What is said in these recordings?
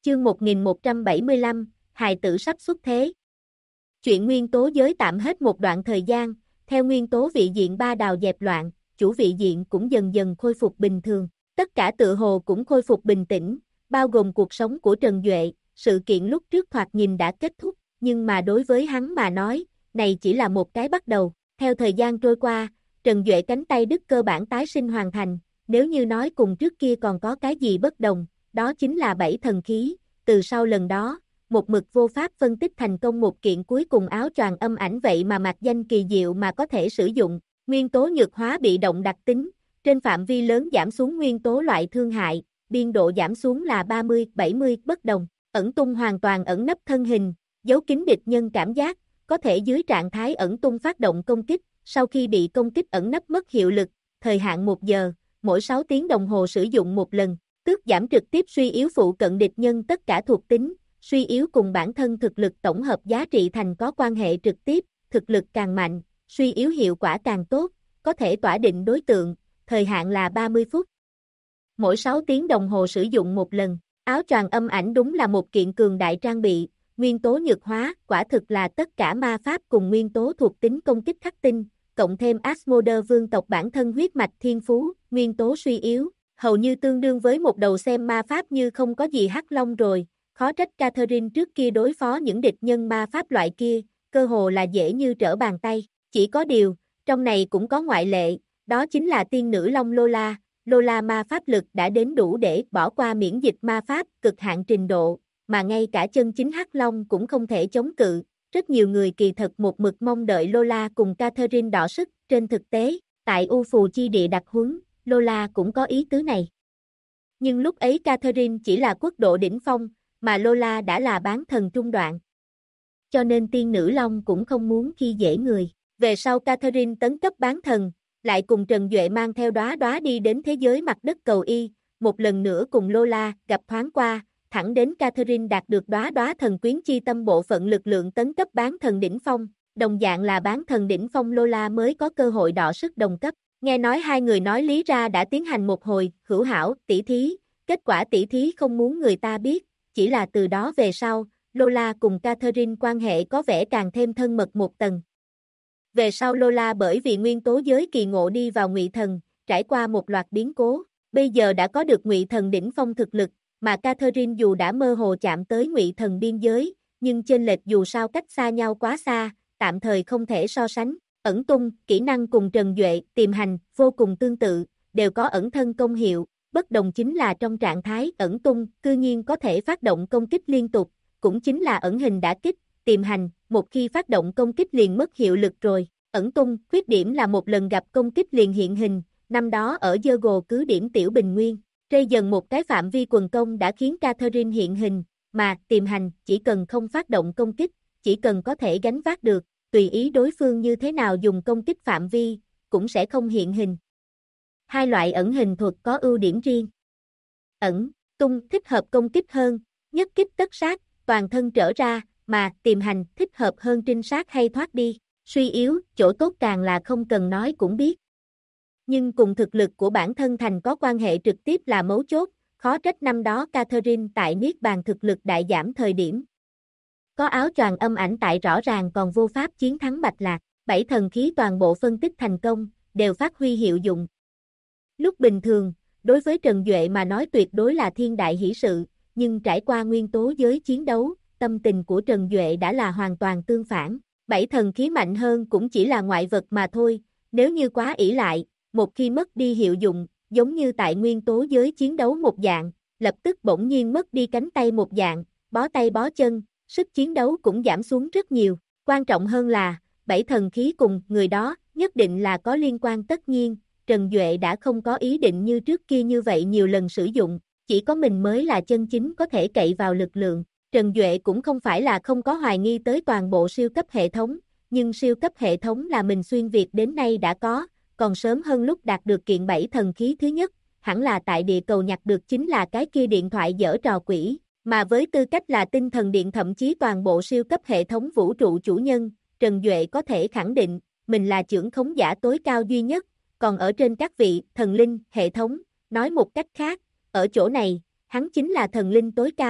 Chương 1175, hài tử sắp xuất thế. Chuyện nguyên tố giới tạm hết một đoạn thời gian, theo nguyên tố vị diện ba đào dẹp loạn, chủ vị diện cũng dần dần khôi phục bình thường. Tất cả tựa hồ cũng khôi phục bình tĩnh, bao gồm cuộc sống của Trần Duệ. Sự kiện lúc trước thoạt nhìn đã kết thúc, nhưng mà đối với hắn mà nói, này chỉ là một cái bắt đầu. Theo thời gian trôi qua, Trần Duệ cánh tay đứt cơ bản tái sinh hoàn thành, nếu như nói cùng trước kia còn có cái gì bất đồng, đó chính là 7 thần khí. Từ sau lần đó, một mực vô pháp phân tích thành công một kiện cuối cùng áo choàng âm ảnh, vậy mà mạc danh kỳ diệu mà có thể sử dụng. Nguyên tố nhược hóa bị động đặc tính, trên phạm vi lớn giảm xuống nguyên tố loại thương hại, biên độ giảm xuống là 30-70 bất đồng. Ẩn tung hoàn toàn ẩn nấp thân hình, giấu kín địch nhân cảm giác, có thể dưới trạng thái ẩn tung phát động công kích, sau khi bị công kích ẩn nấp mất hiệu lực, thời hạn 1 giờ, mỗi 6 tiếng đồng hồ sử dụng một lần, tước giảm trực tiếp suy yếu phụ cận địch nhân tất cả thuộc tính, suy yếu cùng bản thân thực lực tổng hợp giá trị thành có quan hệ trực tiếp, thực lực càng mạnh, suy yếu hiệu quả càng tốt, có thể tỏa định đối tượng, thời hạn là 30 phút. Mỗi 6 tiếng đồng hồ sử dụng một lần, áo choàng âm ảnh đúng là một kiện cường đại trang bị, nguyên tố nhược hóa, quả thực là tất cả ma pháp cùng nguyên tố thuộc tính công kích khắc tinh, cộng thêm Asmodee vương tộc bản thân huyết mạch thiên phú, nguyên tố suy yếu, hầu như tương đương với một đầu xem ma pháp như không có gì hắc long rồi, khó trách Catherine trước kia đối phó những địch nhân ma pháp loại kia, cơ hồ là dễ như trở bàn tay, chỉ có điều, trong này cũng có ngoại lệ, đó chính là tiên nữ long Lola. Lola ma pháp lực đã đến đủ để bỏ qua miễn dịch ma pháp cực hạn trình độ, mà ngay cả chân chính hắc long cũng không thể chống cự. Rất nhiều người kỳ thật một mực mong đợi Lola cùng Catherine đọ sức, trên thực tế, tại U Phù chi địa đặc huấn, Lola cũng có ý tứ này. Nhưng lúc ấy Catherine chỉ là quốc độ đỉnh phong, mà Lola đã là bán thần trung đoạn. Cho nên tiên nữ long cũng không muốn khi dễ người. Về sau Catherine tấn cấp bán thần, lại cùng Trần Duệ mang theo đóa đóa đi đến thế giới mặt đất cầu y, một lần nữa cùng Lola gặp thoáng qua, thẳng đến Catherine đạt được đóa đóa thần quyến chi tâm bộ phận lực lượng tấn cấp bán thần đỉnh phong, đồng dạng là bán thần đỉnh phong Lola mới có cơ hội đọ sức đồng cấp. Nghe nói hai người nói lý ra đã tiến hành một hồi hữu hảo tỷ thí, kết quả tỷ thí không muốn người ta biết, chỉ là từ đó về sau, Lola cùng Catherine quan hệ có vẻ càng thêm thân mật một tầng. Về sau Lola bởi vì nguyên tố giới kỳ ngộ đi vào Ngụy Thần, trải qua một loạt biến cố, bây giờ đã có được Ngụy Thần đỉnh phong thực lực, mà Catherine dù đã mơ hồ chạm tới Ngụy Thần biên giới, nhưng chênh lệch dù sao cách xa nhau quá xa, tạm thời không thể so sánh. Ẩn tung, kỹ năng cùng Trần Duệ, tiềm hành, vô cùng tương tự, đều có ẩn thân công hiệu, bất đồng chính là trong trạng thái ẩn tung, cư nhiên có thể phát động công kích liên tục, cũng chính là ẩn hình đả kích, tiềm hành, một khi phát động công kích liền mất hiệu lực rồi. Ẩn tung, khuyết điểm là một lần gặp công kích liền hiện hình, năm đó ở Diogo cứ điểm Tiểu Bình Nguyên, rơi dần một cái phạm vi quần công đã khiến Catherine hiện hình, mà tiềm hành, chỉ cần không phát động công kích, chỉ cần có thể gánh vác được, tùy ý đối phương như thế nào dùng công kích phạm vi, cũng sẽ không hiện hình. Hai loại ẩn hình thuật có ưu điểm riêng. Ẩn, tung thích hợp công kích hơn, nhất kích tất sát, toàn thân trở ra, mà tiềm hành thích hợp hơn trinh sát hay thoát đi. Suy yếu, chỗ tốt càng là không cần nói cũng biết. Nhưng cùng thực lực của bản thân thành có quan hệ trực tiếp là mấu chốt, khó trách năm đó Catherine tại Niết Bàn thực lực đại giảm thời điểm. Có áo choàng âm ảnh tại rõ ràng còn vô pháp chiến thắng Bạch Lạc, 7 thần khí toàn bộ phân tích thành công, đều phát huy hiệu dụng. Lúc bình thường, đối với Trần Duệ mà nói tuyệt đối là thiên đại hỷ sự, nhưng trải qua nguyên tố giới chiến đấu, tâm tình của Trần Duệ đã là hoàn toàn tương phản. 7 thần khí mạnh hơn cũng chỉ là ngoại vật mà thôi, nếu như quá ỷ lại, một khi mất đi hiệu dụng, giống như tại nguyên tố giới chiến đấu một dạng, lập tức bỗng nhiên mất đi cánh tay một dạng, bó tay bó chân, sức chiến đấu cũng giảm xuống rất nhiều. Quan trọng hơn là, 7 thần khí cùng người đó, nhất định là có liên quan tất nhiên, Trần Duệ đã không có ý định như trước kia như vậy nhiều lần sử dụng, chỉ có mình mới là chân chính có thể cậy vào lực lượng. Trần Duệ cũng không phải là không có hoài nghi tới toàn bộ siêu cấp hệ thống, nhưng siêu cấp hệ thống là mình xuyên Việt đến nay đã có, còn sớm hơn lúc đạt được kiện 7 thần khí thứ nhất, hẳn là tại địa cầu nhặt được chính là cái kia điện thoại dở trò quỷ, mà với tư cách là tinh thần điện thậm chí toàn bộ siêu cấp hệ thống vũ trụ chủ nhân, Trần Duệ có thể khẳng định, mình là chưởng khống giả tối cao duy nhất, còn ở trên các vị thần linh, hệ thống, nói một cách khác, ở chỗ này, hắn chính là thần linh tối cao.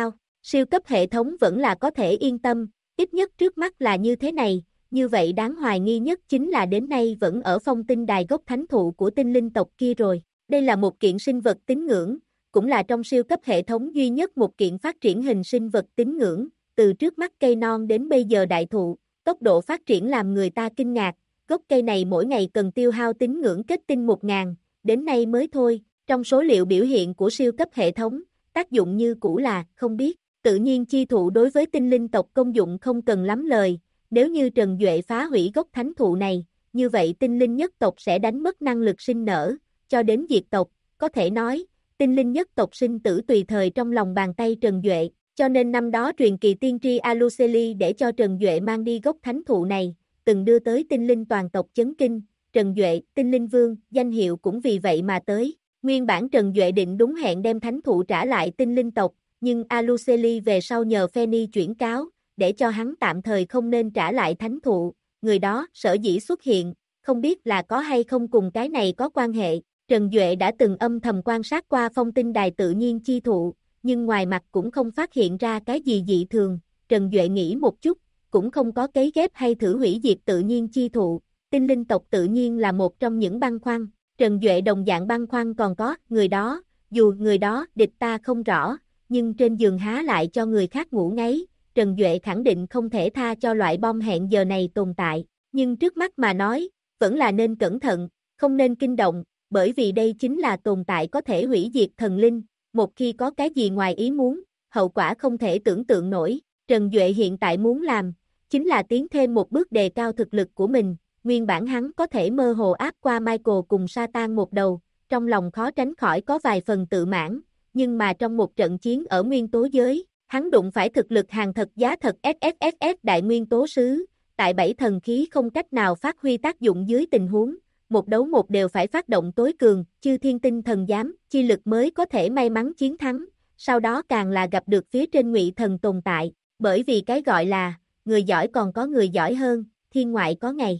Siêu cấp hệ thống vẫn là có thể yên tâm, ít nhất trước mắt là như thế này, như vậy đáng hoài nghi nhất chính là đến nay vẫn ở phong tinh đài gốc thánh thụ của tinh linh tộc kia rồi. Đây là một kiện sinh vật tín ngưỡng, cũng là trong siêu cấp hệ thống duy nhất một kiện phát triển hình sinh vật tín ngưỡng, từ trước mắt cây non đến bây giờ đại thụ, tốc độ phát triển làm người ta kinh ngạc, gốc cây này mỗi ngày cần tiêu hao tín ngưỡng kết tinh 1.000, đến nay mới thôi, trong số liệu biểu hiện của siêu cấp hệ thống, tác dụng như cũ là, không biết, tự nhiên chi thụ đối với tinh linh tộc công dụng không cần lắm lời, nếu như Trần Duệ phá hủy gốc thánh thụ này, như vậy tinh linh nhất tộc sẽ đánh mất năng lực sinh nở, cho đến diệt tộc, có thể nói, tinh linh nhất tộc sinh tử tùy thời trong lòng bàn tay Trần Duệ, cho nên năm đó truyền kỳ tiên tri Aluceli để cho Trần Duệ mang đi gốc thánh thụ này, từng đưa tới tinh linh toàn tộc chấn kinh, Trần Duệ, tinh linh vương, danh hiệu cũng vì vậy mà tới. Nguyên bản Trần Duệ định đúng hẹn đem thánh thụ trả lại tinh linh tộc, nhưng Aluceli về sau nhờ Fanny chuyển cáo, để cho hắn tạm thời không nên trả lại thánh thụ, người đó sở dĩ xuất hiện, không biết là có hay không cùng cái này có quan hệ. Trần Duệ đã từng âm thầm quan sát qua phong tinh đài tự nhiên chi thụ, nhưng ngoài mặt cũng không phát hiện ra cái gì dị thường, Trần Duệ nghĩ một chút, cũng không có cấy ghép hay thử hủy diệt tự nhiên chi thụ, tinh linh tộc tự nhiên là một trong những băn khoăn, Trần Duệ đồng dạng băn khoăn còn có, người đó, dù người đó địch ta không rõ, nhưng trên giường há lại cho người khác ngủ ngáy, Trần Duệ khẳng định không thể tha cho loại bom hẹn giờ này tồn tại, nhưng trước mắt mà nói, vẫn là nên cẩn thận, không nên kinh động, bởi vì đây chính là tồn tại có thể hủy diệt thần linh, một khi có cái gì ngoài ý muốn, hậu quả không thể tưởng tượng nổi, Trần Duệ hiện tại muốn làm, chính là tiến thêm một bước đề cao thực lực của mình, nguyên bản hắn có thể mơ hồ áp qua Michael cùng Satan một đầu, trong lòng khó tránh khỏi có vài phần tự mãn, nhưng mà trong một trận chiến ở nguyên tố giới, hắn đụng phải thực lực hàng thật giá thật SSSS đại nguyên tố sứ, tại 7 thần khí không cách nào phát huy tác dụng dưới tình huống, một đấu một đều phải phát động tối cường, chư thiên tinh thần giám, chi lực mới có thể may mắn chiến thắng, sau đó càng là gặp được phía trên ngụy thần tồn tại, bởi vì cái gọi là, người giỏi còn có người giỏi hơn, thiên ngoại có ngày.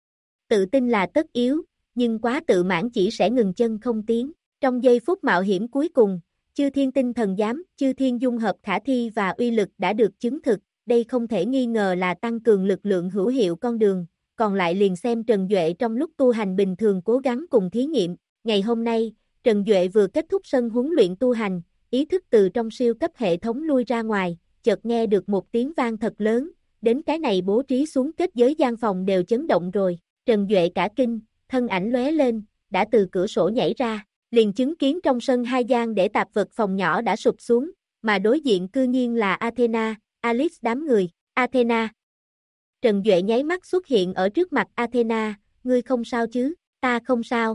Tự tin là tất yếu, nhưng quá tự mãn chỉ sẽ ngừng chân không tiến, trong giây phút mạo hiểm cuối cùng, chư thiên tinh thần giám, chư thiên dung hợp khả thi và uy lực đã được chứng thực, đây không thể nghi ngờ là tăng cường lực lượng hữu hiệu con đường, còn lại liền xem Trần Duệ trong lúc tu hành bình thường cố gắng cùng thí nghiệm. Ngày hôm nay, Trần Duệ vừa kết thúc sân huấn luyện tu hành, ý thức từ trong siêu cấp hệ thống lui ra ngoài, chợt nghe được một tiếng vang thật lớn, đến cái này bố trí xuống kết giới gian phòng đều chấn động rồi, Trần Duệ cả kinh, thân ảnh lóe lên, đã từ cửa sổ nhảy ra, liền chứng kiến trong sân hai gian để tạp vật phòng nhỏ đã sụp xuống, mà đối diện cư nhiên là Athena, Alice đám người, Athena. Trần Duệ nháy mắt xuất hiện ở trước mặt Athena, ngươi không sao chứ, ta không sao.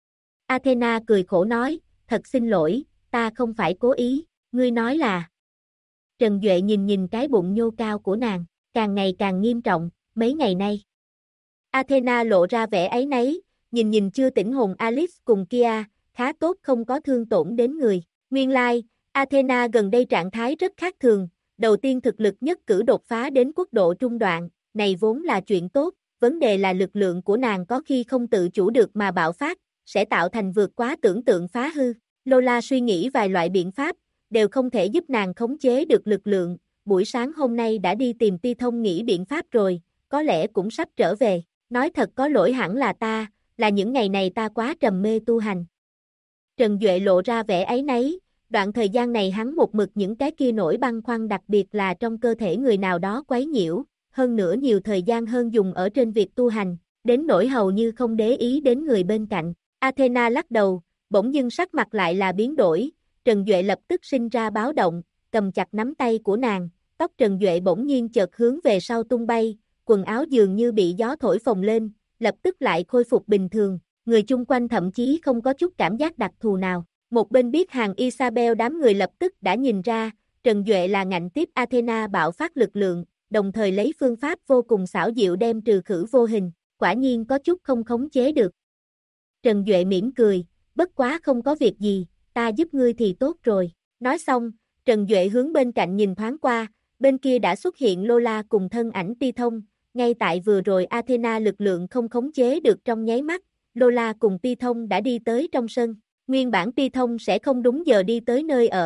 Athena cười khổ nói, thật xin lỗi, ta không phải cố ý, ngươi nói là. Trần Duệ nhìn nhìn cái bụng nhô cao của nàng, càng ngày càng nghiêm trọng, mấy ngày nay. Athena lộ ra vẻ áy náy, nhìn nhìn chưa tỉnh hồn Alice cùng Kia, khá tốt không có thương tổn đến người. Nguyên lai, Athena gần đây trạng thái rất khác thường, đầu tiên thực lực nhất cử đột phá đến quốc độ trung đoạn, này vốn là chuyện tốt, vấn đề là lực lượng của nàng có khi không tự chủ được mà bạo phát, sẽ tạo thành vượt quá tưởng tượng phá hư. Lola suy nghĩ vài loại biện pháp, đều không thể giúp nàng khống chế được lực lượng, buổi sáng hôm nay đã đi tìm Ti Thông nghĩ biện pháp rồi, có lẽ cũng sắp trở về, nói thật có lỗi hẳn là ta, là những ngày này ta quá trầm mê tu hành. Trần Duệ lộ ra vẻ áy náy, đoạn thời gian này hắn một mực những cái kia nổi băn khoăn đặc biệt là trong cơ thể người nào đó quấy nhiễu, hơn nữa nhiều thời gian hơn dùng ở trên việc tu hành, đến nỗi hầu như không để ý đến người bên cạnh. Athena lắc đầu, bỗng dưng sắc mặt lại là biến đổi, Trần Duệ lập tức sinh ra báo động, cầm chặt nắm tay của nàng, tóc Trần Duệ bỗng nhiên chợt hướng về sau tung bay, quần áo dường như bị gió thổi phồng lên, lập tức lại khôi phục bình thường, người chung quanh thậm chí không có chút cảm giác đặc thù nào. Một bên biết hàng Isabel đám người lập tức đã nhìn ra, Trần Duệ là ngạnh tiếp Athena bạo phát lực lượng, đồng thời lấy phương pháp vô cùng xảo diệu đem trừ khử vô hình, quả nhiên có chút không khống chế được. Trần Duệ mỉm cười, bất quá không có việc gì, ta giúp ngươi thì tốt rồi. Nói xong, Trần Duệ hướng bên cạnh nhìn thoáng qua, bên kia đã xuất hiện Lola cùng thân ảnh Ti Thông, ngay tại vừa rồi Athena lực lượng không khống chế được trong nháy mắt, Lola cùng Ti Thông đã đi tới trong sân. Nguyên bản Ti Thông sẽ không đúng giờ đi tới nơi ở,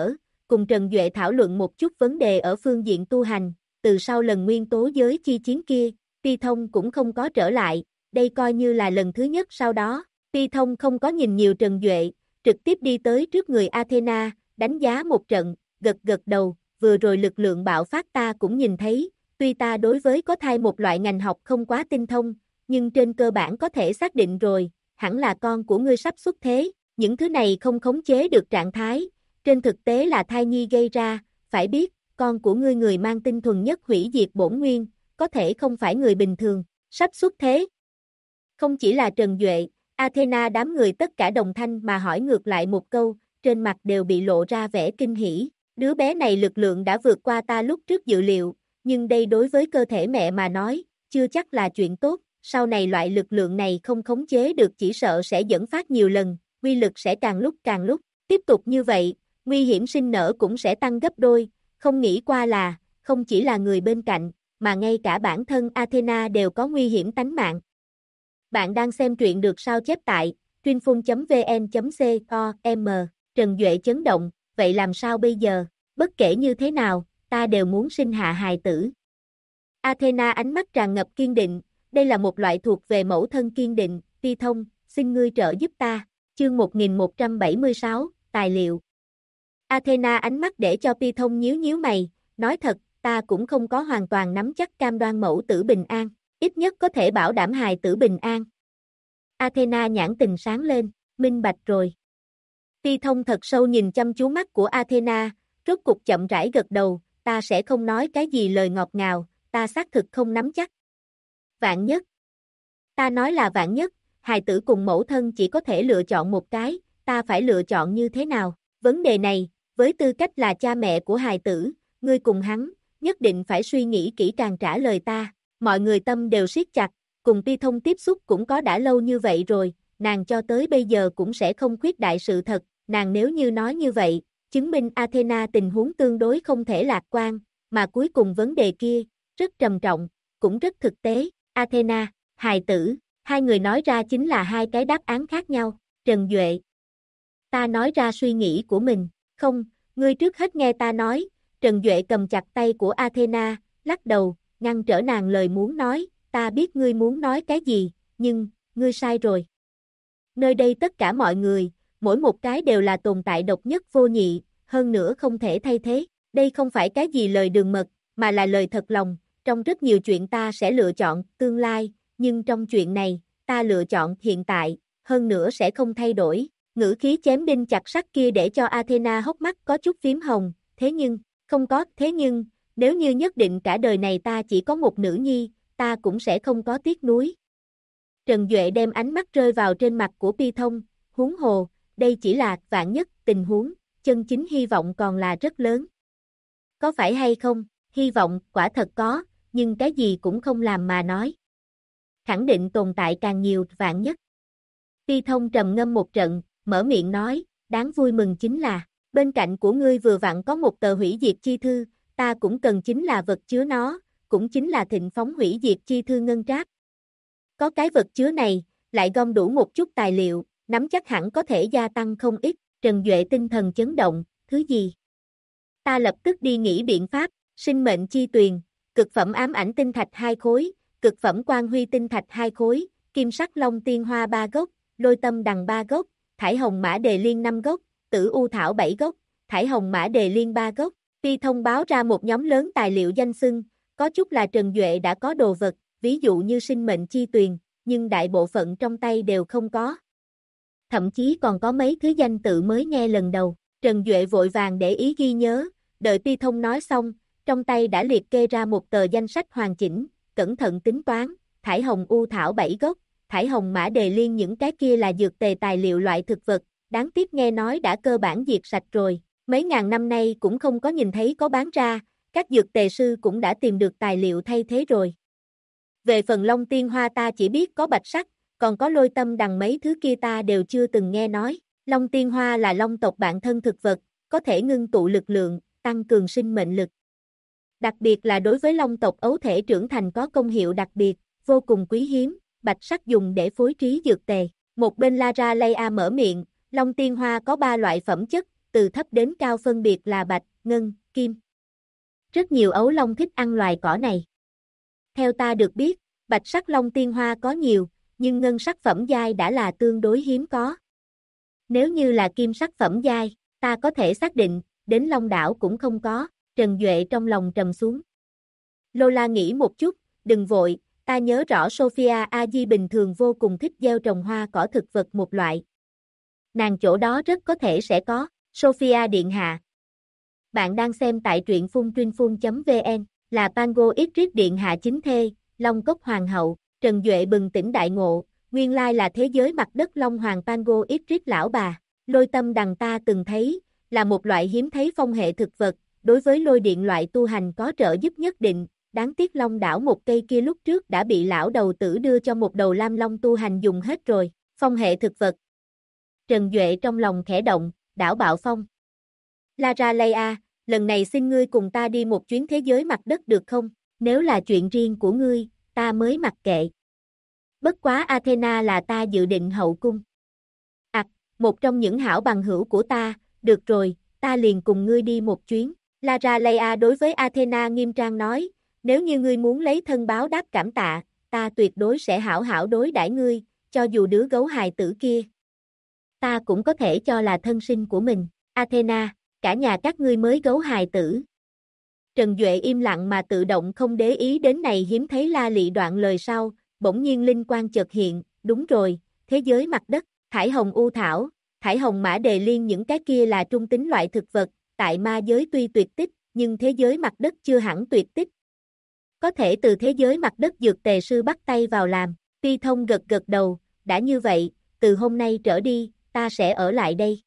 cùng Trần Duệ thảo luận một chút vấn đề ở phương diện tu hành, từ sau lần nguyên tố giới chi chiến kia, Ti Thông cũng không có trở lại, đây coi như là lần thứ nhất sau đó, Ti Thông không có nhìn nhiều Trần Duệ, trực tiếp đi tới trước người Athena, đánh giá một trận, gật gật đầu, vừa rồi lực lượng bạo phát ta cũng nhìn thấy, tuy ta đối với có thai một loại ngành học không quá tinh thông, nhưng trên cơ bản có thể xác định rồi, hẳn là con của ngươi sắp xuất thế, những thứ này không khống chế được trạng thái, trên thực tế là thai nhi gây ra, phải biết, con của ngươi người mang tinh thuần nhất hủy diệt bổn nguyên, có thể không phải người bình thường, sắp xuất thế. Không chỉ là Trần Duệ, Athena đám người tất cả đồng thanh mà hỏi ngược lại một câu, trên mặt đều bị lộ ra vẻ kinh hỉ, đứa bé này lực lượng đã vượt qua ta lúc trước dự liệu, nhưng đây đối với cơ thể mẹ mà nói, chưa chắc là chuyện tốt, sau này loại lực lượng này không khống chế được chỉ sợ sẽ dẫn phát nhiều lần, uy lực sẽ càng lúc, tiếp tục như vậy, nguy hiểm sinh nở cũng sẽ tăng gấp đôi, không nghĩ qua là, không chỉ là người bên cạnh, mà ngay cả bản thân Athena đều có nguy hiểm tánh mạng. Bạn đang xem truyện được sao chép tại truyinphun.vn.com. Trần Duệ chấn động, vậy làm sao bây giờ, bất kể như thế nào, ta đều muốn sinh hạ hài tử. Athena ánh mắt tràn ngập kiên định, đây là một loại thuộc về mẫu thân kiên định, Ti Thông, xin ngươi trợ giúp ta, chương 1176, tài liệu. Athena ánh mắt để cho Ti Thông nhíu nhíu mày, nói thật, ta cũng không có hoàn toàn nắm chắc cam đoan mẫu tử bình an, ít nhất có thể bảo đảm hài tử bình an. Athena nhãn tình sáng lên, minh bạch rồi. Ti Thông thật sâu nhìn chăm chú mắt của Athena, rốt cục chậm rãi gật đầu, ta sẽ không nói cái gì lời ngọt ngào, ta xác thực không nắm chắc. Vạn nhất. Ta nói là vạn nhất, hài tử cùng mẫu thân chỉ có thể lựa chọn một cái, ta phải lựa chọn như thế nào? Vấn đề này, với tư cách là cha mẹ của hài tử, ngươi cùng hắn, nhất định phải suy nghĩ kỹ càng trả lời ta. Mọi người tâm đều siết chặt, cùng Ti Thông tiếp xúc cũng có đã lâu như vậy rồi, nàng cho tới bây giờ cũng sẽ không khuyết đại sự thật, nàng nếu như nói như vậy, chứng minh Athena tình huống tương đối không thể lạc quan, mà cuối cùng vấn đề kia, rất trầm trọng, cũng rất thực tế, Athena, hài tử, hai người nói ra chính là hai cái đáp án khác nhau, Trần Duệ. Ta nói ra suy nghĩ của mình, không, ngươi trước hết nghe ta nói, Trần Duệ cầm chặt tay của Athena, lắc đầu, ngăn trở nàng lời muốn nói, ta biết ngươi muốn nói cái gì, nhưng, ngươi sai rồi. Nơi đây tất cả mọi người, mỗi một cái đều là tồn tại độc nhất vô nhị, hơn nữa không thể thay thế, đây không phải cái gì lời đường mật, mà là lời thật lòng, trong rất nhiều chuyện ta sẽ lựa chọn tương lai, nhưng trong chuyện này, ta lựa chọn hiện tại, hơn nữa sẽ không thay đổi. Ngữ khí chém đinh chặt sắt kia để cho Athena hốc mắt có chút phím hồng, thế nhưng, không có, thế nhưng, nếu như nhất định cả đời này ta chỉ có một nữ nhi, ta cũng sẽ không có tiếc nuối. Trần Duệ đem ánh mắt rơi vào trên mặt của Ti Thông, huống hồ, đây chỉ là vạn nhất tình huống, chân chính hy vọng còn là rất lớn. Có phải hay không, hy vọng, quả thật có, nhưng cái gì cũng không làm mà nói. Khẳng định tồn tại càng nhiều vạn nhất. Ti Thông trầm ngâm một trận, mở miệng nói, đáng vui mừng chính là, bên cạnh của ngươi vừa vặn có một tờ hủy diệt chi thư, ta cũng cần chính là vật chứa nó, cũng chính là thịnh phóng hủy diệt chi thư ngân tráp. Có cái vật chứa này, lại gom đủ một chút tài liệu, nắm chắc hẳn có thể gia tăng không ít, Trần Duệ tinh thần chấn động, thứ gì? Ta lập tức đi nghĩ biện pháp, sinh mệnh chi tuyền, cực phẩm ám ảnh tinh thạch 2 khối, cực phẩm quang huy tinh thạch 2 khối, kim sắc long tiên hoa 3 gốc, lôi tâm đằng 3 gốc, thải hồng mã đề liên 5 gốc, tử u thảo 7 gốc, thải hồng mã đề liên 3 gốc. Ti thông báo ra một nhóm lớn tài liệu danh xưng, có chút là Trần Duệ đã có đồ vật, ví dụ như sinh mệnh chi tuyền, nhưng đại bộ phận trong tay đều không có. Thậm chí còn có mấy thứ danh tự mới nghe lần đầu, Trần Duệ vội vàng để ý ghi nhớ, đợi Ti thông nói xong, trong tay đã liệt kê ra một tờ danh sách hoàn chỉnh, cẩn thận tính toán, thải hồng u thảo 7 gốc, thải hồng mã đề liên những cái kia là dược tề tài liệu loại thực vật, đáng tiếc nghe nói đã cơ bản diệt sạch rồi, mấy ngàn năm nay cũng không có nhìn thấy có bán ra, các dược tề sư cũng đã tìm được tài liệu thay thế rồi. Về phần long tiên hoa ta chỉ biết có bạch sắc, còn có lôi tâm đằng mấy thứ kia ta đều chưa từng nghe nói, long tiên hoa là long tộc bạn thân thực vật, có thể ngưng tụ lực lượng, tăng cường sinh mệnh lực. Đặc biệt là đối với long tộc ấu thể trưởng thành có công hiệu đặc biệt, vô cùng quý hiếm, bạch sắc dùng để phối trí dược tề. Một bên Lara Leia mở miệng, long tiên hoa có 3 loại phẩm chất, từ thấp đến cao phân biệt là bạch, ngân, kim. Rất nhiều ấu long thích ăn loài cỏ này. Theo ta được biết, bạch sắc long tiên hoa có nhiều, nhưng ngân sắc phẩm giai đã là tương đối hiếm có. Nếu như là kim sắc phẩm giai, ta có thể xác định, đến Long đảo cũng không có. Trần Duệ trong lòng trầm xuống. Lola nghĩ một chút, đừng vội, ta nhớ rõ Sophia A-di bình thường vô cùng thích gieo trồng hoa cỏ thực vật một loại. Nàng chỗ đó rất có thể sẽ có. Sophia điện hạ. Bạn đang xem tại truyện phuntruyinphun.vn, là Pango Idris điện hạ chính thê, Long Cốc Hoàng hậu. Trần Duệ bừng tỉnh đại ngộ, nguyên lai là thế giới mặt đất Long Hoàng Pango Idris lão bà. Lôi tâm đằng ta từng thấy, là một loại hiếm thấy phong hệ thực vật, đối với lôi điện loại tu hành có trợ giúp nhất định. Đáng tiếc Long đảo một cây kia lúc trước đã bị lão đầu tử đưa cho một đầu lam long tu hành dùng hết rồi. Phong hệ thực vật. Trần Duệ trong lòng khẽ động, đảo bạo phong. Lara Leia, lần này xin ngươi cùng ta đi một chuyến thế giới mặt đất được không? Nếu là chuyện riêng của ngươi, ta mới mặc kệ. Bất quá Athena là ta dự định hậu cung. Một trong những hảo bằng hữu của ta, được rồi, ta liền cùng ngươi đi một chuyến. Lara Leia đối với Athena nghiêm trang nói, nếu như ngươi muốn lấy thân báo đáp cảm tạ, ta tuyệt đối sẽ hảo hảo đối đãi ngươi, cho dù đứa gấu hài tử kia. Ta cũng có thể cho là thân sinh của mình. Athena, cả nhà các ngươi mới gấu hài tử. Trần Duệ im lặng mà tự động không để ý đến này hiếm thấy la lị đoạn lời sau, bỗng nhiên linh quang chợt hiện, đúng rồi, thế giới mặt đất, thải hồng u thảo, thải hồng mã đề liên những cái kia là trung tính loại thực vật, tại ma giới tuy tuyệt tích, nhưng thế giới mặt đất chưa hẳn tuyệt tích. Có thể từ thế giới mặt đất dược tề sư bắt tay vào làm, Ti Thông gật gật đầu, đã như vậy, từ hôm nay trở đi, ta sẽ ở lại đây.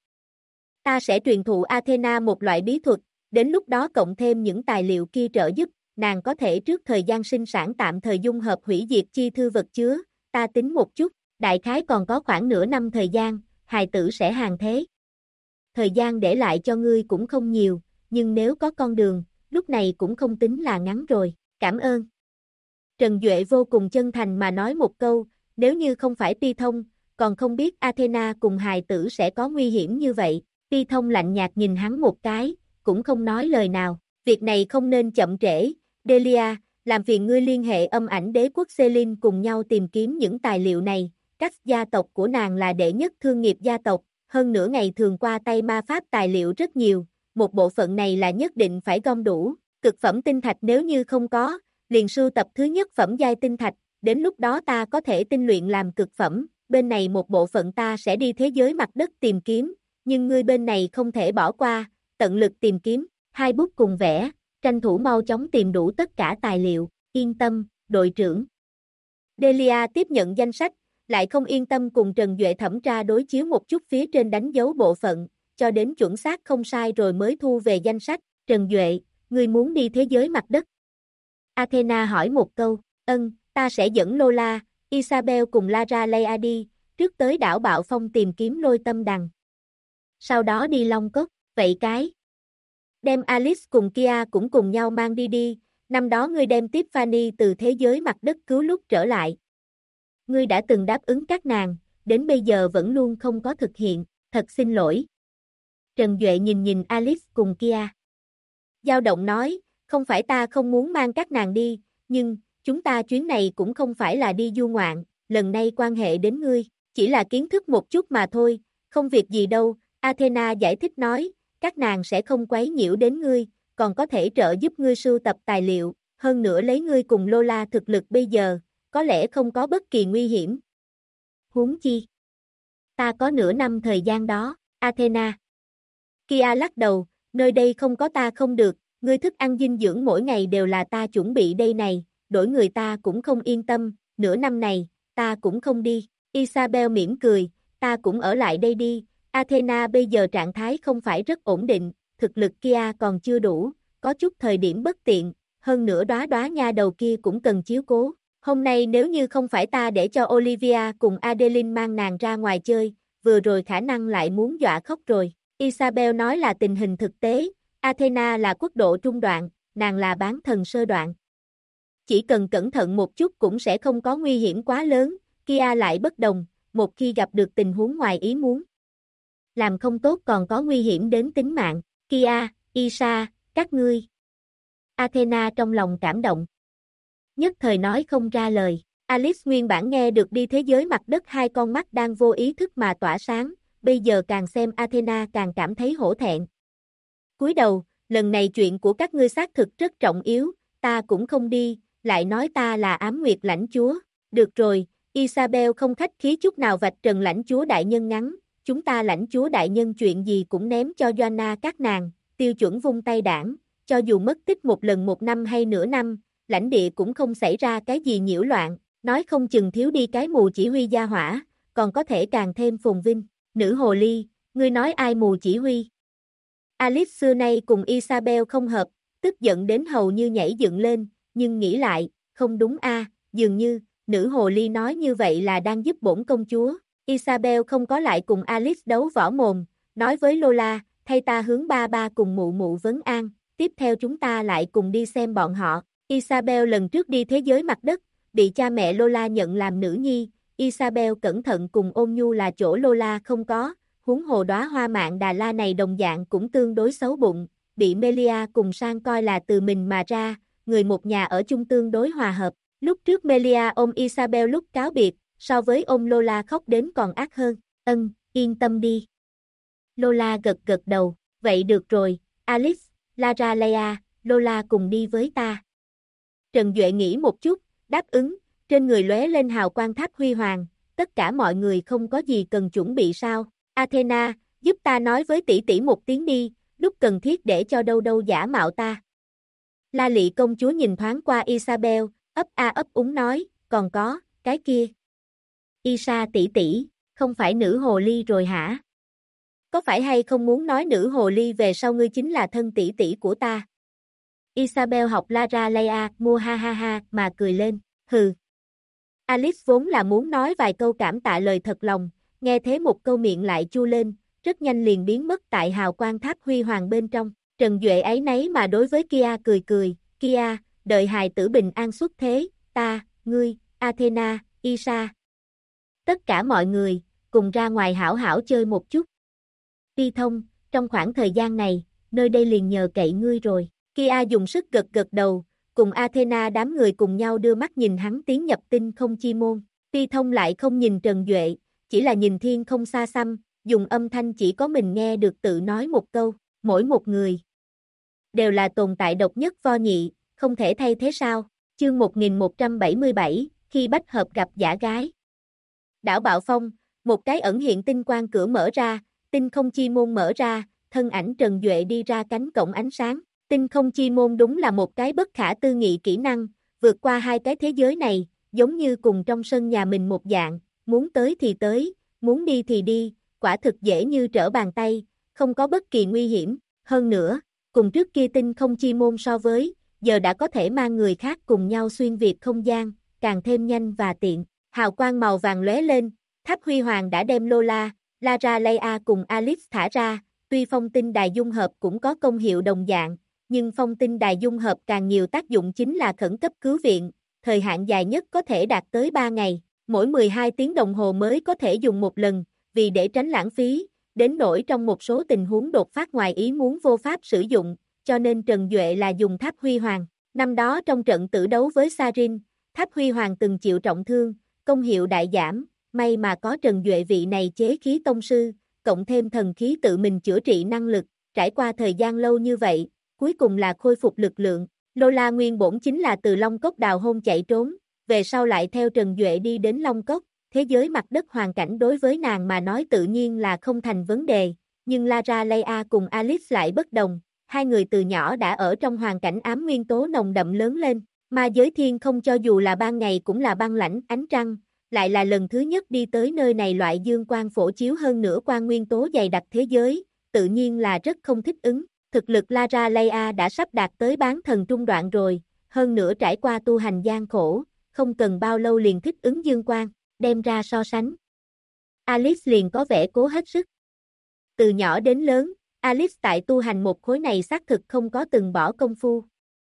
Ta sẽ truyền thụ Athena một loại bí thuật, đến lúc đó cộng thêm những tài liệu kia trợ giúp, nàng có thể trước thời gian sinh sản tạm thời dung hợp hủy diệt chi thư vật chứa, ta tính một chút, đại khái còn có khoảng nửa năm thời gian, hài tử sẽ hàng thế. Thời gian để lại cho ngươi cũng không nhiều, nhưng nếu có con đường, lúc này cũng không tính là ngắn rồi, cảm ơn. Trần Duệ vô cùng chân thành mà nói một câu, nếu như không phải Ti Thông, còn không biết Athena cùng hài tử sẽ có nguy hiểm như vậy. Ti Thông lạnh nhạt nhìn hắn một cái, cũng không nói lời nào, việc này không nên chậm trễ, Delia, làm phiền ngươi liên hệ âm ảnh đế quốc Selin cùng nhau tìm kiếm những tài liệu này, các gia tộc của nàng là đệ nhất thương nghiệp gia tộc, hơn nửa ngày thường qua tay ma pháp tài liệu rất nhiều, một bộ phận này là nhất định phải gom đủ, cực phẩm tinh thạch nếu như không có, liền sưu tập thứ nhất phẩm giai tinh thạch, đến lúc đó ta có thể tinh luyện làm cực phẩm, bên này một bộ phận ta sẽ đi thế giới mặt đất tìm kiếm, nhưng ngươi bên này không thể bỏ qua, tận lực tìm kiếm, hai bút cùng vẽ, tranh thủ mau chóng tìm đủ tất cả tài liệu, yên tâm, đội trưởng. Delia tiếp nhận danh sách, lại không yên tâm cùng Trần Duệ thẩm tra đối chiếu một chút phía trên đánh dấu bộ phận, cho đến chuẩn xác không sai rồi mới thu về danh sách. Trần Duệ, ngươi muốn đi thế giới mặt đất? Athena hỏi một câu, ta sẽ dẫn Lola, Isabel cùng Lara Leia đi, trước tới đảo Bạo Phong tìm kiếm lôi tâm đằng. Sau đó đi Long Cốc, vậy cái. Đem Alice cùng Kia cũng cùng nhau mang đi, năm đó ngươi đem Tiffany từ thế giới mặt đất cứu lúc trở lại. Ngươi đã từng đáp ứng các nàng, đến bây giờ vẫn luôn không có thực hiện, thật xin lỗi. Trần Duệ nhìn Alice cùng Kia. Dao động nói, không phải ta không muốn mang các nàng đi, nhưng, chúng ta chuyến này cũng không phải là đi du ngoạn, lần này quan hệ đến ngươi, chỉ là kiến thức một chút mà thôi, không việc gì đâu, Athena giải thích nói, các nàng sẽ không quấy nhiễu đến ngươi, còn có thể trợ giúp ngươi sưu tập tài liệu, hơn nữa lấy ngươi cùng Lola thực lực bây giờ, có lẽ không có bất kỳ nguy hiểm. Huống chi? Ta có nửa năm thời gian đó, Athena. Kia lắc đầu, nơi đây không có ta không được, ngươi thức ăn dinh dưỡng mỗi ngày đều là ta chuẩn bị đây này, đổi người ta cũng không yên tâm, nửa năm này, ta cũng không đi. Isabel mỉm cười, ta cũng ở lại đây đi, Athena bây giờ trạng thái không phải rất ổn định, thực lực kia còn chưa đủ, có chút thời điểm bất tiện, hơn nữa đóa nha đầu kia cũng cần chiếu cố. Hôm nay nếu như không phải ta để cho Olivia cùng Adeline mang nàng ra ngoài chơi, vừa rồi khả năng lại muốn dọa khóc rồi. Isabel nói là tình hình thực tế, Athena là quốc độ trung đoạn, nàng là bán thần sơ đoạn. Chỉ cần cẩn thận một chút cũng sẽ không có nguy hiểm quá lớn, Kia lại bất đồng, một khi gặp được tình huống ngoài ý muốn. làm không tốt còn có nguy hiểm đến tính mạng. Kia, Isa, các ngươi. Athena trong lòng cảm động. Nhất thời nói không ra lời. Alice nguyên bản nghe được đi thế giới mặt đất hai con mắt đang vô ý thức mà tỏa sáng, bây giờ càng xem Athena càng cảm thấy hổ thẹn. Cúi đầu, lần này chuyện của các ngươi xác thực rất trọng yếu, ta cũng không đi, lại nói ta là ám nguyệt lãnh chúa. Được rồi, Isabel không khách khí chút nào vạch trần lãnh chúa đại nhân ngắn, chúng ta lãnh chúa đại nhân chuyện gì cũng ném cho Joanna các nàng, tiêu chuẩn vung tay đảng, cho dù mất tích một lần một năm hay nửa năm, lãnh địa cũng không xảy ra cái gì nhiễu loạn, nói không chừng thiếu đi cái mù chỉ huy gia hỏa, còn có thể càng thêm phồn vinh. Nữ hồ ly, ngươi nói ai mù chỉ huy? Alice xưa nay cùng Isabel không hợp, tức giận đến hầu như nhảy dựng lên, nhưng nghĩ lại, không đúng dường như, nữ hồ ly nói như vậy là đang giúp bổn công chúa. Isabel không có lại cùng Alice đấu võ mồm, nói với Lola, thay ta hướng ba ba cùng mụ mụ vấn an, tiếp theo chúng ta lại cùng đi xem bọn họ. Isabel lần trước đi thế giới mặt đất, bị cha mẹ Lola nhận làm nữ nhi, Isabel cẩn thận cùng ôn nhu là chỗ Lola không có, huống hồ đóa hoa mạn Đà La này đồng dạng cũng tương đối xấu bụng, bị Melia cùng sang coi là từ mình mà ra, người một nhà ở chung tương đối hòa hợp. Lúc trước Melia ôm Isabel lúc cáo biệt, so với ôm Lola khóc đến còn ác hơn. Yên tâm đi. Lola gật gật đầu, vậy được rồi, Alice, Lara Leia, Lola cùng đi với ta. Trần Duệ nghĩ một chút, đáp ứng, trên người lóe lên hào quang tháp huy hoàng, tất cả mọi người không có gì cần chuẩn bị sao. Athena, giúp ta nói với tỷ tỷ một tiếng đi, lúc cần thiết để cho đâu đâu giả mạo ta. La Lị công chúa nhìn thoáng qua Isabel, ấp a ấp úng nói, còn có, cái kia. Isa tỷ tỷ, không phải nữ hồ ly rồi hả? Có phải hay không muốn nói nữ hồ ly về sau ngươi chính là thân tỷ tỷ của ta? Isabel học Lara Leia, mua ha ha ha, mà cười lên, hừ. Alice vốn là muốn nói vài câu cảm tạ lời thật lòng, nghe thế một câu miệng lại chu lên, rất nhanh liền biến mất tại hào quang tháp huy hoàng bên trong. Trần Duệ ấy nấy mà đối với Kia cười cười, Kia, đợi hài tử bình an xuất thế, ta, ngươi, Athena, Isa. Tất cả mọi người, cùng ra ngoài hảo hảo chơi một chút. Ti Thông, trong khoảng thời gian này, nơi đây liền nhờ cậy ngươi rồi. Kia dùng sức gật gật đầu, cùng Athena đám người cùng nhau đưa mắt nhìn hắn tiến nhập tinh không chi môn. Ti Thông lại không nhìn Trần Duệ, chỉ là nhìn thiên không xa xăm, dùng âm thanh chỉ có mình nghe được tự nói một câu, mỗi một người đều là tồn tại độc nhất vô nhị, không thể thay thế sao. Chương 1177, khi bách hợp gặp giả gái. Đảo Bạo Phong, một cái ẩn hiện tinh quang cửa mở ra, tinh không chi môn mở ra, thân ảnh Trần Duệ đi ra cánh cổng ánh sáng. Tinh không chi môn đúng là một cái bất khả tư nghị kỹ năng, vượt qua hai cái thế giới này, giống như cùng trong sân nhà mình một dạng, muốn tới thì tới, muốn đi thì đi, quả thực dễ như trở bàn tay, không có bất kỳ nguy hiểm. Hơn nữa, cùng trước kia tinh không chi môn so với, giờ đã có thể mang người khác cùng nhau xuyên việt không gian, càng thêm nhanh và tiện. Hào quang màu vàng lóe lên, tháp huy hoàng đã đem Lola, Lara Leia cùng Alice thả ra, tuy phong tinh đài dung hợp cũng có công hiệu đồng dạng, nhưng phong tinh đài dung hợp càng nhiều tác dụng chính là khẩn cấp cứu viện, thời hạn dài nhất có thể đạt tới 3 ngày, mỗi 12 tiếng đồng hồ mới có thể dùng một lần, vì để tránh lãng phí, đến nỗi trong một số tình huống đột phát ngoài ý muốn vô pháp sử dụng, cho nên Trần Duệ là dùng tháp huy hoàng. Năm đó trong trận tử đấu với Sarin, tháp huy hoàng từng chịu trọng thương, công hiệu đại giảm, may mà có Trần Duệ vị này chế khí tông sư, cộng thêm thần khí tự mình chữa trị năng lực, trải qua thời gian lâu như vậy, cuối cùng là khôi phục lực lượng. Lola nguyên bổn chính là từ Long Cốc đào hôn chạy trốn, về sau lại theo Trần Duệ đi đến Long Cốc, thế giới mặt đất hoàn cảnh đối với nàng mà nói tự nhiên là không thành vấn đề, nhưng Lara Leia cùng Alice lại bất đồng, hai người từ nhỏ đã ở trong hoàn cảnh ám nguyên tố nồng đậm lớn lên, ma giới thiên không cho dù là ban ngày cũng là băng lãnh ánh trăng, lại là lần thứ nhất đi tới nơi này loại dương quang phổ chiếu hơn nữa quang nguyên tố dày đặc thế giới, tự nhiên là rất không thích ứng. Thực lực Lara Leia đã sắp đạt tới bán thần trung đoạn rồi, hơn nữa trải qua tu hành gian khổ, không cần bao lâu liền thích ứng dương quang, đem ra so sánh. Alice liền có vẻ cố hết sức. Từ nhỏ đến lớn, Alice tại tu hành một khối này xác thực không có từng bỏ công phu.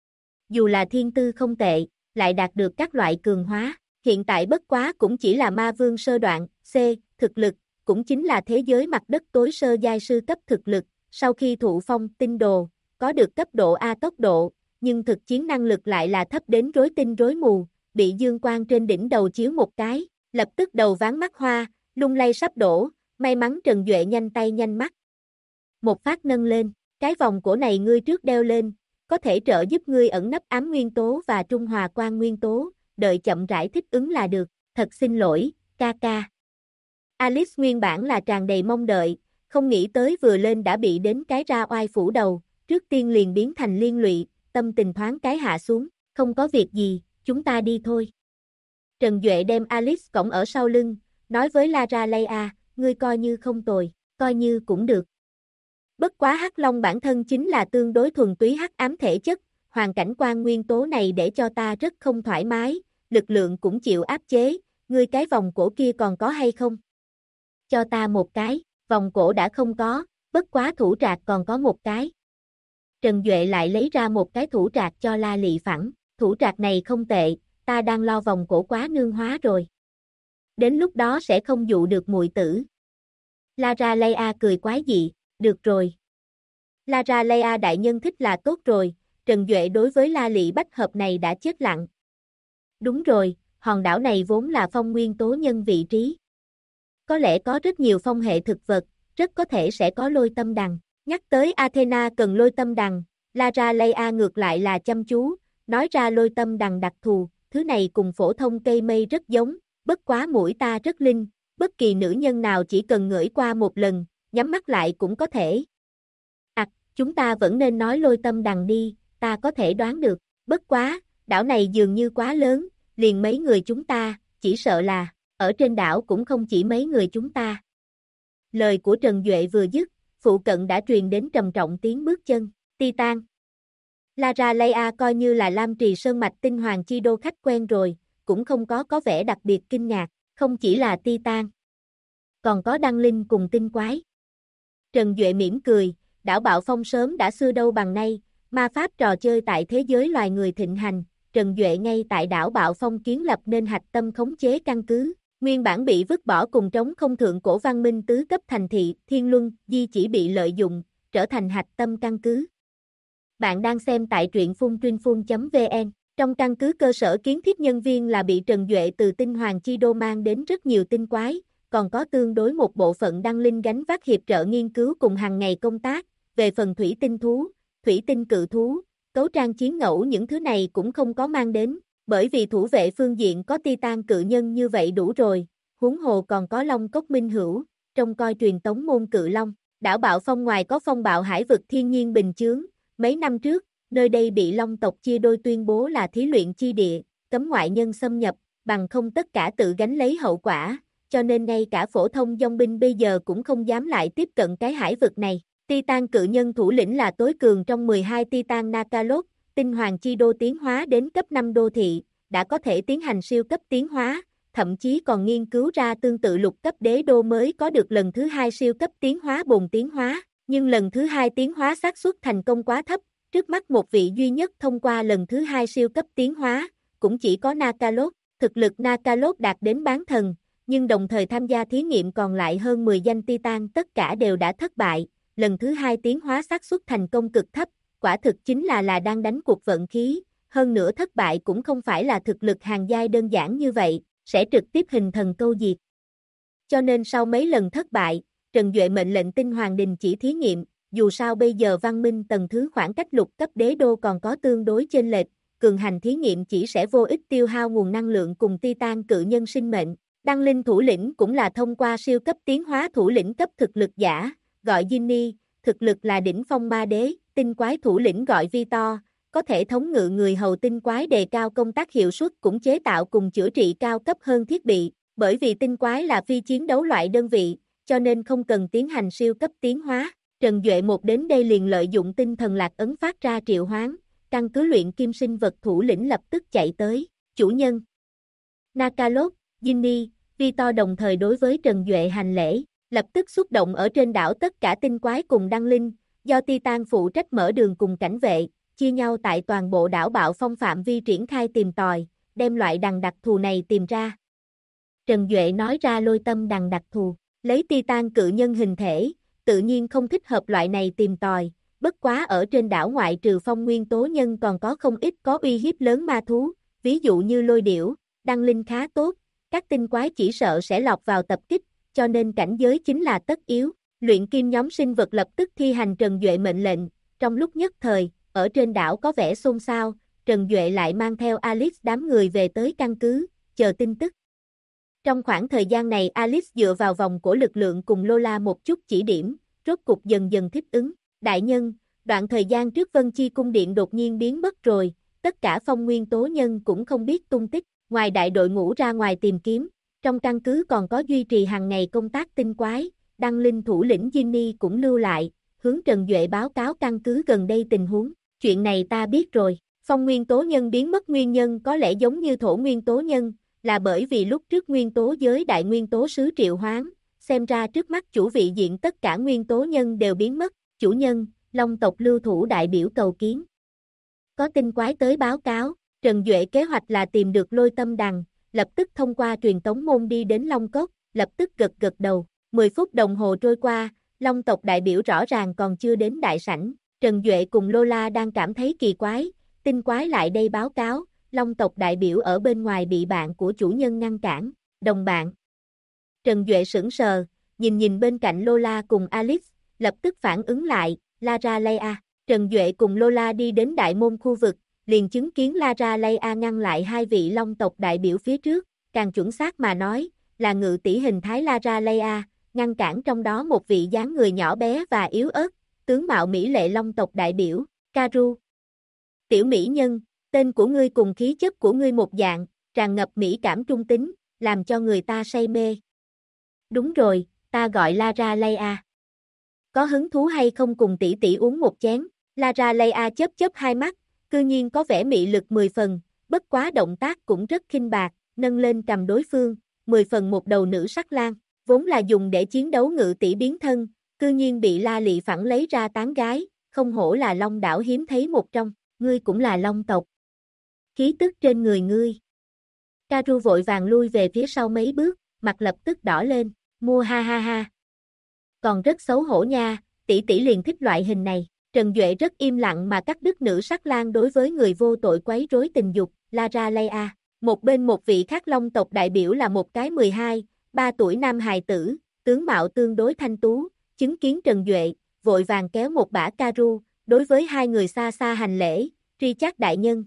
Dù là thiên tư không tệ, lại đạt được các loại cường hóa, hiện tại bất quá cũng chỉ là ma vương sơ đoạn, thực lực, cũng chính là thế giới mặt đất tối sơ giai sư cấp thực lực, sau khi thụ phong tinh đồ, có được cấp độ A tốc độ, nhưng thực chiến năng lực lại là thấp đến rối tinh rối mù, bị dương quang trên đỉnh đầu chiếu một cái, lập tức đầu váng mắt hoa, lung lay sắp đổ, may mắn Trần Duệ nhanh tay nhanh mắt. Một phát nâng lên, cái vòng cổ này ngươi trước đeo lên, có thể trợ giúp ngươi ẩn nấp ám nguyên tố và trung hòa quang nguyên tố, đợi chậm rãi thích ứng là được, thật xin lỗi, ca ca. Alice nguyên bản là tràn đầy mong đợi, không nghĩ tới vừa lên đã bị đến cái ra oai phủ đầu, trước tiên liền biến thành liên lụy, tâm tình thoáng cái hạ xuống, không có việc gì, chúng ta đi thôi. Trần Duệ đem Alice cõng ở sau lưng, nói với Lara Leia, ngươi coi như không tồi, coi như cũng được. Bất quá Hắc Long bản thân chính là tương đối thuần túy hắc ám thể chất, hoàn cảnh quan nguyên tố này để cho ta rất không thoải mái, lực lượng cũng chịu áp chế, ngươi cái vòng cổ kia còn có hay không? Cho ta một cái, vòng cổ đã không có, bất quá thủ trạc còn có một cái. Trần Duệ lại lấy ra một cái thủ trạc cho La Lị Phẳng, thủ trạc này không tệ, ta đang lo vòng cổ quá nương hóa rồi. Đến lúc đó sẽ không dụ được muội tử. Lara Leia cười quái dị, được rồi. Lara Leia đại nhân thích là tốt rồi, Trần Duệ đối với La Lị bách hợp này đã chết lặng. Đúng rồi, hòn đảo này vốn là phong nguyên tố nhân vị trí. Có lẽ có rất nhiều phong hệ thực vật, rất có thể sẽ có lôi tâm đằng. Nhắc tới Athena cần lôi tâm đằng, Lara Leia ngược lại là chăm chú, nói ra lôi tâm đằng đặc thù, thứ này cùng phổ thông cây mây rất giống, bất quá mũi ta rất linh, bất kỳ nữ nhân nào chỉ cần ngửi qua một lần, nhắm mắt lại cũng có thể. Chúng ta vẫn nên nói lôi tâm đằng đi, ta có thể đoán được, bất quá, đảo này dường như quá lớn, liền mấy người chúng ta, chỉ sợ là, ở trên đảo cũng không chỉ mấy người chúng ta. Lời của Trần Duệ vừa dứt, phụ cận đã truyền đến trầm trọng tiếng bước chân, Titan. Lara Leia coi như là Lam Trì Sơn Mạch tinh hoàng chi đô khách quen rồi, cũng không có vẻ đặc biệt kinh ngạc, không chỉ là Titan, còn có Đăng Linh cùng tinh quái. Trần Duệ mỉm cười, đảo Bạo Phong sớm đã xưa đâu bằng nay, ma pháp trò chơi tại thế giới loài người thịnh hành, Trần Duệ ngay tại đảo Bạo Phong kiến lập nên hạch tâm khống chế căn cứ, nguyên bản bị vứt bỏ cùng trống không thượng cổ văn minh tứ cấp thành thị, Thiên Luân, Di chỉ bị lợi dụng, trở thành hạch tâm căn cứ. Bạn đang xem tại truyện phuntrinphun.vn, trong căn cứ cơ sở kiến thiết nhân viên là bị Trần Duệ từ tinh hoàng chi đô mang đến rất nhiều tinh quái, còn có tương đối một bộ phận Đăng Linh gánh vác hiệp trợ nghiên cứu cùng hàng ngày công tác, về phần thủy tinh thú, thủy tinh cự thú, cấu trang chiến ngẫu những thứ này cũng không có mang đến, bởi vì thủ vệ phương diện có Titan cự nhân như vậy đủ rồi, huống hồ còn có Long Cốc Minh Hữu, trông coi truyền tống môn cự long, đảo Bạo Phong ngoài có phong bạo hải vực thiên nhiên bình chướng, mấy năm trước, nơi đây bị Long tộc chia đôi tuyên bố là thí luyện chi địa, cấm ngoại nhân xâm nhập, bằng không tất cả tự gánh lấy hậu quả, cho nên ngay cả phổ thông dòng binh bây giờ cũng không dám lại tiếp cận cái hải vực này. Titan cự nhân thủ lĩnh là tối cường trong 12 Titan Nakalot, tinh hoàng chi đô tiến hóa đến cấp 5 đô thị, đã có thể tiến hành siêu cấp tiến hóa, thậm chí còn nghiên cứu ra tương tự lục cấp đế đô mới có được lần thứ 2 siêu cấp tiến hóa bồn tiến hóa, nhưng lần thứ 2 tiến hóa xác suất thành công quá thấp, trước mắt một vị duy nhất thông qua lần thứ 2 siêu cấp tiến hóa, cũng chỉ có Nakalot, thực lực Nakalot đạt đến bán thần, nhưng đồng thời tham gia thí nghiệm còn lại hơn 10 danh Titan tất cả đều đã thất bại. Lần thứ 2 tiến hóa xác suất thành công cực thấp, quả thực chính là đang đánh cuộc vận khí, hơn nữa thất bại cũng không phải là thực lực hàng giai đơn giản như vậy, sẽ trực tiếp hình thần câu diệt. Cho nên sau mấy lần thất bại, Trần Duệ mệnh lệnh tinh hoàng đình chỉ thí nghiệm, dù sao bây giờ văn minh tầng thứ khoảng cách lục cấp đế đô còn có tương đối chênh lệch, cường hành thí nghiệm chỉ sẽ vô ích tiêu hao nguồn năng lượng cùng Titan cự nhân sinh mệnh. Đăng Linh thủ lĩnh cũng là thông qua siêu cấp tiến hóa thủ lĩnh cấp thực lực giả, gọi Ginny, thực lực là đỉnh phong ma đế, tinh quái thủ lĩnh gọi Vitor, có thể thống ngự người hầu tinh quái đề cao công tác hiệu suất cũng chế tạo cùng chữa trị cao cấp hơn thiết bị, bởi vì tinh quái là phi chiến đấu loại đơn vị, cho nên không cần tiến hành siêu cấp tiến hóa. Trần Duệ một đến đây liền lợi dụng tinh thần lạc ấn phát ra triệu hoán, căn cứ luyện kim sinh vật thủ lĩnh lập tức chạy tới, chủ nhân. Nakalot, Ginny, Vitor đồng thời đối với Trần Duệ hành lễ, lập tức xuất động ở trên đảo tất cả tinh quái cùng Đăng Linh, do Titan phụ trách mở đường cùng cảnh vệ, chia nhau tại toàn bộ đảo Bạo Phong phạm vi triển khai tìm tòi, đem loại đằng đặc thù này tìm ra. Trần Duệ nói ra lôi tâm đằng đặc thù, Lấy Titan cự nhân hình thể, tự nhiên không thích hợp loại này tìm tòi, bất quá ở trên đảo ngoại trừ phong nguyên tố nhân còn có không ít có uy hiếp lớn ma thú, ví dụ như lôi điểu, đăng linh khá tốt, các tinh quái chỉ sợ sẽ lọt vào tập kích, cho nên cảnh giới chính là tất yếu. Luyện kim nhóm sinh vật lập tức thi hành Trần Duệ mệnh lệnh, trong lúc nhất thời, ở trên đảo có vẻ xôn xao, Trần Duệ lại mang theo Alice đám người về tới căn cứ, chờ tin tức. Trong khoảng thời gian này Alice dựa vào vòng cổ lực lượng cùng Lola một chút chỉ điểm, rốt cục dần dần thích ứng. Đại nhân, đoạn thời gian trước Vân Chi cung điện đột nhiên biến mất rồi, tất cả phong nguyên tố nhân cũng không biết tung tích, ngoài đại đội ngũ ra ngoài tìm kiếm, trong căn cứ còn có duy trì hàng ngày công tác tinh quái, đăng linh thủ lĩnh Ginny cũng lưu lại, hướng Trần Duệ báo cáo căn cứ gần đây tình huống, chuyện này ta biết rồi, phong nguyên tố nhân biến mất nguyên nhân có lẽ giống như thổ nguyên tố nhân, là bởi vì lúc trước nguyên tố giới đại nguyên tố sứ triệu hoán, xem ra trước mắt chủ vị diện tất cả nguyên tố nhân đều biến mất, chủ nhân, Long tộc lưu thủ đại biểu cầu kiến. Có tinh quái tới báo cáo, Trần Duệ kế hoạch là tìm được lôi tâm đằng, lập tức thông qua truyền tống môn đi đến Long Cốc, lập tức gật gật đầu, 10 phút đồng hồ trôi qua, Long tộc đại biểu rõ ràng còn chưa đến đại sảnh, Trần Duệ cùng Lola đang cảm thấy kỳ quái, tinh quái lại đây báo cáo, Long tộc đại biểu ở bên ngoài bị bạn của chủ nhân ngăn cản, đồng bạn. Trần Duệ sững sờ, nhìn bên cạnh Lola cùng Alice, lập tức phản ứng lại, Lara Leia. Trần Duệ cùng Lola đi đến đại môn khu vực, liền chứng kiến Lara Leia ngăn lại hai vị Long tộc đại biểu phía trước, càng chuẩn xác mà nói, là ngự tỷ hình thái Lara Leia, ngăn cản trong đó một vị dáng người nhỏ bé và yếu ớt, tướng mạo mỹ lệ Long tộc đại biểu, Karu. Tiểu mỹ nhân, tên của ngươi cùng khí chất của ngươi một dạng, tràn ngập mỹ cảm trung tính, làm cho người ta say mê. Đúng rồi, ta gọi Lara Leia. Có hứng thú hay không cùng tỷ tỷ uống một chén? Lara Leia chớp hai mắt, cư nhiên có vẻ mị lực 10 phần, bất quá động tác cũng rất khinh bạc, nâng lên cầm đối phương, 10 phần một đầu nữ sắc lang, vốn là dùng để chiến đấu ngự tỷ biến thân, cư nhiên bị La Lị phản lấy ra tán gái, không hổ là Long đảo hiếm thấy một trong, ngươi cũng là Long tộc. Khí tức trên người ngươi. Karu vội vàng lui về phía sau mấy bước, mặt lập tức đỏ lên, mua ha ha ha. Còn rất xấu hổ nha, tỷ tỷ liền thích loại hình này. Trần Duệ rất im lặng mà cắt đứt nữ sắc lang đối với người vô tội quấy rối tình dục, Lara Leia. Một bên một vị khác Long tộc đại biểu là một cái 12-3 tuổi nam hài tử, tướng mạo tương đối thanh tú, chứng kiến Trần Duệ, vội vàng kéo một bả Karu, đối với hai người xa xa hành lễ, Richard đại nhân.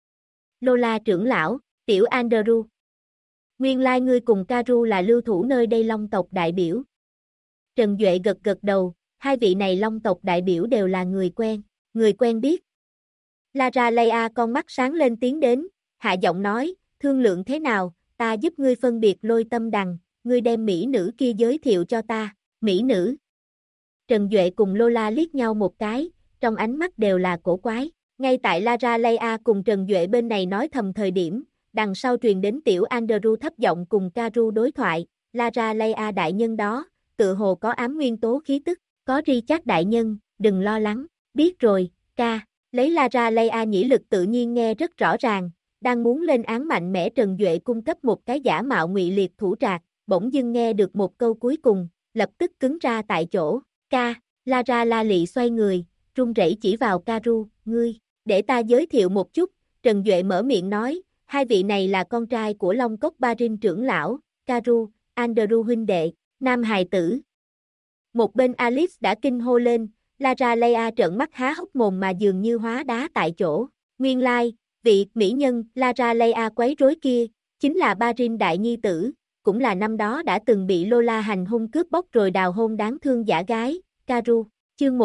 Lola trưởng lão, tiểu Andrew. Nguyên lai ngươi cùng Karu là lưu thủ nơi đây Long tộc đại biểu. Trần Duệ gật đầu, hai vị này Long tộc đại biểu đều là người quen biết. Lara Leia con mắt sáng lên tiến đến, hạ giọng nói, thương lượng thế nào, ta giúp ngươi phân biệt lôi tâm đằng, ngươi đem mỹ nữ kia giới thiệu cho ta, mỹ nữ. Trần Duệ cùng Lola liếc nhau một cái, trong ánh mắt đều là cổ quái, ngay tại Lara Leia cùng Trần Duệ bên này nói thầm thời điểm, đằng sau truyền đến tiểu Andrew thấp giọng cùng Karu đối thoại, Lara Leia đại nhân đó, tự hồ có ám nguyên tố khí tức, có Richard đại nhân, đừng lo lắng, biết rồi, ca, lấy Lara Leia nhĩ lực tự nhiên nghe rất rõ ràng, đang muốn lên án mạnh mẽ Trần Duệ cung cấp một cái giả mạo ngụy liệt thủ trạc, bỗng dưng nghe được một câu cuối cùng, lập tức cứng ra tại chỗ, ca, Lara La Lị xoay người, run rẩy chỉ vào Karu, ngươi, để ta giới thiệu một chút, Trần Duệ mở miệng nói, hai vị này là con trai của Long Cốc Barin trưởng lão, Karu, Andrew huynh đệ, nam hài tử. Một bên Alice đã kinh hô lên, Lara Leia trợn mắt há hốc mồm mà dường như hóa đá tại chỗ. Nguyên lai, vị mỹ nhân Lara Leia quấy rối kia, chính là Barin đại nhi tử, cũng là năm đó đã từng bị Lola hành hung cướp bóc rồi đào hôn đáng thương giả gái, Karu, chương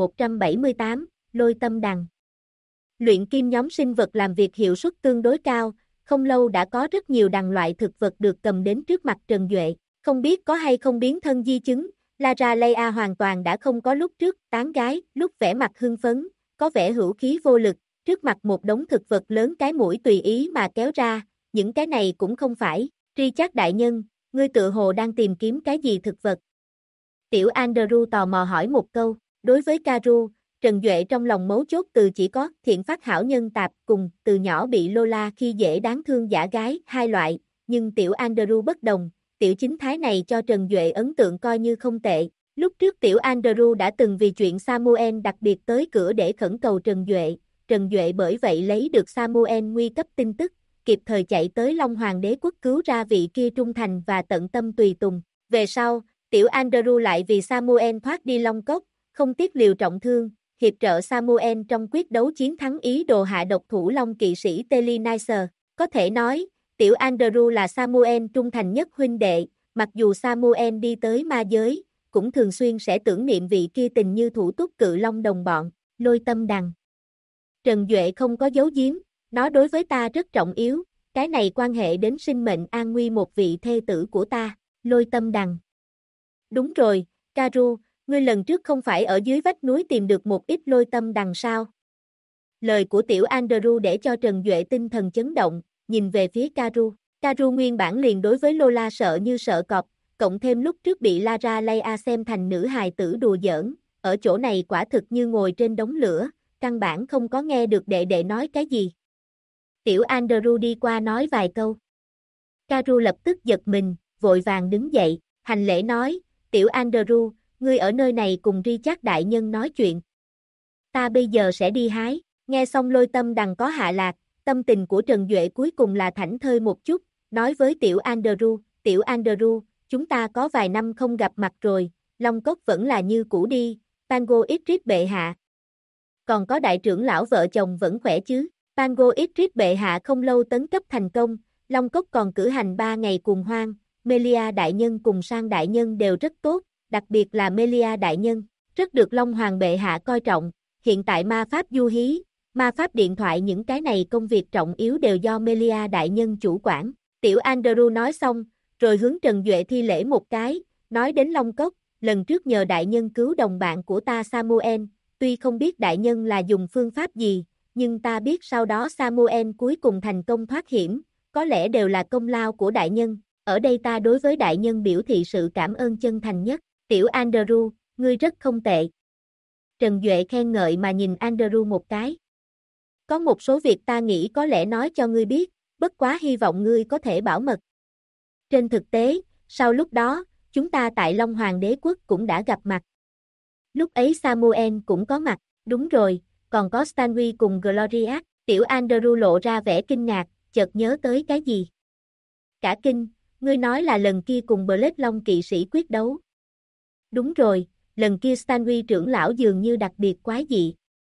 1178, lôi tâm đằng. Luyện kim nhóm sinh vật làm việc hiệu suất tương đối cao, không lâu đã có rất nhiều đằng loại thực vật được cầm đến trước mặt Trần Duệ, không biết có hay không biến thân di chứng, Lara Leia hoàn toàn đã không có lúc trước tán gái, lúc vẻ mặt hưng phấn, có vẻ hữu khí vô lực, trước mặt một đống thực vật lớn cái mũi tùy ý mà kéo ra, những cái này cũng không phải, Richard đại nhân, ngươi tự hồ đang tìm kiếm cái gì thực vật. Tiểu Andrew tò mò hỏi một câu, đối với Karu, Trần Duệ trong lòng mấu chốt từ chỉ có thiện phát hảo nhân tạp cùng từ nhỏ bị Lola khi dễ đáng thương giả gái hai loại, nhưng tiểu Andrew bất đồng, tiểu chính thái này cho Trần Duệ ấn tượng coi như không tệ. Lúc trước tiểu Andrew đã từng vì chuyện Samuel đặc biệt tới cửa để khẩn cầu Trần Duệ bởi vậy lấy được Samuel nguy cấp tin tức, kịp thời chạy tới Long Hoàng đế quốc cứu ra vị kia trung thành và tận tâm tùy tùng. Về sau, tiểu Andrew lại vì Samuel thoát đi Long Cốc, không tiếc liều trọng thương, hiệp trợ Samuel trong quyết đấu chiến thắng ý đồ hạ độc thủ Long kỵ sĩ Teliniser. Có thể nói, tiểu Andrew là Samuel trung thành nhất huynh đệ, mặc dù Samuel đi tới ma giới, cũng thường xuyên sẽ tưởng niệm vị kia tình như thủ túc cự long đồng bọn, Lôi Tâm Đằng. Trần Duệ không có giấu giếm, nó đối với ta rất trọng yếu, cái này quan hệ đến sinh mệnh an nguy một vị thê tử của ta, Lôi Tâm Đằng. Đúng rồi, Karu, ngươi lần trước không phải ở dưới vách núi tìm được một ít lôi tâm đằng sao? Lời của tiểu Andrew để cho Trần Duệ tinh thần chấn động, nhìn về phía Karu. Karu nguyên bản liền đối với Lola sợ như sợ cọp, cộng thêm lúc trước bị Lara Leia xem thành nữ hài tử đùa giỡn, ở chỗ này quả thực như ngồi trên đống lửa, căn bản không có nghe được đệ đệ nói cái gì. Tiểu Andrew đi qua nói vài câu. Karu lập tức giật mình, vội vàng đứng dậy, hành lễ nói, tiểu Andrew, ngươi ở nơi này cùng Richard đại nhân nói chuyện. Ta bây giờ sẽ đi hái, nghe xong Lôi Tâm Đằng có hạ lạc, tâm tình của Trần Duệ cuối cùng là thảnh thơi một chút, nói với tiểu Andrew, chúng ta có vài năm không gặp mặt rồi, Long Cốc vẫn là như cũ đi, Pango Idris bệ hạ. Còn có đại trưởng lão vợ chồng vẫn khỏe chứ, Pango Idris bệ hạ không lâu tấn cấp thành công, Long Cốc còn cử hành 3 ngày cuồng hoang, Melia đại nhân cùng Sang đại nhân đều rất tốt, đặc biệt là Melia đại nhân, rất được Long Hoàng bệ hạ coi trọng, hiện tại ma pháp du hí, ma pháp điện thoại những cái này công việc trọng yếu đều do Melia đại nhân chủ quản. Tiểu Andrew nói xong, rồi hướng Trần Duệ thi lễ một cái, nói đến Long Cốc, lần trước nhờ đại nhân cứu đồng bạn của ta Samuel, tuy không biết đại nhân là dùng phương pháp gì, nhưng ta biết sau đó Samuel cuối cùng thành công thoát hiểm, có lẽ đều là công lao của đại nhân, ở đây ta đối với đại nhân biểu thị sự cảm ơn chân thành nhất. Tiểu Andrew, ngươi rất không tệ. Trần Duệ khen ngợi mà nhìn Andrew một cái. Có một số việc ta nghĩ có lẽ nói cho ngươi biết, bất quá hy vọng ngươi có thể bảo mật. Trên thực tế, sau lúc đó, chúng ta tại Long Hoàng đế quốc cũng đã gặp mặt. Lúc ấy Samuel cũng có mặt, đúng rồi, còn có Stanley cùng Gloria. Tiểu Andrew lộ ra vẻ kinh ngạc, chợt nhớ tới cái gì. Cả kinh, ngươi nói là lần kia cùng Blade Long kỵ sĩ quyết đấu. Đúng rồi, lần kia Stanley trưởng lão dường như đặc biệt quái dị.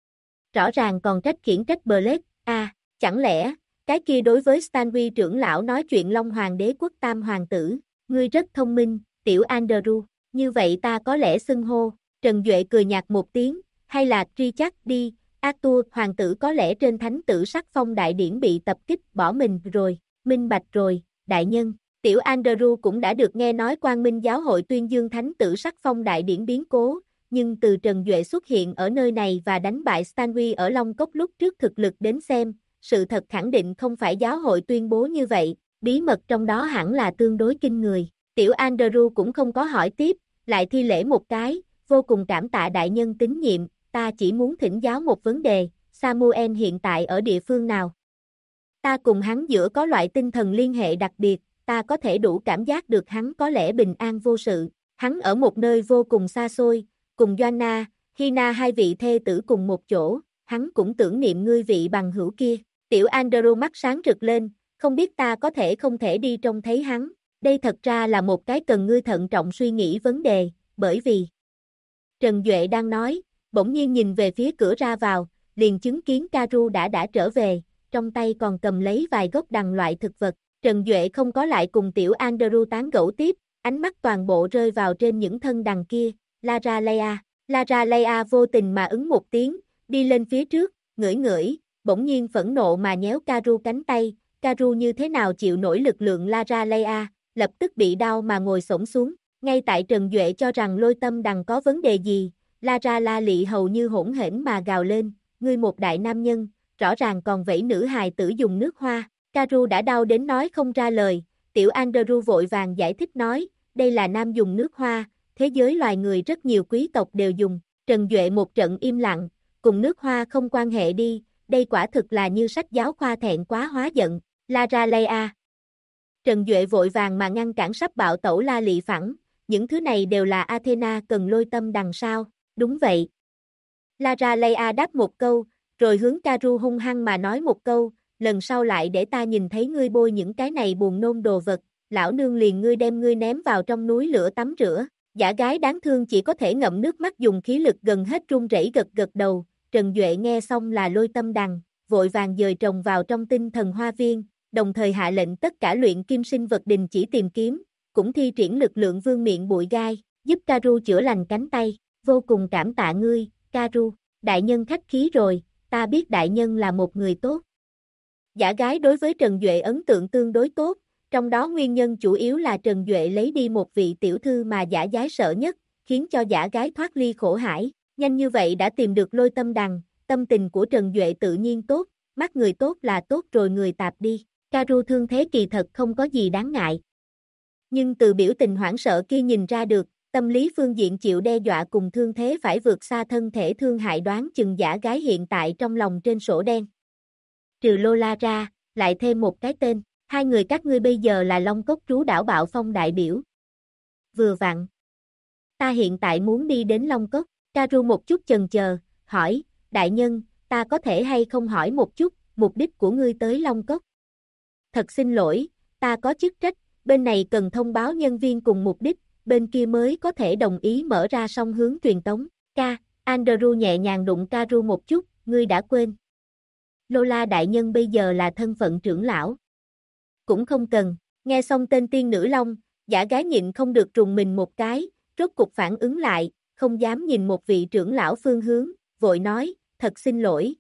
Rõ ràng còn trách khiển trách Blade, chẳng lẽ, cái kia đối với Stanley trưởng lão nói chuyện Long Hoàng đế quốc tam hoàng tử, ngươi rất thông minh, tiểu Andrew, như vậy ta có lẽ xưng hô, Trần Duệ cười nhạt một tiếng, hay là Richard đi, Arthur hoàng tử có lẽ trên thánh tử sắc phong đại điển bị tập kích bỏ mình rồi, minh bạch rồi, đại nhân. Tiểu Andrew cũng đã được nghe nói Quang Minh giáo hội tuyên dương thánh tử sắc phong đại điển biến cố, nhưng từ Trần Duệ xuất hiện ở nơi này và đánh bại Stanley ở Long Cốc lúc trước thực lực đến xem, sự thật khẳng định không phải giáo hội tuyên bố như vậy, bí mật trong đó hẳn là tương đối kinh người. Tiểu Andrew cũng không có hỏi tiếp, lại thi lễ một cái, vô cùng cảm tạ đại nhân tín nhiệm, ta chỉ muốn thỉnh giáo một vấn đề, Samuel hiện tại ở địa phương nào? Ta cùng hắn giữa có loại tinh thần liên hệ đặc biệt, ta có thể đủ cảm giác được hắn có lẽ bình an vô sự, hắn ở một nơi vô cùng xa xôi, cùng Joanna, Hina hai vị thê tử cùng một chỗ, hắn cũng tưởng niệm ngươi vị bằng hữu kia. Tiểu Andrew mắt sáng rực lên, không biết ta có thể không thể đi trông thấy hắn, đây thật ra là một cái cần ngươi thận trọng suy nghĩ vấn đề, bởi vì Trần Duệ đang nói, bỗng nhiên nhìn về phía cửa ra vào, liền chứng kiến Karu đã trở về, trong tay còn cầm lấy vài gốc đằng loại thực vật. Trần Duệ không có lại cùng tiểu Andrew tán gẫu tiếp, ánh mắt toàn bộ rơi vào trên những thân đằng kia, Lara Leia. Lara Leia vô tình mà ứng một tiếng, đi lên phía trước, ngửi, bỗng nhiên phẫn nộ mà nhéo Karu cánh tay, Karu như thế nào chịu nổi lực lượng Lara Leia, lập tức bị đau mà ngồi xổm xuống. Ngay tại Trần Duệ cho rằng Lôi Tâm Đằng có vấn đề gì, Lara La Lị hầu như hỗn hển mà gào lên, ngươi một đại nam nhân, rõ ràng còn vẫy nữ hài tử dùng nước hoa. Karu đã đau đến nói không ra lời, tiểu Andrew vội vàng giải thích nói, đây là nam dùng nước hoa, thế giới loài người rất nhiều quý tộc đều dùng. Trần Duệ một trận im lặng, cùng nước hoa không quan hệ đi, đây quả thực là như sách giáo khoa thẹn quá hóa giận, Lara Leia. Trần Duệ vội vàng mà ngăn cản sắp bạo tẩu La Lị Phẳng, những thứ này đều là Athena cần lôi tâm đằng sau, đúng vậy. Lara Leia đáp một câu, rồi hướng Karu hung hăng mà nói một câu, lần sau lại để ta nhìn thấy ngươi bôi những cái này buồn nôn đồ vật, lão nương liền ngươi đem ngươi ném vào trong núi lửa tắm rửa. Giả gái đáng thương chỉ có thể ngậm nước mắt dùng khí lực gần hết run rẩy gật gật đầu, Trần Duệ nghe xong là lôi tâm đằng, vội vàng dời trồng vào trong tinh thần hoa viên, đồng thời hạ lệnh tất cả luyện kim sinh vật đình chỉ tìm kiếm, cũng thi triển lực lượng vương miện bụi gai, giúp Karu chữa lành cánh tay, vô cùng cảm tạ ngươi, Karu, đại nhân khách khí rồi, ta biết đại nhân là một người tốt. Giả gái đối với Trần Duệ ấn tượng tương đối tốt, trong đó nguyên nhân chủ yếu là Trần Duệ lấy đi một vị tiểu thư mà giả gái sợ nhất, khiến cho giả gái thoát ly khổ hải, nhanh như vậy đã tìm được lôi tâm đằng, tâm tình của Trần Duệ tự nhiên tốt, mắt người tốt là tốt rồi người tạp đi, Karu thương thế kỳ thật không có gì đáng ngại. Nhưng từ biểu tình hoảng sợ kia nhìn ra được, tâm lý phương diện chịu đe dọa cùng thương thế phải vượt xa thân thể thương hại đoán chừng giả gái hiện tại trong lòng trên sổ đen. Trừ Lola ra, lại thêm một cái tên, hai người các ngươi bây giờ là Long Cốc trú đảo Bạo Phong đại biểu. Vừa vặn. Ta hiện tại muốn đi đến Long Cốc, Karu một chút chần chờ, hỏi, đại nhân, ta có thể hay không hỏi một chút, mục đích của ngươi tới Long Cốc? Thật xin lỗi, ta có chức trách, bên này cần thông báo nhân viên cùng mục đích, bên kia mới có thể đồng ý mở ra song hướng truyền tống. Andrew nhẹ nhàng đụng Karu một chút, ngươi đã quên. Lola đại nhân bây giờ là thân phận trưởng lão. Cũng không cần, nghe xong tên tiên nữ long, giả gái nhịn không được trùng mình một cái, rốt cục phản ứng lại, không dám nhìn một vị trưởng lão phương hướng, vội nói, thật xin lỗi,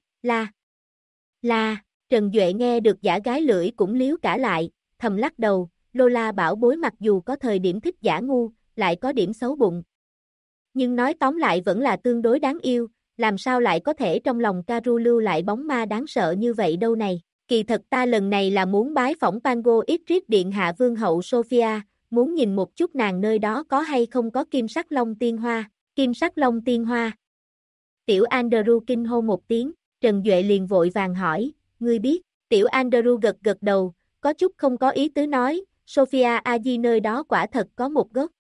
Trần Duệ nghe được giả gái lưỡi cũng liếu cả lại, thầm lắc đầu, Lola bảo bối mặc dù có thời điểm thích giả ngu, lại có điểm xấu bụng. Nhưng nói tóm lại vẫn là tương đối đáng yêu, làm sao lại có thể trong lòng Karu lưu lại bóng ma đáng sợ như vậy đâu này. Kỳ thật ta lần này là muốn bái phỏng Pango Idris Điện Hạ Vương hậu Sophia, muốn nhìn một chút nàng nơi đó có hay không có kim sắc long tiên hoa, kim sắc long tiên hoa. Tiểu Andrew kinh hô một tiếng, Trần Duệ liền vội vàng hỏi, ngươi biết, Tiểu Andrew gật gật đầu, có chút không có ý tứ nói, Sophia Aji nơi đó quả thật có một gốc.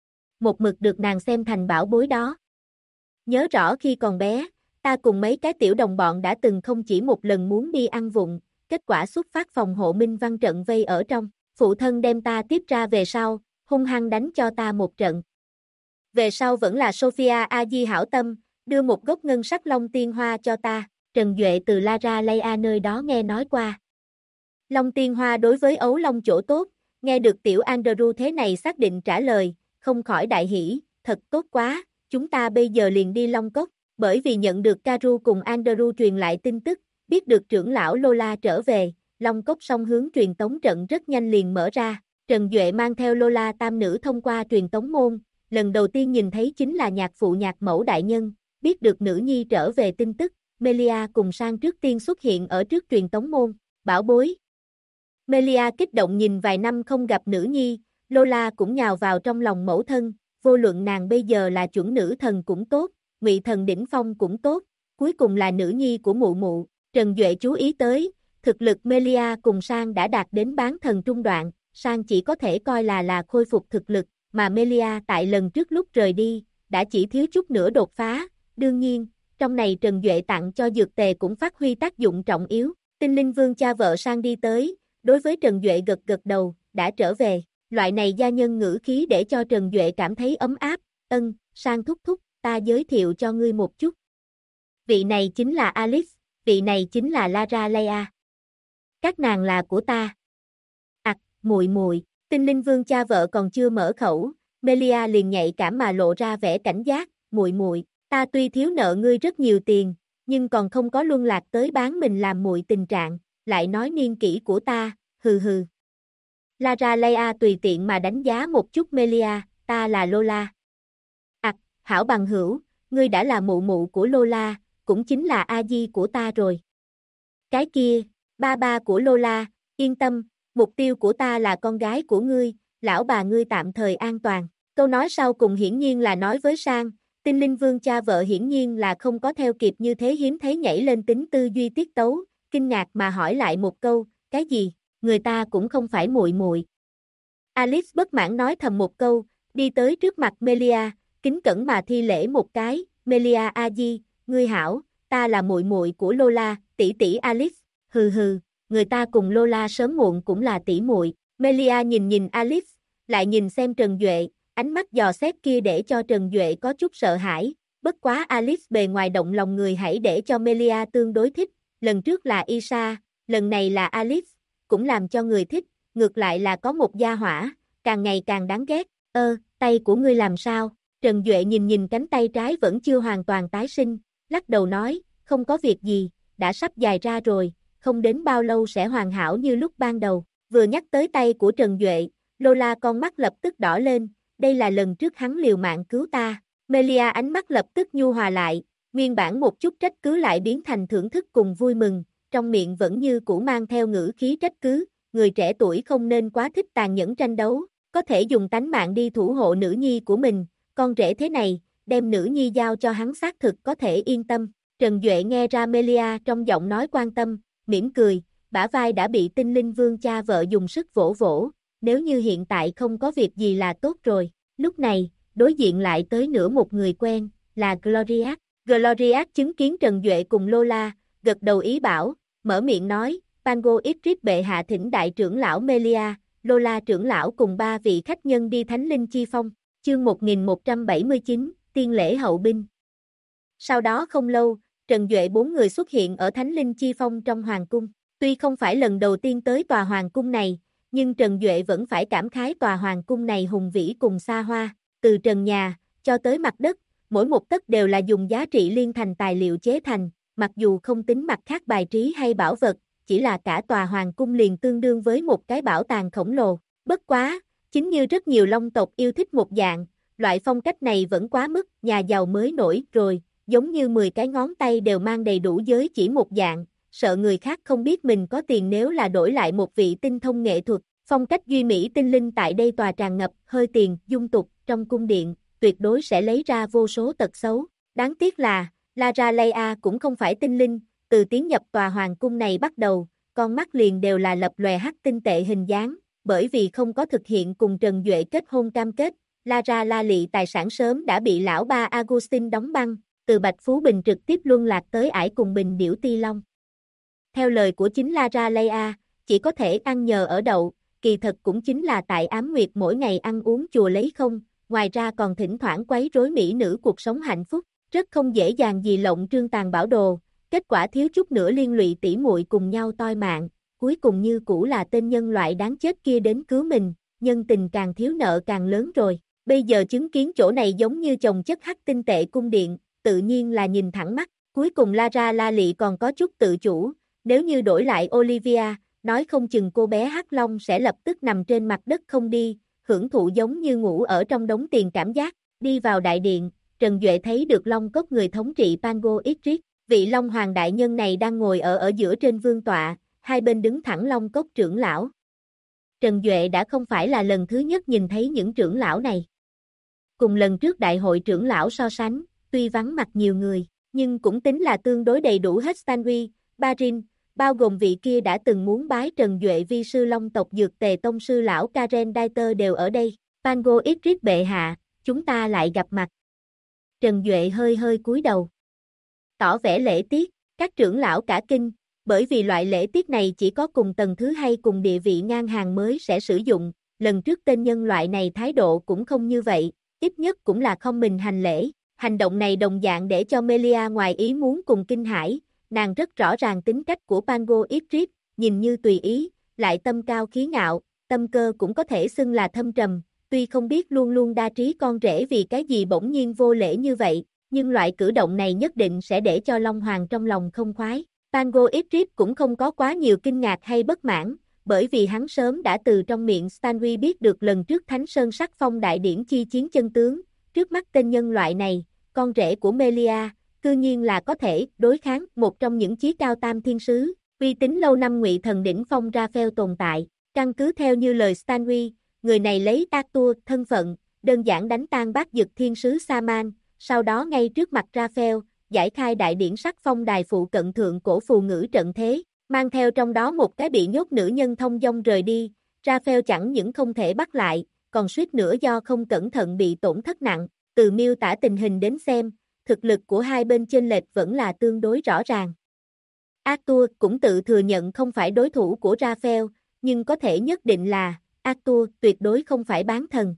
Một mực được nàng xem thành bảo bối đó. Nhớ rõ khi còn bé, ta cùng mấy cái tiểu đồng bọn đã từng không chỉ một lần muốn đi ăn vụng, kết quả xuất phát phòng hộ minh văn trận vây ở trong, phụ thân đem ta tiếp ra về sau, hung hăng đánh cho ta một trận. Về sau vẫn là Sophia Aji hảo tâm, đưa một gốc ngân sắc long tiên hoa cho ta, Trần Duệ từ Lara Leia nơi đó nghe nói qua. Long tiên hoa đối với ấu long chỗ tốt, nghe được tiểu Andrew thế này xác định trả lời, không khỏi đại hỉ, thật tốt quá, chúng ta bây giờ liền đi Long Cốc, bởi vì nhận được Karu cùng Andrew truyền lại tin tức, biết được trưởng lão Lola trở về, Long Cốc song hướng truyền tống trận rất nhanh liền mở ra, Trần Duệ mang theo Lola tam nữ thông qua truyền tống môn, lần đầu tiên nhìn thấy chính là nhạc phụ nhạc mẫu đại nhân, biết được nữ nhi trở về tin tức, Melia cùng Sang trước tiên xuất hiện ở trước truyền tống môn, bảo bối. Melia kích động nhìn vài năm không gặp nữ nhi, Lola cũng nhào vào trong lòng mẫu thân, vô luận nàng bây giờ là chuẩn nữ thần cũng tốt, ngụy thần đỉnh phong cũng tốt, cuối cùng là nữ nhi của mụ mụ, Trần Duệ chú ý tới, thực lực Melia cùng Sang đã đạt đến bán thần trung đoạn, Sang chỉ có thể coi là khôi phục thực lực, mà Melia tại lần trước lúc rời đi, đã chỉ thiếu chút nữa đột phá, đương nhiên, trong này Trần Duệ tặng cho dược tề cũng phát huy tác dụng trọng yếu, Tinh Linh Vương cha vợ Sang đi tới, đối với Trần Duệ gật gật đầu, đã trở về, loại này gia nhân ngữ khí để cho Trần Duệ cảm thấy ấm áp, Sang thúc thúc, ta giới thiệu cho ngươi một chút. Vị này chính là Alice, vị này chính là Lara Leia. Các nàng là của ta. Muội muội, Tinh Linh Vương cha vợ còn chưa mở khẩu, Melia liền nhạy cảm mà lộ ra vẻ cảnh giác, muội muội, ta tuy thiếu nợ ngươi rất nhiều tiền, nhưng còn không có luân lạc tới bán mình làm muội tình trạng, lại nói niên kỷ của ta, hừ hừ. Lara Leia tùy tiện mà đánh giá một chút Melia, ta là Lola. Hảo bằng hữu, ngươi đã là mụ mụ của Lola, cũng chính là A-di của ta rồi. Cái kia, ba ba của Lola, yên tâm, mục tiêu của ta là con gái của ngươi, lão bà ngươi tạm thời an toàn. Câu nói sau cùng hiển nhiên là nói với Sang, Tinh Linh Vương cha vợ hiển nhiên là không có theo kịp như thế hiếm thấy nhảy lên tính tư duy tiết tấu, kinh ngạc mà hỏi lại một câu, cái gì? người ta cũng không phải muội muội. Alice bất mãn nói thầm một câu, đi tới trước mặt Melia, kính cẩn mà thi lễ một cái, Melia a di, ngươi hảo, ta là muội muội của Lola, tỷ tỷ Alice, hừ hừ, người ta cùng Lola sớm muộn cũng là tỷ muội. Melia nhìn Alice, lại nhìn xem Trần Duệ, ánh mắt dò xét kia để cho Trần Duệ có chút sợ hãi, bất quá Alice bề ngoài động lòng người hãy để cho Melia tương đối thích, lần trước là Isa, lần này là Alice, cũng làm cho người thích, ngược lại là có một gia hỏa, càng ngày càng đáng ghét, tay của ngươi làm sao? Trần Duệ nhìn cánh tay trái vẫn chưa hoàn toàn tái sinh, lắc đầu nói, không có việc gì, đã sắp dài ra rồi, không đến bao lâu sẽ hoàn hảo như lúc ban đầu. Vừa nhắc tới tay của Trần Duệ, Lola con mắt lập tức đỏ lên, đây là lần trước hắn liều mạng cứu ta. Melia ánh mắt lập tức nhu hòa lại, nguyên bản một chút trách cứ lại biến thành thưởng thức cùng vui mừng, trong miệng vẫn như cũ mang theo ngữ khí trách cứ, người trẻ tuổi không nên quá thích tàn nhẫn tranh đấu, có thể dùng tánh mạng đi thủ hộ nữ nhi của mình, con rể thế này, đem nữ nhi giao cho hắn xác thực có thể yên tâm. Trần Duệ nghe ra Melia trong giọng nói quan tâm, mỉm cười, bả vai đã bị tinh linh vương cha vợ dùng sức vỗ vỗ, nếu như hiện tại không có việc gì là tốt rồi. Lúc này, đối diện lại tới nữa một người quen, là Glorias. Glorias chứng kiến Trần Duệ cùng Lola, gật đầu ý bảo, mở miệng nói, Pango Idris bệ hạ thỉnh đại trưởng lão Melia, Lola trưởng lão cùng 3 vị khách nhân đi Thánh Linh Chi Phong, chương 1179, tiên lễ hậu binh. Sau đó không lâu, Trần Duệ 4 người xuất hiện ở Thánh Linh Chi Phong trong Hoàng Cung. Tuy không phải lần đầu tiên tới tòa Hoàng Cung này, nhưng Trần Duệ vẫn phải cảm khái tòa Hoàng Cung này hùng vĩ cùng xa hoa, từ trần nhà, cho tới mặt đất, mỗi một tấc đều là dùng giá trị liên thành tài liệu chế thành, mặc dù không tính mặt khác bài trí hay bảo vật, chỉ là cả tòa Hoàng Cung liền tương đương với một cái bảo tàng khổng lồ. Bất quá, chính như rất nhiều Long tộc yêu thích một dạng, loại phong cách này vẫn quá mức, nhà giàu mới nổi rồi, giống như 10 cái ngón tay đều mang đầy đủ giới chỉ một dạng, sợ người khác không biết mình có tiền nếu là đổi lại một vị tinh thông nghệ thuật, phong cách duy mỹ tinh linh tại đây tòa tràn ngập, hơi tiền, dung tục, trong cung điện, tuyệt đối sẽ lấy ra vô số tật xấu. Đáng tiếc là, Lara Leia cũng không phải tinh linh, từ tiến nhập tòa hoàng cung này bắt đầu, con mắt liền đều là lập lòe hắc tinh tệ hình dáng, bởi vì không có thực hiện cùng Trần Duệ kết hôn cam kết, Lara La Lị tài sản sớm đã bị lão ba Agustin đóng băng, từ Bạch Phú Bình trực tiếp luân lạc tới ải cùng Bình Điểu Ti Long. Theo lời của chính Lara Leia, chỉ có thể ăn nhờ ở đậu, kỳ thật cũng chính là tại ám nguyệt mỗi ngày ăn uống chùa lấy không, ngoài ra còn thỉnh thoảng quấy rối mỹ nữ cuộc sống hạnh phúc, rất không dễ dàng gì lộng trương tàn bảo đồ, kết quả thiếu chút nữa liên lụy tỷ muội cùng nhau toi mạng, cuối cùng như cũ là tên nhân loại đáng chết kia đến cứu mình, nhân tình càng thiếu nợ càng lớn rồi, bây giờ chứng kiến chỗ này giống như chồng chất hắc tinh tệ cung điện, tự nhiên là nhìn thẳng mắt, cuối cùng Lara La Lị còn có chút tự chủ, nếu như đổi lại Olivia, nói không chừng cô bé Hắc Long sẽ lập tức nằm trên mặt đất không đi, hưởng thụ giống như ngủ ở trong đống tiền cảm giác, đi vào đại điện, Trần Duệ thấy được Long Cốc người thống trị Pango Idris, vị Long Hoàng đại nhân này đang ngồi ở giữa trên vương tọa, hai bên đứng thẳng Long Cốc trưởng lão. Trần Duệ đã không phải là lần thứ nhất nhìn thấy những trưởng lão này. Cùng lần trước đại hội trưởng lão so sánh, tuy vắng mặt nhiều người, nhưng cũng tính là tương đối đầy đủ hết Stanwy, Barin, bao gồm vị kia đã từng muốn bái Trần Duệ vi sư Long tộc Dược Tề Tông sư lão Karen Daiter đều ở đây. Pango Idris bệ hạ, chúng ta lại gặp mặt. Trần Duệ hơi cúi đầu. Tỏ vẻ lễ tiết, các trưởng lão cả kinh, bởi vì loại lễ tiết này chỉ có cùng tầng thứ hay cùng địa vị ngang hàng mới sẽ sử dụng, lần trước tên nhân loại này thái độ cũng không như vậy, ít nhất cũng là không mình hành lễ. Hành động này đồng dạng để cho Melia ngoài ý muốn cùng kinh hãi, nàng rất rõ ràng tính cách của Pango Idris, nhìn như tùy ý, lại tâm cao khí ngạo, tâm cơ cũng có thể xưng là thâm trầm, tuy không biết luôn luôn đa trí con rể vì cái gì bỗng nhiên vô lễ như vậy, nhưng loại cử động này nhất định sẽ để cho Long Hoàng trong lòng không khoái. Pango Idris cũng không có quá nhiều kinh ngạc hay bất mãn, bởi vì hắn sớm đã từ trong miệng Stanwy biết được lần trước Thánh Sơn sắc phong đại điển chi chiến chân tướng, trước mắt tên nhân loại này, con rể của Melia, cư nhiên là có thể đối kháng một trong những chí cao tam thiên sứ, uy tín lâu năm Ngụy thần đỉnh phong Raphael tồn tại, căn cứ theo như lời Stanwy, người này lấy Arthur thân phận, đơn giản đánh tan bát dực thiên sứ Saman, sau đó ngay trước mặt Raphael, giải khai đại điển sắc phong đài phụ cận thượng cổ phù ngữ trận thế, mang theo trong đó một cái bị nhốt nữ nhân thông dong rời đi, Raphael chẳng những không thể bắt lại, còn suýt nữa do không cẩn thận bị tổn thất nặng, từ miêu tả tình hình đến xem, thực lực của hai bên chênh lệch vẫn là tương đối rõ ràng. Arthur cũng tự thừa nhận không phải đối thủ của Raphael, nhưng có thể nhất định là, Arthur tuyệt đối không phải bán thần,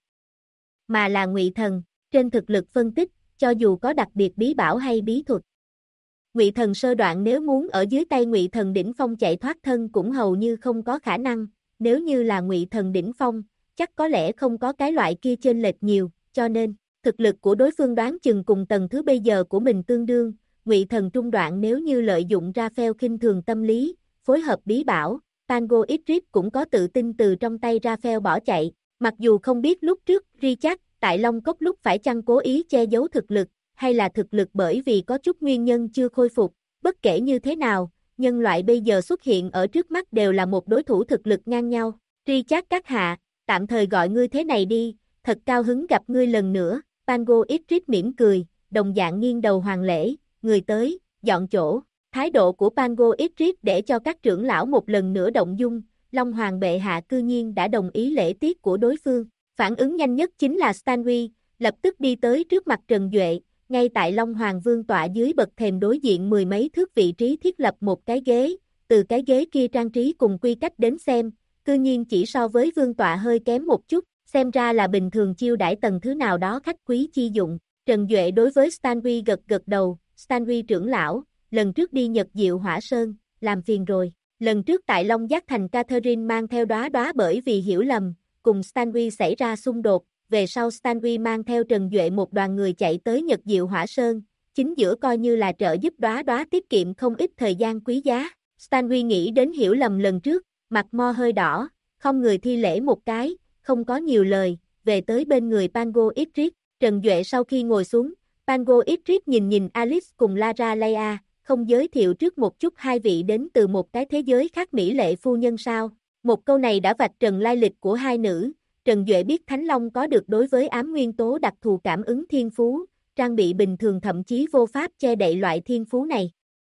mà là ngụy thần, trên thực lực phân tích, cho dù có đặc biệt bí bảo hay bí thuật. Ngụy thần sơ đoạn nếu muốn ở dưới tay ngụy thần đỉnh phong chạy thoát thân cũng hầu như không có khả năng, nếu như là ngụy thần đỉnh phong, chắc có lẽ không có cái loại kia chênh lệch nhiều, cho nên, thực lực của đối phương đoán chừng cùng tầng thứ bây giờ của mình tương đương, ngụy thần trung đoạn nếu như lợi dụng Raphael khinh thường tâm lý, phối hợp bí bảo, Pango Idris cũng có tự tin từ trong tay Raphael bỏ chạy, mặc dù không biết lúc trước Richard tại Long Cốc lúc phải chăng cố ý che giấu thực lực, hay là thực lực bởi vì có chút nguyên nhân chưa khôi phục, bất kể như thế nào, nhân loại bây giờ xuất hiện ở trước mắt đều là một đối thủ thực lực ngang nhau. Richard các hạ, tạm thời gọi ngươi thế này đi, thật cao hứng gặp ngươi lần nữa, Pango Idris mỉm cười, đồng dạng nghiêng đầu hoàng lễ, người tới, dọn chỗ. Thái độ của Pango Idris để cho các trưởng lão một lần nữa động dung, Long Hoàng bệ hạ cư nhiên đã đồng ý lễ tiết của đối phương. Phản ứng nhanh nhất chính là Stanley, lập tức đi tới trước mặt Trần Duệ, ngay tại Long Hoàng vương tọa dưới bậc thềm đối diện mười mấy thước vị trí thiết lập một cái ghế, từ cái ghế kia trang trí cùng quy cách đến xem, cư nhiên chỉ so với vương tọa hơi kém một chút, xem ra là bình thường chiêu đãi tầng thứ nào đó khách quý chi dụng. Trần Duệ đối với Stanley gật gật đầu, Stanley trưởng lão, lần trước đi Nhật Diệu Hỏa Sơn, làm phiền rồi. Lần trước tại Long Giác Thành Catherine mang theo đóa đóa bởi vì hiểu lầm, cùng Stanley xảy ra xung đột, về sau Stanley mang theo Trần Duệ một đoàn người chạy tới Nhật Diệu Hỏa Sơn, chính giữa coi như là trợ giúp đóa đóa tiết kiệm không ít thời gian quý giá. Stanley nghĩ đến hiểu lầm lần trước, mặt mo hơi đỏ, không người thi lễ một cái, không có nhiều lời, về tới bên người Pango Idris. Trần Duệ sau khi ngồi xuống, Pango Idris nhìn Alice cùng Lara Leia, không giới thiệu trước một chút hai vị đến từ một cái thế giới khác mỹ lệ phu nhân sao. Một câu này đã vạch trần lai lịch của hai nữ, Trần Duệ biết Thánh Long có được đối với ám nguyên tố đặc thù cảm ứng thiên phú, trang bị bình thường thậm chí vô pháp che đậy loại thiên phú này.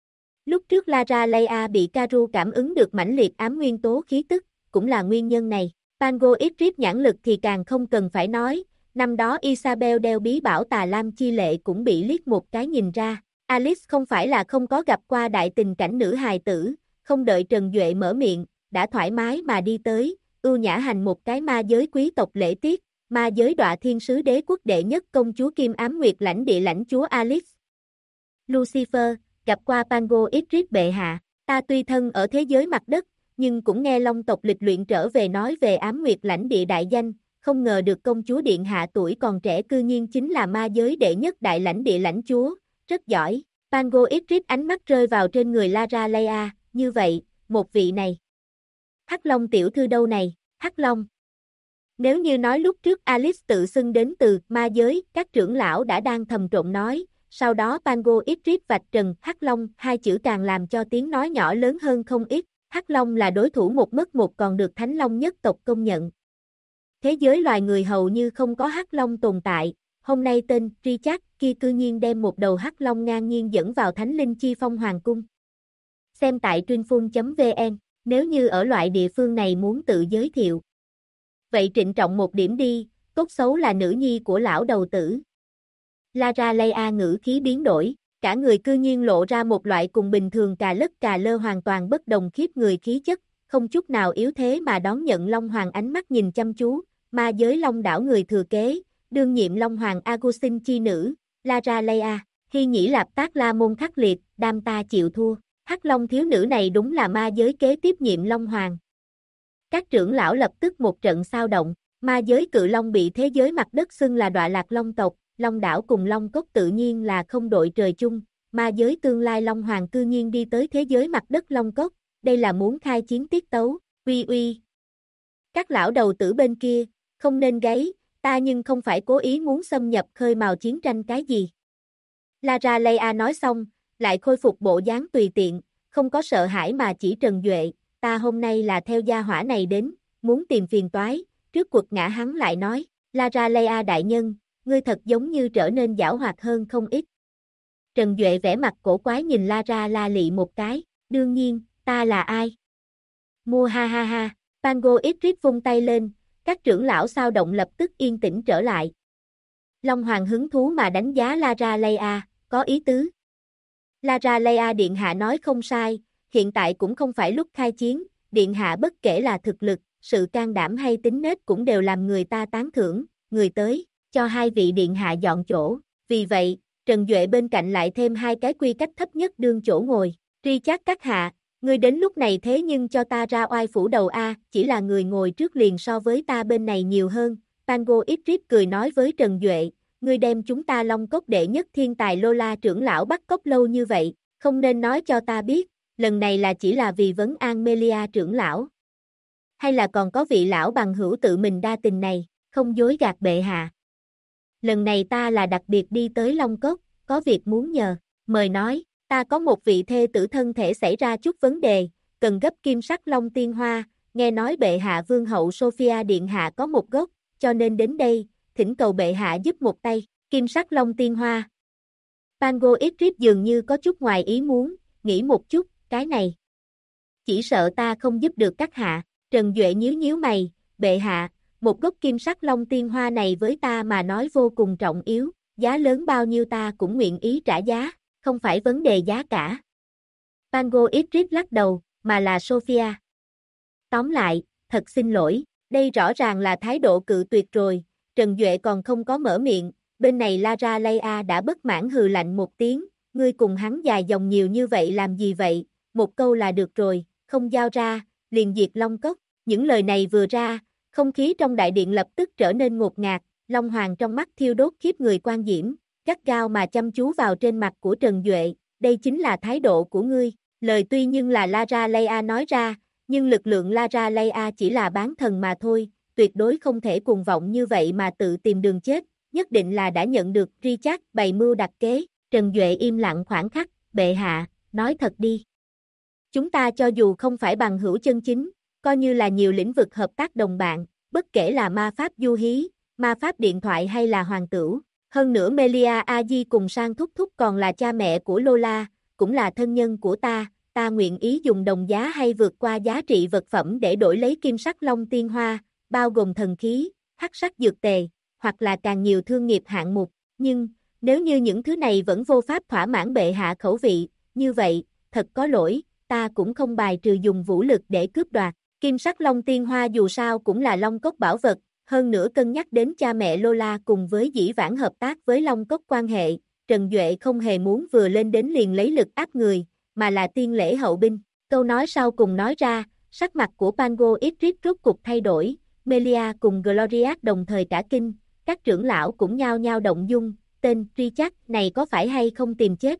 Lúc trước Lara Leia bị Karu cảm ứng được mãnh liệt ám nguyên tố khí tức, cũng là nguyên nhân này. Pango Idris nhãn lực thì càng không cần phải nói, năm đó Isabel đeo bí bảo Tà Lam chi lệ cũng bị liếc một cái nhìn ra. Alice không phải là không có gặp qua đại tình cảnh nữ hài tử, không đợi Trần Duệ mở miệng, đã thoải mái mà đi tới, ưu nhã hành một cái ma giới quý tộc lễ tiết, ma giới đọa thiên sứ đế quốc đệ nhất công chúa Kim Ám Nguyệt lãnh địa lãnh chúa Alice. Lucifer, gặp qua Pango Idris bệ hạ, ta tuy thân ở thế giới mặt đất, nhưng cũng nghe Long tộc lịch luyện trở về nói về Ám Nguyệt lãnh địa đại danh, không ngờ được công chúa điện hạ tuổi còn trẻ cư nhiên chính là ma giới đệ nhất đại lãnh địa lãnh chúa, rất giỏi. Pango Idris ánh mắt rơi vào trên người Lara Leia, như vậy, một vị này. Hắc Long tiểu thư đâu này, Hắc Long. Nếu như nói lúc trước Alice tự xưng đến từ ma giới, các trưởng lão đã đang thầm trộn nói, sau đó Pango Idris vạch trần Hắc Long hai chữ càng làm cho tiếng nói nhỏ lớn hơn không ít. Hắc Long là đối thủ một mất một còn được Thánh Long nhất tộc công nhận. Thế giới loài người hầu như không có Hắc Long tồn tại, hôm nay tên Richard kia cư nhiên đem một đầu Hắc Long ngang nhiên dẫn vào Thánh Linh Chi Phong Hoàng Cung. Xem tại Truyinphun.vn, nếu như ở loại địa phương này muốn tự giới thiệu. Vậy trịnh trọng một điểm đi, tốt xấu là nữ nhi của lão đầu tử. Lara Leia ngữ khí biến đổi, cả người cư nhiên lộ ra một loại cùng bình thường cà lất cà lơ hoàn toàn bất đồng khiếp người khí chất, không chút nào yếu thế mà đón nhận Long Hoàng ánh mắt nhìn chăm chú, ma giới Long đảo người thừa kế, đương nhiệm Long Hoàng Agusin chi nữ, Lara Leia, Hy Nhĩ Lạp Tác La Môn khắc liệt, đam ta chịu thua, Hắc Long thiếu nữ này đúng là ma giới kế tiếp nhiệm Long Hoàng. Các trưởng lão lập tức một trận sao động, ma giới Cự Long bị thế giới mặt đất xưng là đọa lạc Long tộc, Long đảo cùng Long cốc tự nhiên là không đội trời chung, ma giới tương lai Long Hoàng cư nhiên đi tới thế giới mặt đất Long cốc, đây là muốn khai chiến tiết tấu, uy uy. Các lão đầu tử bên kia, không nên gáy, ta nhưng không phải cố ý muốn xâm nhập khơi mào chiến tranh cái gì. Lara Leia nói xong, lại khôi phục bộ dáng tùy tiện, không có sợ hãi mà chỉ Trần Duệ, ta hôm nay là theo gia hỏa này đến, muốn tìm phiền toái, trước quật ngã hắn lại nói, Lara Leia đại nhân, ngươi thật giống như trở nên giảo hoạt hơn không ít. Trần Duệ vẻ mặt cổ quái nhìn Lara La Lị một cái, đương nhiên, Ta là ai? Mua ha ha ha, Pango Idris vung tay lên, các trưởng lão sao động lập tức yên tĩnh trở lại. Long Hoàng hứng thú mà đánh giá Lara Leia, có ý tứ. Lara Leia điện hạ nói không sai, hiện tại cũng không phải lúc khai chiến, điện hạ bất kể là thực lực, sự can đảm hay tính nết cũng đều làm người ta tán thưởng, người tới, cho hai vị điện hạ dọn chỗ, vì vậy, Trần Duệ bên cạnh lại thêm hai cái quy cách thấp nhất đương chỗ ngồi, Richard các hạ, ngươi đến lúc này thế nhưng cho ta ra oai phủ đầu a, chỉ là người ngồi trước liền so với ta bên này nhiều hơn, Pango Idris cười nói với Trần Duệ, ngươi đem chúng ta Long Cốc đệ nhất thiên tài Lola trưởng lão bắt cóc lâu như vậy, không nên nói cho ta biết, lần này là chỉ là vì vấn an Melia trưởng lão. Hay là còn có vị lão bằng hữu tự mình đa tình này, không dối gạt bệ hạ. Lần này ta là đặc biệt đi tới Long Cốc, có việc muốn nhờ, mời nói, ta có một vị thê tử thân thể xảy ra chút vấn đề, cần gấp kim sắc long tiên hoa, nghe nói bệ hạ vương hậu Sophia điện hạ có một gốc, cho nên đến đây, thỉnh cầu bệ hạ giúp một tay, kim sắc long tiên hoa. Pango Idris dường như có chút ngoài ý muốn, nghĩ một chút, cái này. Chỉ sợ ta không giúp được các hạ, Trần Duệ nhíu nhíu mày, bệ hạ, một gốc kim sắc long tiên hoa này với ta mà nói vô cùng trọng yếu, giá lớn bao nhiêu ta cũng nguyện ý trả giá, không phải vấn đề giá cả. Pango Idris lắc đầu, mà là Sophia. Tóm lại, thật xin lỗi, đây rõ ràng là thái độ cự tuyệt rồi, Trần Duệ còn không có mở miệng, bên này Lara Leia đã bất mãn hừ lạnh một tiếng, ngươi cùng hắn dài dòng nhiều như vậy làm gì vậy, một câu là được rồi, không giao ra, liền diệt Long Cốc, những lời này vừa ra, không khí trong đại điện lập tức trở nên ngột ngạt, Long Hoàng trong mắt thiêu đốt khiếp người quan diễm, gắt gao mà chăm chú vào trên mặt của Trần Duệ, đây chính là thái độ của ngươi, lời tuy nhưng là Lara Leia nói ra, nhưng lực lượng Lara Leia chỉ là bán thần mà thôi, tuyệt đối không thể cuồng vọng như vậy mà tự tìm đường chết, nhất định là đã nhận được Richard bày mưu đặt kế, Trần Duệ im lặng khoảng khắc, bệ hạ, nói thật đi. Chúng ta cho dù không phải bằng hữu chân chính, coi như là nhiều lĩnh vực hợp tác đồng bạn, bất kể là ma pháp du hí, ma pháp điện thoại hay là hoàng tửu. Hơn nữa Melia Aji cùng Sang Thúc Thúc còn là cha mẹ của Lola, cũng là thân nhân của ta nguyện ý dùng đồng giá hay vượt qua giá trị vật phẩm để đổi lấy kim sắc long tiên hoa, bao gồm thần khí, hắc sắc dược tề, hoặc là càng nhiều thương nghiệp hạng mục, nhưng, nếu như những thứ này vẫn vô pháp thỏa mãn bệ hạ khẩu vị, như vậy, thật có lỗi, ta cũng không bài trừ dùng vũ lực để cướp đoạt, kim sắc long tiên hoa dù sao cũng là Long Cốc bảo vật, hơn nữa cân nhắc đến cha mẹ Lola cùng với dĩ vãng hợp tác với Long Cốc quan hệ, Trần Duệ không hề muốn vừa lên đến liền lấy lực áp người, mà là tiên lễ hậu binh, câu nói sau cùng nói ra, sắc mặt của Pango Idris rốt cục thay đổi, Melia cùng Glorias đồng thời cả kinh, các trưởng lão cũng nhao nhao động dung, tên Richard này có phải hay không tìm chết.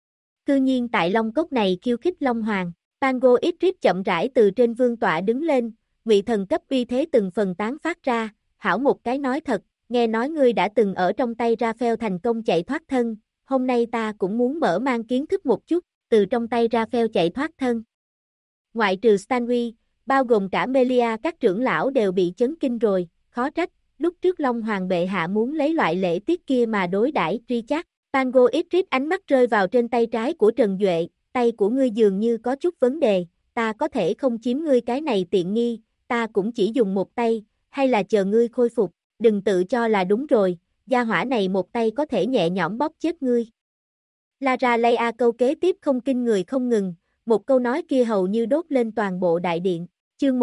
Cư nhiên tại Long Cốc này khiêu khích Long Hoàng, Pango Idris chậm rãi từ trên vương tọa đứng lên, ngụy thần cấp uy thế từng phần tán phát ra, hảo một cái nói thật, nghe nói ngươi đã từng ở trong tay Raphael thành công chạy thoát thân, hôm nay ta cũng muốn mở mang kiến thức một chút, từ trong tay Raphael chạy thoát thân. Ngoại trừ Stanley, bao gồm cả Melia các trưởng lão đều bị chấn kinh rồi, khó trách, lúc trước Long Hoàng bệ hạ muốn lấy loại lễ tiết kia mà đối đãi Richard. Pango Idris ánh mắt rơi vào trên tay trái của Trần Duệ, tay của ngươi dường như có chút vấn đề, ta có thể không chiếm ngươi cái này tiện nghi, ta cũng chỉ dùng một tay, hay là chờ ngươi khôi phục, đừng tự cho là đúng rồi, gia hỏa này một tay có thể nhẹ nhõm bóp chết ngươi. Lara Leia câu kế tiếp không kinh người không ngừng, một câu nói kia hầu như đốt lên toàn bộ đại điện, chương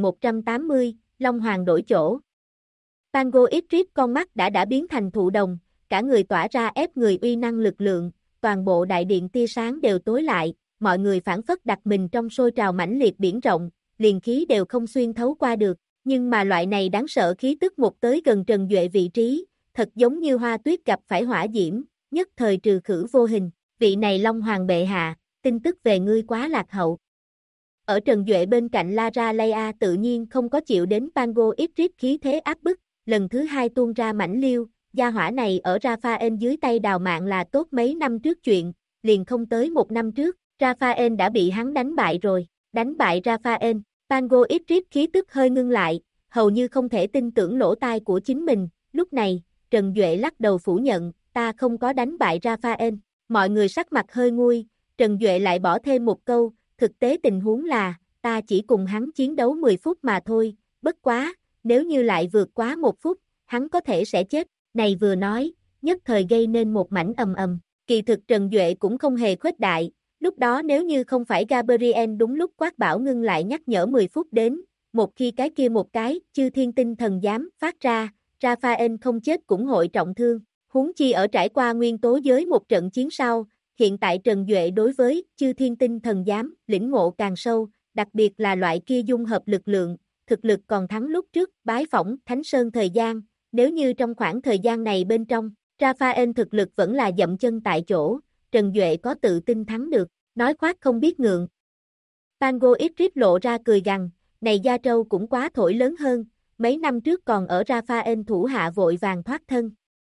1180, Long Hoàng đổi chỗ. Pango Idris con mắt đã biến thành thụ đồng, cả người tỏa ra ép người uy năng lực lượng, toàn bộ đại điện tia sáng đều tối lại, mọi người phảng phất đặt mình trong sôi trào mãnh liệt biển rộng, liền khí đều không xuyên thấu qua được, nhưng mà loại này đáng sợ khí tức một tới gần Trần Duệ vị trí, thật giống như hoa tuyết gặp phải hỏa diễm, nhất thời trừ khử vô hình, vị này Long Hoàng bệ hạ, tin tức về ngươi quá lạc hậu. Ở Trần Duệ bên cạnh Lara Leia tự nhiên không có chịu đến Pango Idris khí thế áp bức, lần thứ hai tuôn ra mãnh liêu, gia hỏa này ở Raphael dưới tay đào mạng là tốt mấy năm trước chuyện, liền không tới một năm trước, Raphael đã bị hắn đánh bại rồi, đánh bại Raphael, Pango Idris khí tức hơi ngưng lại, hầu như không thể tin tưởng lỗ tai của chính mình, lúc này, Trần Duệ lắc đầu phủ nhận, ta không có đánh bại Raphael, mọi người sắc mặt hơi nguôi, Trần Duệ lại bỏ thêm một câu, thực tế tình huống là, ta chỉ cùng hắn chiến đấu 10 phút mà thôi, bất quá, nếu như lại vượt quá 1 phút, hắn có thể sẽ chết, này vừa nói, nhất thời gây nên một mảnh ầm ầm, kỳ thực Trần Duệ cũng không hề khuếch đại, lúc đó nếu như không phải Gabriel đúng lúc quát bảo ngưng lại nhắc nhở 10 phút đến, một khi cái kia một cái, chư thiên tinh thần giám phát ra, Raphael không chết cũng hội trọng thương, huống chi ở trải qua nguyên tố giới một trận chiến sau, hiện tại Trần Duệ đối với chư thiên tinh thần giám, lĩnh ngộ càng sâu, đặc biệt là loại kia dung hợp lực lượng, thực lực còn thắng lúc trước, bái phỏng Thánh Sơn thời gian, nếu như trong khoảng thời gian này bên trong, Raphael thực lực vẫn là dậm chân tại chỗ, Trần Duệ có tự tin thắng được, nói khoác không biết ngượng. Pango Idris lộ ra cười gằn, này Gia Trâu cũng quá thổi lớn hơn, mấy năm trước còn ở Raphael thủ hạ vội vàng thoát thân.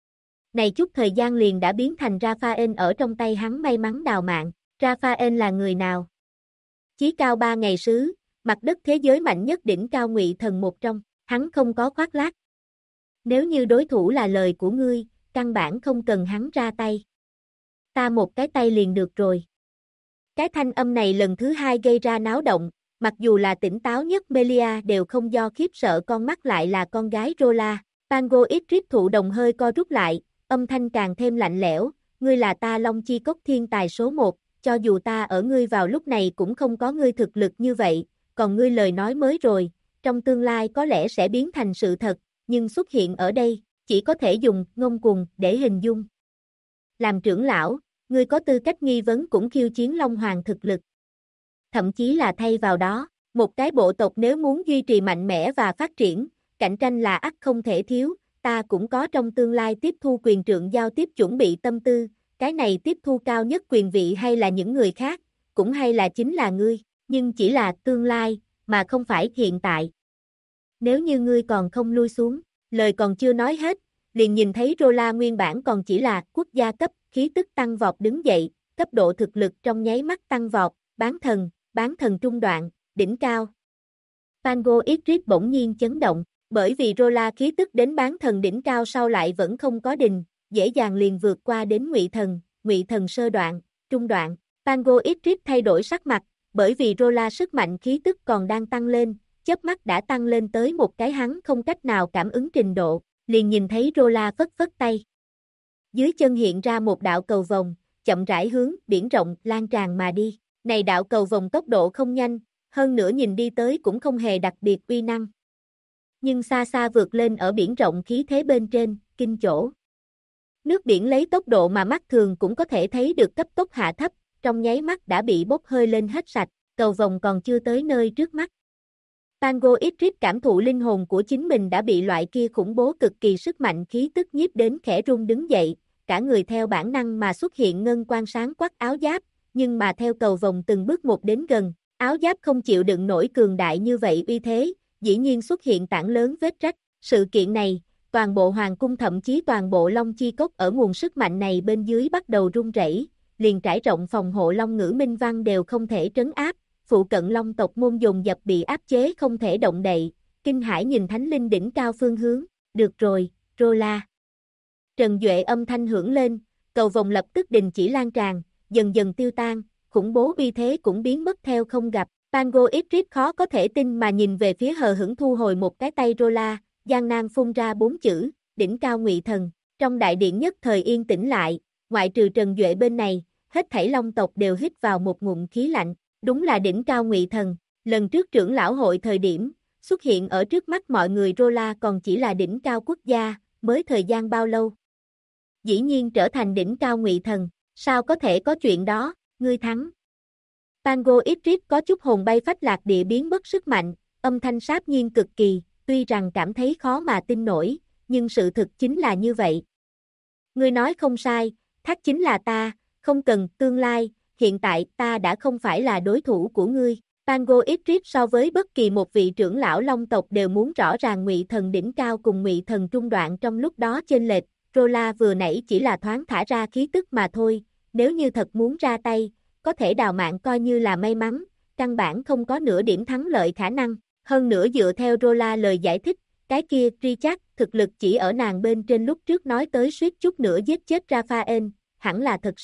Này chút thời gian liền đã biến thành Raphael ở trong tay hắn may mắn đào mạng, Raphael là người nào? Chí cao 3 ngày sứ, mặt đất thế giới mạnh nhất đỉnh cao ngụy thần một trong, hắn không có khoác lác. Nếu như đối thủ là lời của ngươi, căn bản không cần hắn ra tay. Ta một cái tay liền được rồi. Cái thanh âm này lần thứ hai gây ra náo động, mặc dù là tỉnh táo nhất Melia đều không do khiếp sợ con mắt lại là con gái Rola. Pango Idris thụ đồng hơi co rút lại, âm thanh càng thêm lạnh lẽo, ngươi là ta Long Chi Cốc thiên tài số 1, cho dù ta ở ngươi vào lúc này cũng không có ngươi thực lực như vậy, còn ngươi lời nói mới rồi, trong tương lai có lẽ sẽ biến thành sự thật, nhưng xuất hiện ở đây, chỉ có thể dùng ngông cuồng để hình dung. Làm trưởng lão, ngươi có tư cách nghi vấn cũng khiêu chiến Long Hoàng thực lực. Thậm chí là thay vào đó, một cái bộ tộc nếu muốn duy trì mạnh mẽ và phát triển, cạnh tranh là ắt không thể thiếu, ta cũng có trong tương lai tiếp thu quyền trượng giao tiếp chuẩn bị tâm tư, cái này tiếp thu cao nhất quyền vị hay là những người khác, cũng hay là chính là ngươi, nhưng chỉ là tương lai, mà không phải hiện tại. Nếu như ngươi còn không lui xuống, lời còn chưa nói hết, liền nhìn thấy Rola nguyên bản còn chỉ là quốc gia cấp, khí tức tăng vọt đứng dậy, cấp độ thực lực trong nháy mắt tăng vọt, bán thần trung đoạn, đỉnh cao. Pango Idris bỗng nhiên chấn động, bởi vì Rola khí tức đến bán thần đỉnh cao sau lại vẫn không có đình, dễ dàng liền vượt qua đến ngụy thần sơ đoạn, trung đoạn. Pango Idris thay đổi sắc mặt, bởi vì Rola sức mạnh khí tức còn đang tăng lên, chớp mắt đã tăng lên tới một cái hắn không cách nào cảm ứng trình độ, liền nhìn thấy Rola phất phất tay. Dưới chân hiện ra một đạo cầu vồng, chậm rãi hướng biển rộng lan tràn mà đi. Này đạo cầu vồng tốc độ không nhanh, hơn nữa nhìn đi tới cũng không hề đặc biệt uy năng. Nhưng xa xa vượt lên ở biển rộng khí thế bên trên, kinh chỗ. Nước biển lấy tốc độ mà mắt thường cũng có thể thấy được cấp tốc hạ thấp, trong nháy mắt đã bị bốc hơi lên hết sạch, cầu vồng còn chưa tới nơi trước mắt. Pango Idris cảm thụ linh hồn của chính mình đã bị loại kia khủng bố cực kỳ sức mạnh khí tức nhiếp đến khẽ run đứng dậy, cả người theo bản năng mà xuất hiện ngân quang sáng quắc áo giáp, nhưng mà theo cầu vồng từng bước một đến gần, áo giáp không chịu đựng nổi cường đại như vậy uy thế, dĩ nhiên xuất hiện tảng lớn vết rách. Sự kiện này, toàn bộ hoàng cung thậm chí toàn bộ Long Chi Cốc ở nguồn sức mạnh này bên dưới bắt đầu rung rẩy, liền trải rộng phòng hộ Long Ngữ Minh Văn đều không thể trấn áp, phụ cận Long tộc môn dồn dập bị áp chế không thể động đậy, kinh hãi nhìn thánh linh đỉnh cao phương hướng, được rồi, Rola. Trần Duệ âm thanh hưởng lên, cầu vồng lập tức đình chỉ lan tràn, dần dần tiêu tan, khủng bố uy thế cũng biến mất theo không gặp. Pango Idris khó có thể tin mà nhìn về phía hờ hững thu hồi một cái tay Rola, gian nan phun ra 4 chữ, đỉnh cao ngụy thần. Trong đại điện nhất thời yên tĩnh lại, ngoại trừ Trần Duệ bên này, hết thảy Long tộc đều hít vào một ngụm khí lạnh. Đúng là đỉnh cao ngụy thần, lần trước trưởng lão hội thời điểm, xuất hiện ở trước mắt mọi người Rola còn chỉ là đỉnh cao quốc gia, mới thời gian bao lâu. Dĩ nhiên trở thành đỉnh cao ngụy thần, sao có thể có chuyện đó, ngươi thắng. Pango Idris có chút hồn bay phách lạc địa biến mất sức mạnh, âm thanh sáp nhiên cực kỳ, tuy rằng cảm thấy khó mà tin nổi, nhưng sự thực chính là như vậy. Ngươi nói không sai, thác chính là ta, không cần tương lai, hiện tại ta đã không phải là đối thủ của ngươi. Pango Idris so với bất kỳ một vị trưởng lão Long tộc đều muốn rõ ràng ngụy thần đỉnh cao cùng ngụy thần trung đoạn trong lúc đó chênh lệch. Rola vừa nãy chỉ là thoáng thả ra khí tức mà thôi, nếu như thật muốn ra tay, có thể đào mạng coi như là may mắn, căn bản không có nửa điểm thắng lợi khả năng. Hơn nữa dựa theo Rola lời giải thích, cái kia Richard thực lực chỉ ở nàng bên trên lúc trước nói tới suýt chút nữa giết chết Raphael, hẳn là thật sự.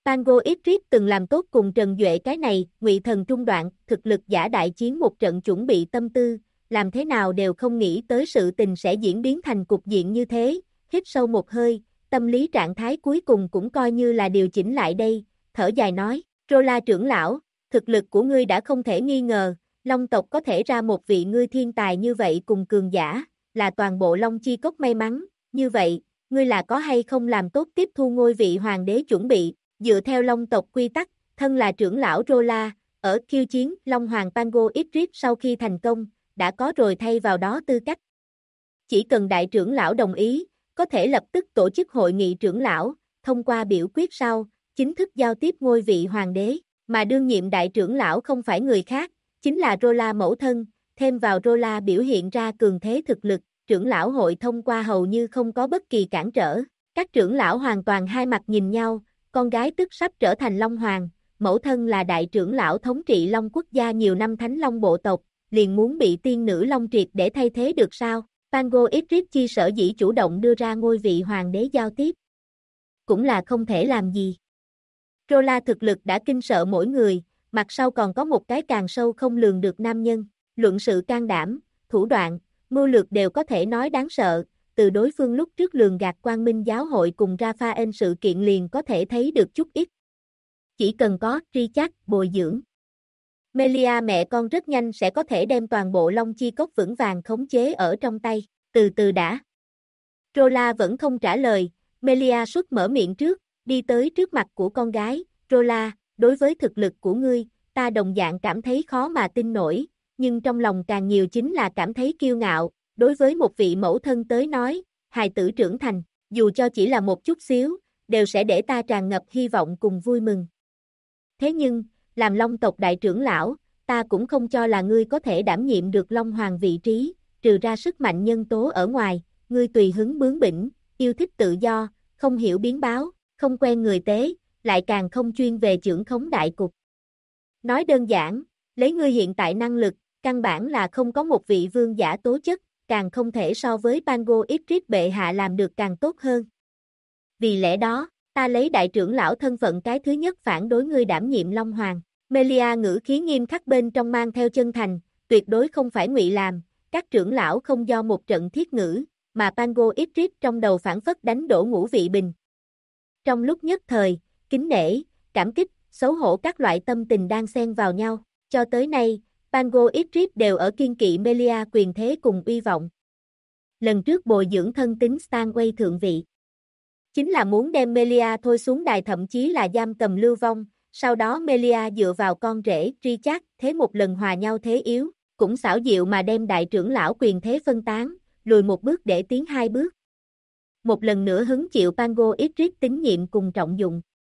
Pango Idris từng làm tốt cùng Trần Duệ cái này, Ngụy Thần trung đoạn, thực lực giả đại chiến một trận chuẩn bị tâm tư, làm thế nào đều không nghĩ tới sự tình sẽ diễn biến thành cục diện như thế, hít sâu một hơi, tâm lý trạng thái cuối cùng cũng coi như là điều chỉnh lại đây, thở dài nói, Rola trưởng lão, thực lực của ngươi đã không thể nghi ngờ, Long tộc có thể ra một vị ngươi thiên tài như vậy cùng cường giả, là toàn bộ Long Chi Cốc may mắn, như vậy, ngươi là có hay không làm tốt tiếp thu ngôi vị hoàng đế chuẩn bị, dựa theo Long tộc quy tắc, thân là trưởng lão Rola, ở khiêu chiến Long Hoàng Pango Idris sau khi thành công, đã có rồi thay vào đó tư cách. Chỉ cần đại trưởng lão đồng ý, có thể lập tức tổ chức hội nghị trưởng lão, thông qua biểu quyết sau, chính thức giao tiếp ngôi vị hoàng đế, mà đương nhiệm đại trưởng lão không phải người khác, chính là Rola mẫu thân, thêm vào Rola biểu hiện ra cường thế thực lực, trưởng lão hội thông qua hầu như không có bất kỳ cản trở. Các trưởng lão hoàn toàn hai mặt nhìn nhau, con gái tức sắp trở thành Long Hoàng, mẫu thân là đại trưởng lão thống trị Long quốc gia nhiều năm Thánh Long bộ tộc, liền muốn bị tiên nữ Long triệt để thay thế được sao? Pango Idris chi sở dĩ chủ động đưa ra ngôi vị hoàng đế giao tiếp. Cũng là không thể làm gì. Rola thực lực đã kinh sợ mỗi người, mặt sau còn có một cái càng sâu không lường được nam nhân, luận sự can đảm, thủ đoạn, mưu lược đều có thể nói đáng sợ, từ đối phương lúc trước lường gạt Quang Minh giáo hội cùng Raphael sự kiện liền có thể thấy được chút ít. Chỉ cần có Richard bồi dưỡng. Melia mẹ con rất nhanh sẽ có thể đem toàn bộ Long Chi Cốc vững vàng khống chế ở trong tay, từ từ đã. Rola vẫn không trả lời, Melia xuất mở miệng trước, đi tới trước mặt của con gái, Rola, đối với thực lực của ngươi, ta đồng dạng cảm thấy khó mà tin nổi, nhưng trong lòng càng nhiều chính là cảm thấy kiêu ngạo, đối với một vị mẫu thân tới nói, hài tử trưởng thành, dù cho chỉ là một chút xíu, đều sẽ để ta tràn ngập hy vọng cùng vui mừng. Thế nhưng, làm Long tộc đại trưởng lão, ta cũng không cho là ngươi có thể đảm nhiệm được Long Hoàng vị trí, trừ ra sức mạnh nhân tố ở ngoài, ngươi tùy hứng bướng bỉnh, yêu thích tự do, không hiểu biến báo, không quen người tế, lại càng không chuyên về trưởng khống đại cục. Nói đơn giản, lấy ngươi hiện tại năng lực, căn bản là không có một vị vương giả tố chất, càng không thể so với Pango Idris bệ hạ làm được càng tốt hơn. Vì lẽ đó, ta lấy đại trưởng lão thân phận cái thứ nhất phản đối ngươi đảm nhiệm Long Hoàng. Melia ngữ khí nghiêm khắc bên trong mang theo chân thành, tuyệt đối không phải ngụy làm, các trưởng lão không do một trận thiết ngữ, mà Pango Idris trong đầu phản phất đánh đổ ngũ vị bình. Trong lúc nhất thời, kính nể, cảm kích, xấu hổ các loại tâm tình đang xen vào nhau, cho tới nay, Pango Idris đều ở kiên kỵ Melia quyền thế cùng uy vọng. Lần trước bồi dưỡng thân tín Stanway thượng vị, chính là muốn đem Melia thôi xuống đài thậm chí là giam cầm lưu vong, sau đó Melia dựa vào con rể Richard thế một lần hòa nhau thế yếu, cũng xảo diệu mà đem đại trưởng lão quyền thế phân tán, lùi một bước để tiến hai bước. Một lần nữa hứng chịu Pango Idris tín nhiệm cùng trọng dụng.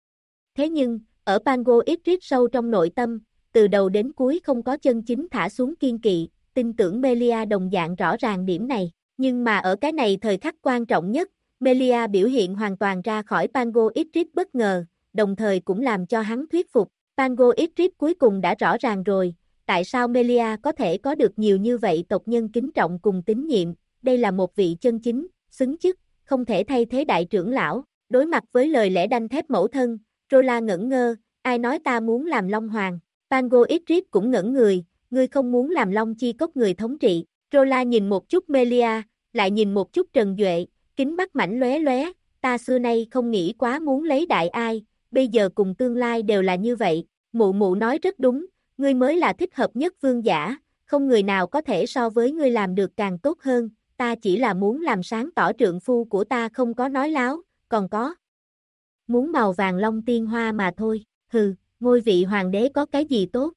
Thế nhưng, ở Pango Idris sâu trong nội tâm, từ đầu đến cuối không có chân chính thả xuống kiên kỵ, tin tưởng Melia đồng dạng rõ ràng điểm này, nhưng mà ở cái này thời khắc quan trọng nhất, Melia biểu hiện hoàn toàn ra khỏi Pango Idris bất ngờ, đồng thời cũng làm cho hắn thuyết phục, Pango Idris cuối cùng đã rõ ràng rồi, tại sao Melia có thể có được nhiều như vậy tộc nhân kính trọng cùng tín nhiệm, đây là một vị chân chính, xứng chức, không thể thay thế đại trưởng lão, đối mặt với lời lẽ đanh thép mẫu thân, Rola ngẩn ngơ, ai nói ta muốn làm Long Hoàng, Pango Idris cũng ngẩn người, ngươi không muốn làm Long Chi Cốc người thống trị, Rola nhìn một chút Melia, lại nhìn một chút Trần Duệ, kính mắt mảnh lóe lóe, ta xưa nay không nghĩ quá muốn lấy đại ai, bây giờ cùng tương lai đều là như vậy, mụ mụ nói rất đúng, ngươi mới là thích hợp nhất vương giả, không người nào có thể so với ngươi làm được càng tốt hơn, ta chỉ là muốn làm sáng tỏ trượng phu của ta không có nói láo, còn có muốn màu vàng long tiên hoa mà thôi, hừ, ngôi vị hoàng đế có cái gì tốt.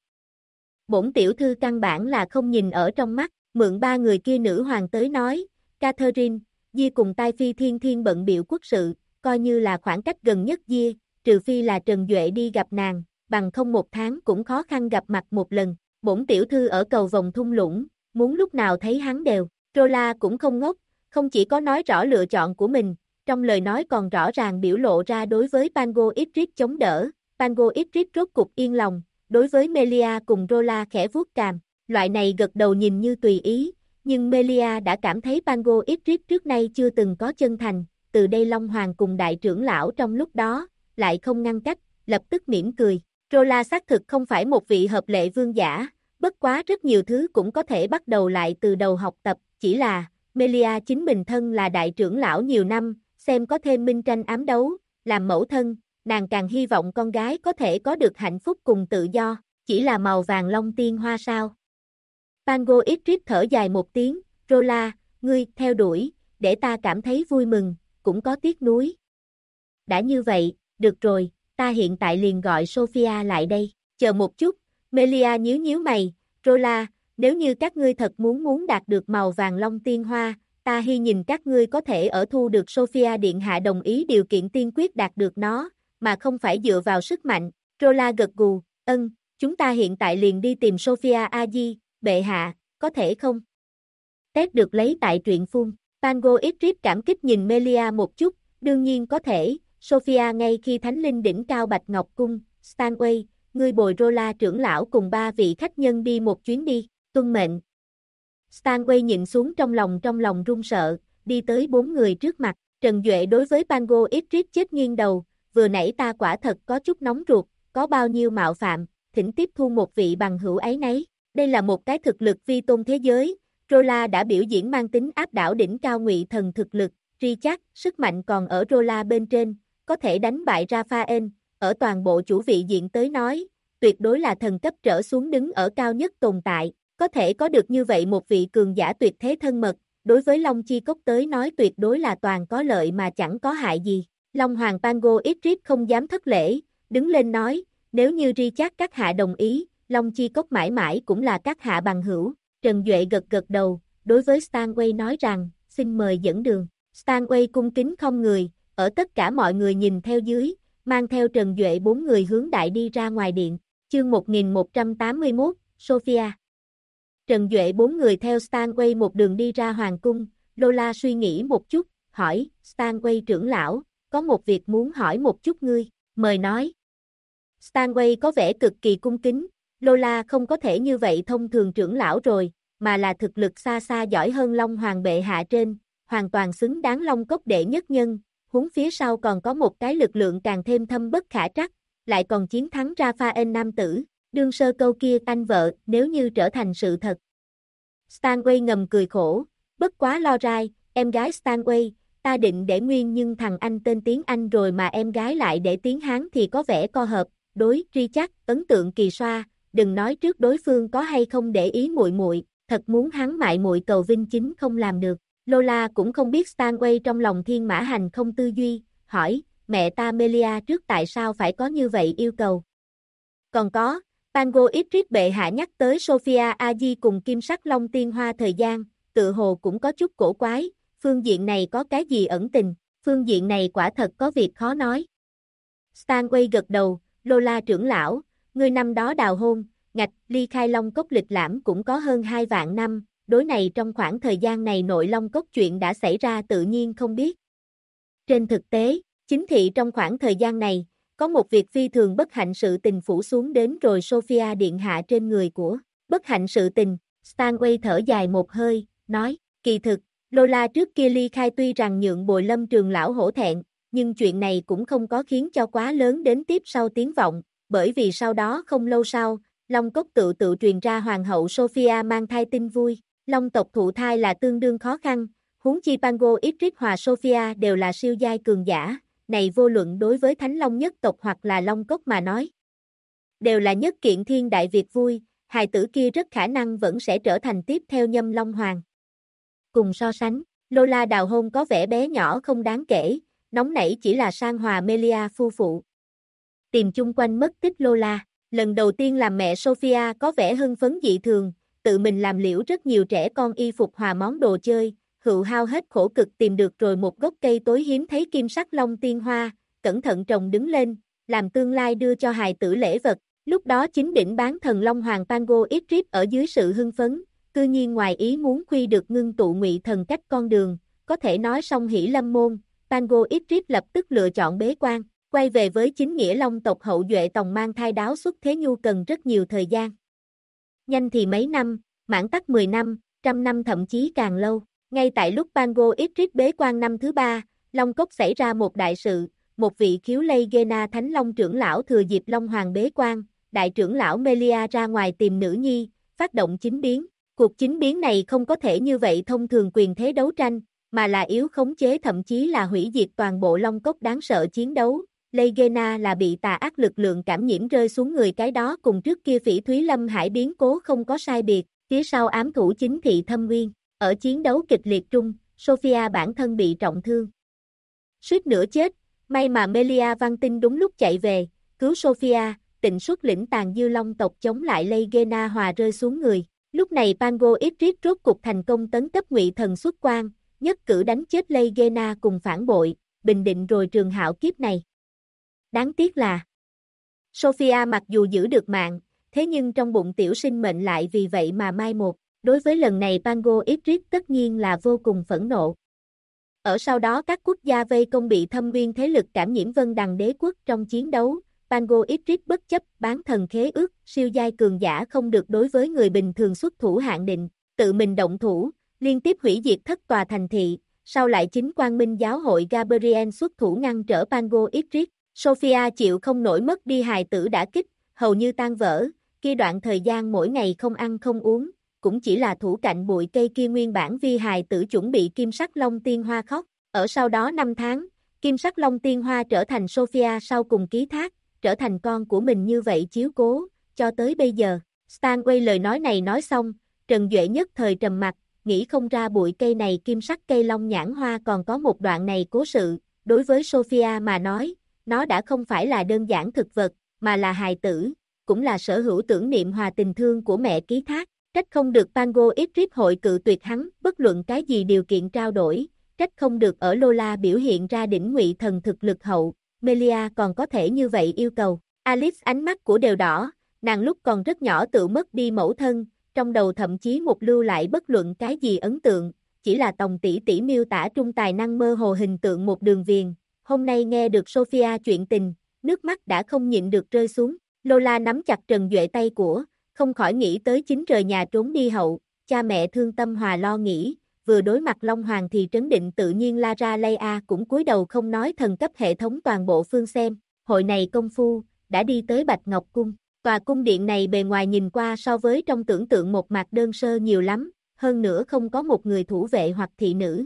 Bổn tiểu thư căn bản là không nhìn ở trong mắt, mượn ba người kia nữ hoàng tới nói, Catherine, Di cùng Tai Phi thiên thiên bận biểu quốc sự, coi như là khoảng cách gần nhất Di, trừ phi là Trần Duệ đi gặp nàng, bằng không một tháng cũng khó khăn gặp mặt một lần, bổn tiểu thư ở cầu vòng thung lũng, muốn lúc nào thấy hắn đều, Rola cũng không ngốc, không chỉ có nói rõ lựa chọn của mình, trong lời nói còn rõ ràng biểu lộ ra đối với Pango Idris chống đỡ, Pango Idris rốt cục yên lòng, đối với Melia cùng Rola khẽ vuốt cằm, loại này gật đầu nhìn như tùy ý, nhưng Melia đã cảm thấy Pango Idris trước nay chưa từng có chân thành, từ đây Long Hoàng cùng đại trưởng lão trong lúc đó, lại không ngăn cách, lập tức mỉm cười. Rola xác thực không phải một vị hợp lệ vương giả, bất quá rất nhiều thứ cũng có thể bắt đầu lại từ đầu học tập, chỉ là, Melia chính mình thân là đại trưởng lão nhiều năm, xem có thêm minh tranh ám đấu, làm mẫu thân, nàng càng hy vọng con gái có thể có được hạnh phúc cùng tự do, chỉ là màu vàng long tiên hoa sao. Pango Idris thở dài một tiếng, Rola, ngươi theo đuổi, để ta cảm thấy vui mừng, cũng có tiếc nuối. Đã như vậy, được rồi, ta hiện tại liền gọi Sophia lại đây, chờ một chút, Melia nhíu nhíu mày, Rola, nếu như các ngươi thật muốn đạt được màu vàng long tiên hoa, ta hy nhìn các ngươi có thể ở thu được Sophia điện hạ đồng ý điều kiện tiên quyết đạt được nó, mà không phải dựa vào sức mạnh. Rola gật gù, chúng ta hiện tại liền đi tìm Sophia Aji, bệ hạ, có thể không? Test được lấy tại truyện phun. Pango Idris cảm kích nhìn Melia một chút, đương nhiên có thể, Sophia ngay khi Thánh Linh đỉnh cao Bạch Ngọc Cung, Stanway, ngươi bồi Rola trưởng lão cùng 3 vị khách nhân đi một chuyến đi, tuân mệnh. Stanway nhìn xuống trong lòng run sợ, đi tới 4 người trước mặt, Trần Duệ đối với Pango Idris chết nghiêng đầu, vừa nãy ta quả thật có chút nóng ruột, có bao nhiêu mạo phạm, thỉnh tiếp thu một vị bằng hữu ấy nấy, đây là một cái thực lực vi tôn thế giới, Rola đã biểu diễn mang tính áp đảo đỉnh cao ngụy thần thực lực, Richard, sức mạnh còn ở Rola bên trên, có thể đánh bại Raphael, ở toàn bộ chủ vị diện tới nói, tuyệt đối là thần cấp trở xuống đứng ở cao nhất tồn tại, có thể có được như vậy một vị cường giả tuyệt thế thân mật, đối với Long Chi Cốc tới nói tuyệt đối là toàn có lợi mà chẳng có hại gì. Long Hoàng Pango Idris không dám thất lễ, đứng lên nói, nếu như Richard các hạ đồng ý, Long Chi Cốc mãi mãi cũng là các hạ bằng hữu. Trần Duệ gật đầu, đối với Stanway nói rằng, xin mời dẫn đường. Stanway cung kính không người, ở tất cả mọi người nhìn theo dưới, mang theo Trần Duệ 4 người hướng đại đi ra ngoài điện. Chương 1181, Sophia. Trần Duệ 4 người theo Stanway một đường đi ra hoàng cung, Lola suy nghĩ một chút, hỏi, Stanway trưởng lão, có một việc muốn hỏi một chút ngươi, mời nói. Stanway có vẻ cực kỳ cung kính, Lola không có thể như vậy thông thường trưởng lão rồi, mà là thực lực xa xa giỏi hơn Long Hoàng bệ hạ trên, hoàn toàn xứng đáng Long Cốc đệ nhất nhân, huống phía sau còn có một cái lực lượng càng thêm thâm bất khả trắc, lại còn chiến thắng Raphael nam tử, đương sơ câu kia anh vợ, nếu như trở thành sự thật. Stanway ngầm cười khổ, bất quá lo rai, em gái Stanway, ta định để nguyên nhưng thằng anh tên tiếng Anh rồi mà em gái lại để tiếng Hán thì có vẻ co hợp, đối Richard, ấn tượng kỳ xoa, đừng nói trước đối phương có hay không để ý muội, thật muốn hắn mại muội cầu vinh chính không làm được. Lola cũng không biết Stanway trong lòng thiên mã hành không tư duy, hỏi, mẹ ta Melia trước tại sao phải có như vậy yêu cầu. Còn có, Pango Idris bệ hạ nhắc tới Sophia Aji cùng kim sắc long tiên hoa thời gian, tự hồ cũng có chút cổ quái, phương diện này có cái gì ẩn tình, phương diện này quả thật có việc khó nói. Stanway gật đầu, Lola trưởng lão, ngươi năm đó đào hôn, ngạch, ly khai Long Cốc lịch lãm cũng có hơn 2 vạn năm, đối này trong khoảng thời gian này nội Long Cốc chuyện đã xảy ra tự nhiên không biết. Trên thực tế, chính thị trong khoảng thời gian này, có một việc phi thường bất hạnh sự tình phủ xuống đến rồi Sophia điện hạ trên người của, bất hạnh sự tình, Stanway thở dài một hơi, nói, kỳ thực, Lola trước kia ly khai tuy rằng nhượng bồi Lâm trường lão hổ thẹn, nhưng chuyện này cũng không có khiến cho quá lớn đến tiếp sau tiếng vọng, bởi vì sau đó không lâu sau, Long Cốc tự truyền ra hoàng hậu Sophia mang thai tin vui, Long tộc thụ thai là tương đương khó khăn, huống chi Pango Idris hòa Sophia đều là siêu giai cường giả, này vô luận đối với Thánh Long nhất tộc hoặc là Long Cốc mà nói. Đều là nhất kiện thiên đại việc vui, hài tử kia rất khả năng vẫn sẽ trở thành tiếp theo Nhâm Long Hoàng. Cùng so sánh, Lola đào hôn có vẻ bé nhỏ không đáng kể, nóng nảy chỉ là Sang hòa Melia phu phụ. Tìm chung quanh mất tích Lola, lần đầu tiên làm mẹ Sophia có vẻ hưng phấn dị thường, tự mình làm liễu rất nhiều trẻ con y phục hòa món đồ chơi, hữu hao hết khổ cực tìm được rồi một gốc cây tối hiếm thấy kim sắc long tiên hoa, cẩn thận trồng đứng lên, làm tương lai đưa cho hài tử lễ vật. Lúc đó chính đỉnh bán thần Long Hoàng Pango Idris ở dưới sự hưng phấn, cư nhiên ngoài ý muốn khuy được ngưng tụ ngụy thần cách con đường, có thể nói song hỷ lâm môn, Pango Idris lập tức lựa chọn bế quan, quay về với chính nghĩa Long tộc hậu duệ tòng mang thai đáo xuất thế nhu cần rất nhiều thời gian. Nhanh thì mấy năm, mãn tắc 10 năm, 100 năm thậm chí càng lâu. Ngay tại lúc Pango Idris bế quan năm thứ 3, Long Cốc xảy ra một đại sự, một vị khiếu lây Gena Thánh Long trưởng lão thừa dịp Long Hoàng bế quan, đại trưởng lão Melia ra ngoài tìm nữ nhi, phát động chính biến. Cuộc chính biến này không có thể như vậy thông thường quyền thế đấu tranh, mà là yếu khống chế thậm chí là hủy diệt toàn bộ Long Cốc đáng sợ chiến đấu. Legena là bị tà ác lực lượng cảm nhiễm rơi xuống người, cái đó cùng trước kia Phỉ Thúy Lâm Hải biến cố không có sai biệt, phía sau ám thủ chính thị Thâm Nguyên. Ở chiến đấu kịch liệt trung, Sophia bản thân bị trọng thương, suýt nữa chết, may mà Melia Văn Tinh đúng lúc chạy về, cứu Sophia, tịnh xuất lĩnh tàn dư Long tộc chống lại Legena hòa rơi xuống người. Lúc này Pango Idris rốt cục thành công tấn cấp Ngụy Thần xuất quan, nhất cử đánh chết Legena cùng phản bội, bình định rồi trường hạo kiếp này. Đáng tiếc là Sophia mặc dù giữ được mạng, thế nhưng trong bụng tiểu sinh mệnh lại vì vậy mà mai một. Đối với lần này Pango Idris tất nhiên là vô cùng phẫn nộ. Ở sau đó các quốc gia vây công bị Thâm Nguyên thế lực cảm nhiễm Vân Đằng đế quốc trong chiến đấu, Pango Idris bất chấp bán thần khế ước, siêu giai cường giả không được đối với người bình thường xuất thủ hạn định, tự mình động thủ, liên tiếp hủy diệt thất tòa thành thị, sau lại chính Quang Minh giáo hội Gabriel xuất thủ ngăn trở Pango Idris. Sophia chịu không nổi mất đi hài tử đã kích, hầu như tan vỡ, kia đoạn thời gian mỗi ngày không ăn không uống, cũng chỉ là thủ cạnh bụi cây kia nguyên bản vi hài tử chuẩn bị Kim Sắc Long Tiên Hoa khóc. Ở sau đó 5 tháng, Kim Sắc Long Tiên Hoa trở thành Sophia sau cùng ký thác, trở thành con của mình như vậy chiếu cố, cho tới bây giờ. Stanway lời nói này nói xong, Trần Duệ nhất thời trầm mặt, nghĩ không ra bụi cây này kim sắc cây long nhãn hoa còn có một đoạn này cố sự. Đối với Sophia mà nói, nó đã không phải là đơn giản thực vật, mà là hài tử, cũng là sở hữu tưởng niệm hòa tình thương của mẹ ký thác. Trách không được Pango Idris hội cự tuyệt hắn, bất luận cái gì điều kiện trao đổi, trách không được ở Lola biểu hiện ra đỉnh Ngụy Thần thực lực hậu, Melia còn có thể như vậy yêu cầu. Alice ánh mắt của đều đỏ, nàng lúc còn rất nhỏ tự mất đi mẫu thân, trong đầu thậm chí một lưu lại bất luận cái gì ấn tượng, chỉ là Tòng tỷ tỷ miêu tả trung tài năng mơ hồ hình tượng một đường viền. Hôm nay nghe được Sophia chuyện tình, nước mắt đã không nhịn được rơi xuống. Lola nắm chặt Trần Duệ tay của, không khỏi nghĩ tới chính rời nhà trốn đi hậu, cha mẹ thương tâm hòa lo nghĩ, vừa đối mặt Long Hoàng thì trấn định tự nhiên Lara Leia cũng cúi đầu không nói thần cấp hệ thống toàn bộ phương xem. Hội này công phu, đã đi tới Bạch Ngọc Cung. Tòa cung điện này bề ngoài nhìn qua so với trong tưởng tượng một mặt đơn sơ nhiều lắm, hơn nữa không có một người thủ vệ hoặc thị nữ.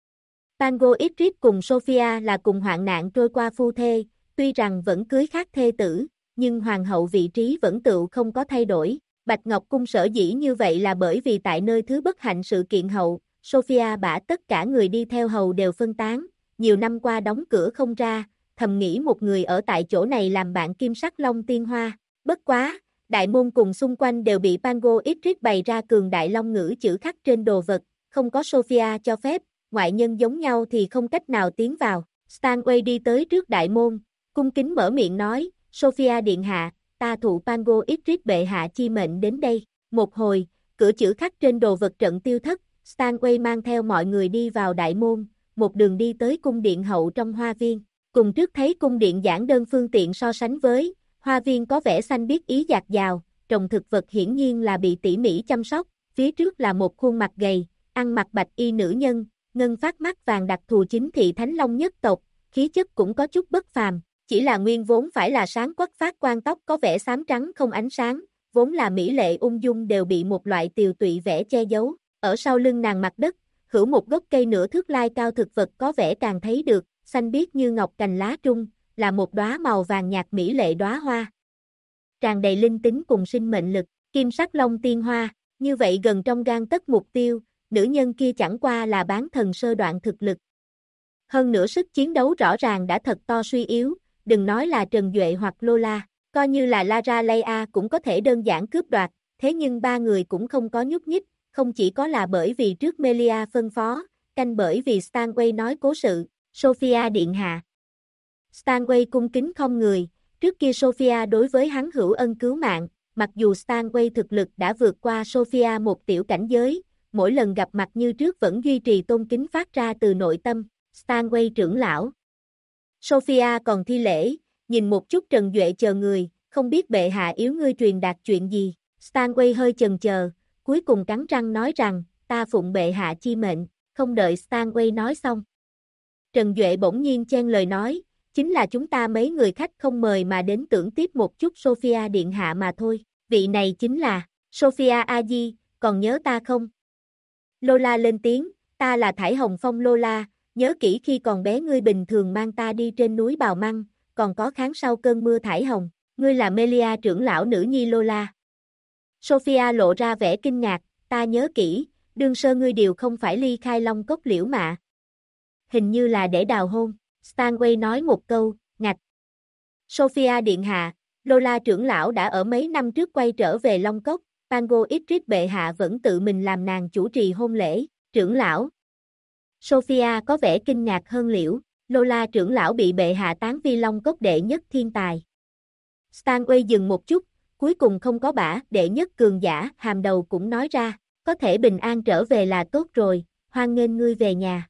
Pango Idris cùng Sophia là cùng hoạn nạn trôi qua phu thê, tuy rằng vẫn cưới khác thê tử, nhưng hoàng hậu vị trí vẫn tựu không có thay đổi. Bạch Ngọc Cung sở dĩ như vậy là bởi vì tại nơi thứ bất hạnh sự kiện hậu, Sophia bả tất cả người đi theo hầu đều phân tán, nhiều năm qua đóng cửa không ra, thầm nghĩ một người ở tại chỗ này làm bạn Kim Sắc Long Tiên Hoa. Bất quá, đại môn cùng xung quanh đều bị Pango Idris bày ra cường đại long ngữ chữ khắc trên đồ vật, không có Sophia cho phép, ngoại nhân giống nhau thì không cách nào tiến vào. Stanway đi tới trước đại môn, cung kính mở miệng nói, Sophia điện hạ, ta thụ Pango Idris bệ hạ chi mệnh đến đây. Một hồi, cửa chữ khắc trên đồ vật trận tiêu thất, Stanway mang theo mọi người đi vào đại môn, một đường đi tới cung điện hậu trong hoa viên. Cùng trước thấy cung điện giản đơn phương tiện so sánh với, hoa viên có vẻ xanh biếc ý dạt dào, trồng thực vật hiển nhiên là bị tỉ mỉ chăm sóc, phía trước là một khuôn mặt gầy, ăn mặc bạch y nữ nhân, ngân phát mắt vàng đặc thù chính thị Thánh Long nhất tộc, khí chất cũng có chút bất phàm, chỉ là nguyên vốn phải là sáng quắc phát quan tóc có vẻ xám trắng không ánh sáng, vốn là mỹ lệ ung dung đều bị một loại tiều tụy vẻ che giấu, ở sau lưng nàng mặt đất, hữu một gốc cây nửa thước lai cao thực vật có vẻ càng thấy được, xanh biếc như ngọc cành lá trung, là một đóa màu vàng nhạt mỹ lệ đóa hoa. Tràn đầy linh tính cùng sinh mệnh lực, Kim Sắc Long Tiên Hoa, như vậy gần trong gang tấc mục tiêu, nữ nhân kia chẳng qua là bán thần sơ đoạn thực lực. Hơn nữa sức chiến đấu rõ ràng đã thật to suy yếu, đừng nói là Trần Duệ hoặc Lola, coi như là Lara Leia cũng có thể đơn giản cướp đoạt, thế nhưng ba người cũng không có nhúc nhích, không chỉ có là bởi vì trước Melia phân phó, canh bởi vì Stanway nói cố sự, Sophia điện hạ. Stanway cung kính không người, trước kia Sophia đối với hắn hữu ân cứu mạng, mặc dù Stanway thực lực đã vượt qua Sophia một tiểu cảnh giới, mỗi lần gặp mặt như trước vẫn duy trì tôn kính phát ra từ nội tâm, Stanway trưởng lão. Sophia còn thi lễ, nhìn một chút Trần Duệ chờ người, không biết bệ hạ yếu ngươi truyền đạt chuyện gì, Stanway hơi chần chờ, cuối cùng cắn răng nói rằng, ta phụng bệ hạ chi mệnh, không đợi Stanway nói xong. Trần Duệ bỗng nhiên chen lời nói, chính là chúng ta mấy người khách không mời mà đến tưởng tiếp một chút Sophia điện hạ mà thôi. Vị này chính là Sophia A-di, còn nhớ ta không? Lola lên tiếng, ta là Thải Hồng Phong Lola, nhớ kỹ khi còn bé ngươi bình thường mang ta đi trên núi Bào Măng, còn có kháng sau cơn mưa Thải Hồng, ngươi là Melia trưởng lão nữ nhi Lola. Sophia lộ ra vẻ kinh ngạc, ta nhớ kỹ, đương sơ ngươi đều không phải ly khai Long Cốc Liễu Mạ. Hình như là để đào hôn, Stanway nói một câu, ngạch. Sophia điện hạ, Lola trưởng lão đã ở mấy năm trước quay trở về Long Cốc, Pango Idris bệ hạ vẫn tự mình làm nàng chủ trì hôn lễ, trưởng lão. Sophia có vẻ kinh ngạc hơn Liễu, Lola trưởng lão bị bệ hạ tán vi Long Cốc đệ nhất thiên tài. Stanway dừng một chút, cuối cùng không có bả, đệ nhất cường giả, hàm đầu cũng nói ra, có thể bình an trở về là tốt rồi, hoan nghênh ngươi về nhà.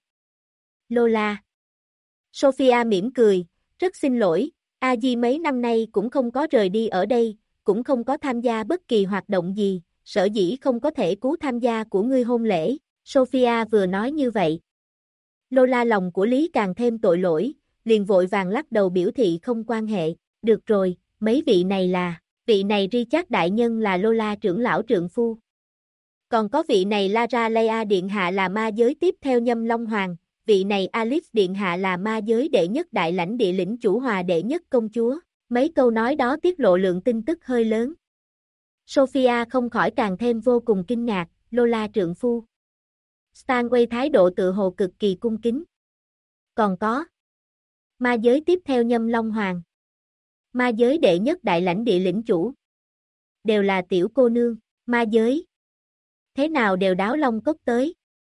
Lola. Sophia mỉm cười, rất xin lỗi, A-di mấy năm nay cũng không có rời đi ở đây, cũng không có tham gia bất kỳ hoạt động gì, sở dĩ không có thể cứu tham gia của ngươi hôn lễ, Sophia vừa nói như vậy. Lola lòng của Lý càng thêm tội lỗi, liền vội vàng lắc đầu biểu thị không quan hệ, được rồi, mấy vị này Richard đại nhân là Lola trưởng lão trượng phu. Còn có vị này Lara Leia điện hạ là ma giới tiếp theo Nhâm Long Hoàng, vị này Alice điện hạ là ma giới đệ nhất đại lãnh địa lĩnh chủ hòa đệ nhất công chúa. Mấy câu nói đó tiết lộ lượng tin tức hơi lớn. Sophia không khỏi càng thêm vô cùng kinh ngạc, Lola trượng phu. Stanway thái độ tự hồ cực kỳ cung kính. Còn có ma giới tiếp theo Nhâm Long Hoàng, ma giới đệ nhất đại lãnh địa lĩnh chủ. Đều là tiểu cô nương, ma giới. Thế nào đều đáo Long Cốc tới.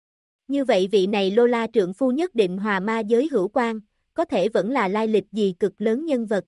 Như vậy vị này Lola trượng phu nhất định hòa ma giới hữu quan, có thể vẫn là lai lịch gì cực lớn nhân vật.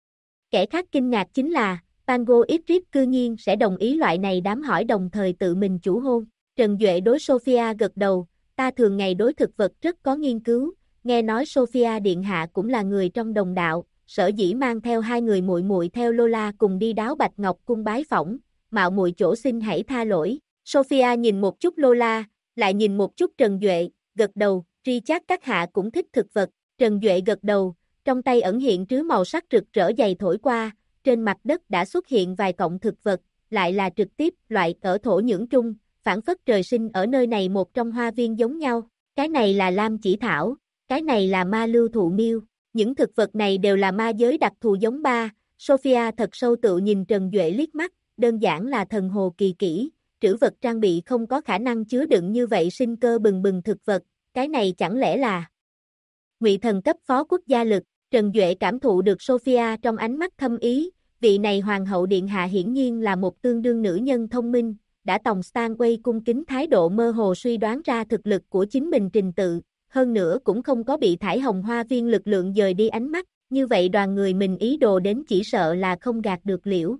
Kẻ khác kinh ngạc chính là, Pango Idris cư nhiên sẽ đồng ý loại này đám hỏi đồng thời tự mình chủ hôn. Trần Duệ đối Sophia gật đầu, ta thường ngày đối thực vật rất có nghiên cứu, nghe nói Sophia điện hạ cũng là người trong đồng đạo, sở dĩ mang theo hai người muội muội theo Lola cùng đi đáo Bạch Ngọc cung bái phỏng, mạo muội chỗ xin hãy tha lỗi. Sophia nhìn một chút Lola, lại nhìn một chút Trần Duệ, gật đầu, Richard các hạ cũng thích thực vật. Trần Duệ gật đầu, trong tay ẩn hiện trứ màu sắc rực rỡ dày thổi qua, trên mặt đất đã xuất hiện vài cọng thực vật, lại là trực tiếp loại ở thổ nhưỡng trung, phản phất trời sinh ở nơi này một trong hoa viên giống nhau. Cái này là lam chỉ thảo, cái này là ma lưu thụ miêu, những thực vật này đều là ma giới đặc thù giống ba. Sophia thật sâu tự nhìn Trần Duệ liếc mắt, đơn giản là thần hồ kỳ kỹ, trữ vật trang bị không có khả năng chứa đựng như vậy sinh cơ bừng bừng thực vật, cái này chẳng lẽ là Ngụy thần cấp phó quốc gia lực. Trần Duệ cảm thụ được Sophia trong ánh mắt thâm ý, vị này hoàng hậu điện hạ hiển nhiên là một tương đương nữ nhân thông minh, đã tòng Stanway cung kính thái độ mơ hồ suy đoán ra thực lực của chính mình trình tự, hơn nữa cũng không có bị Thải Hồng Hoa viên lực lượng dời đi ánh mắt, như vậy đoàn người mình ý đồ đến chỉ sợ là không gạt được Liễu.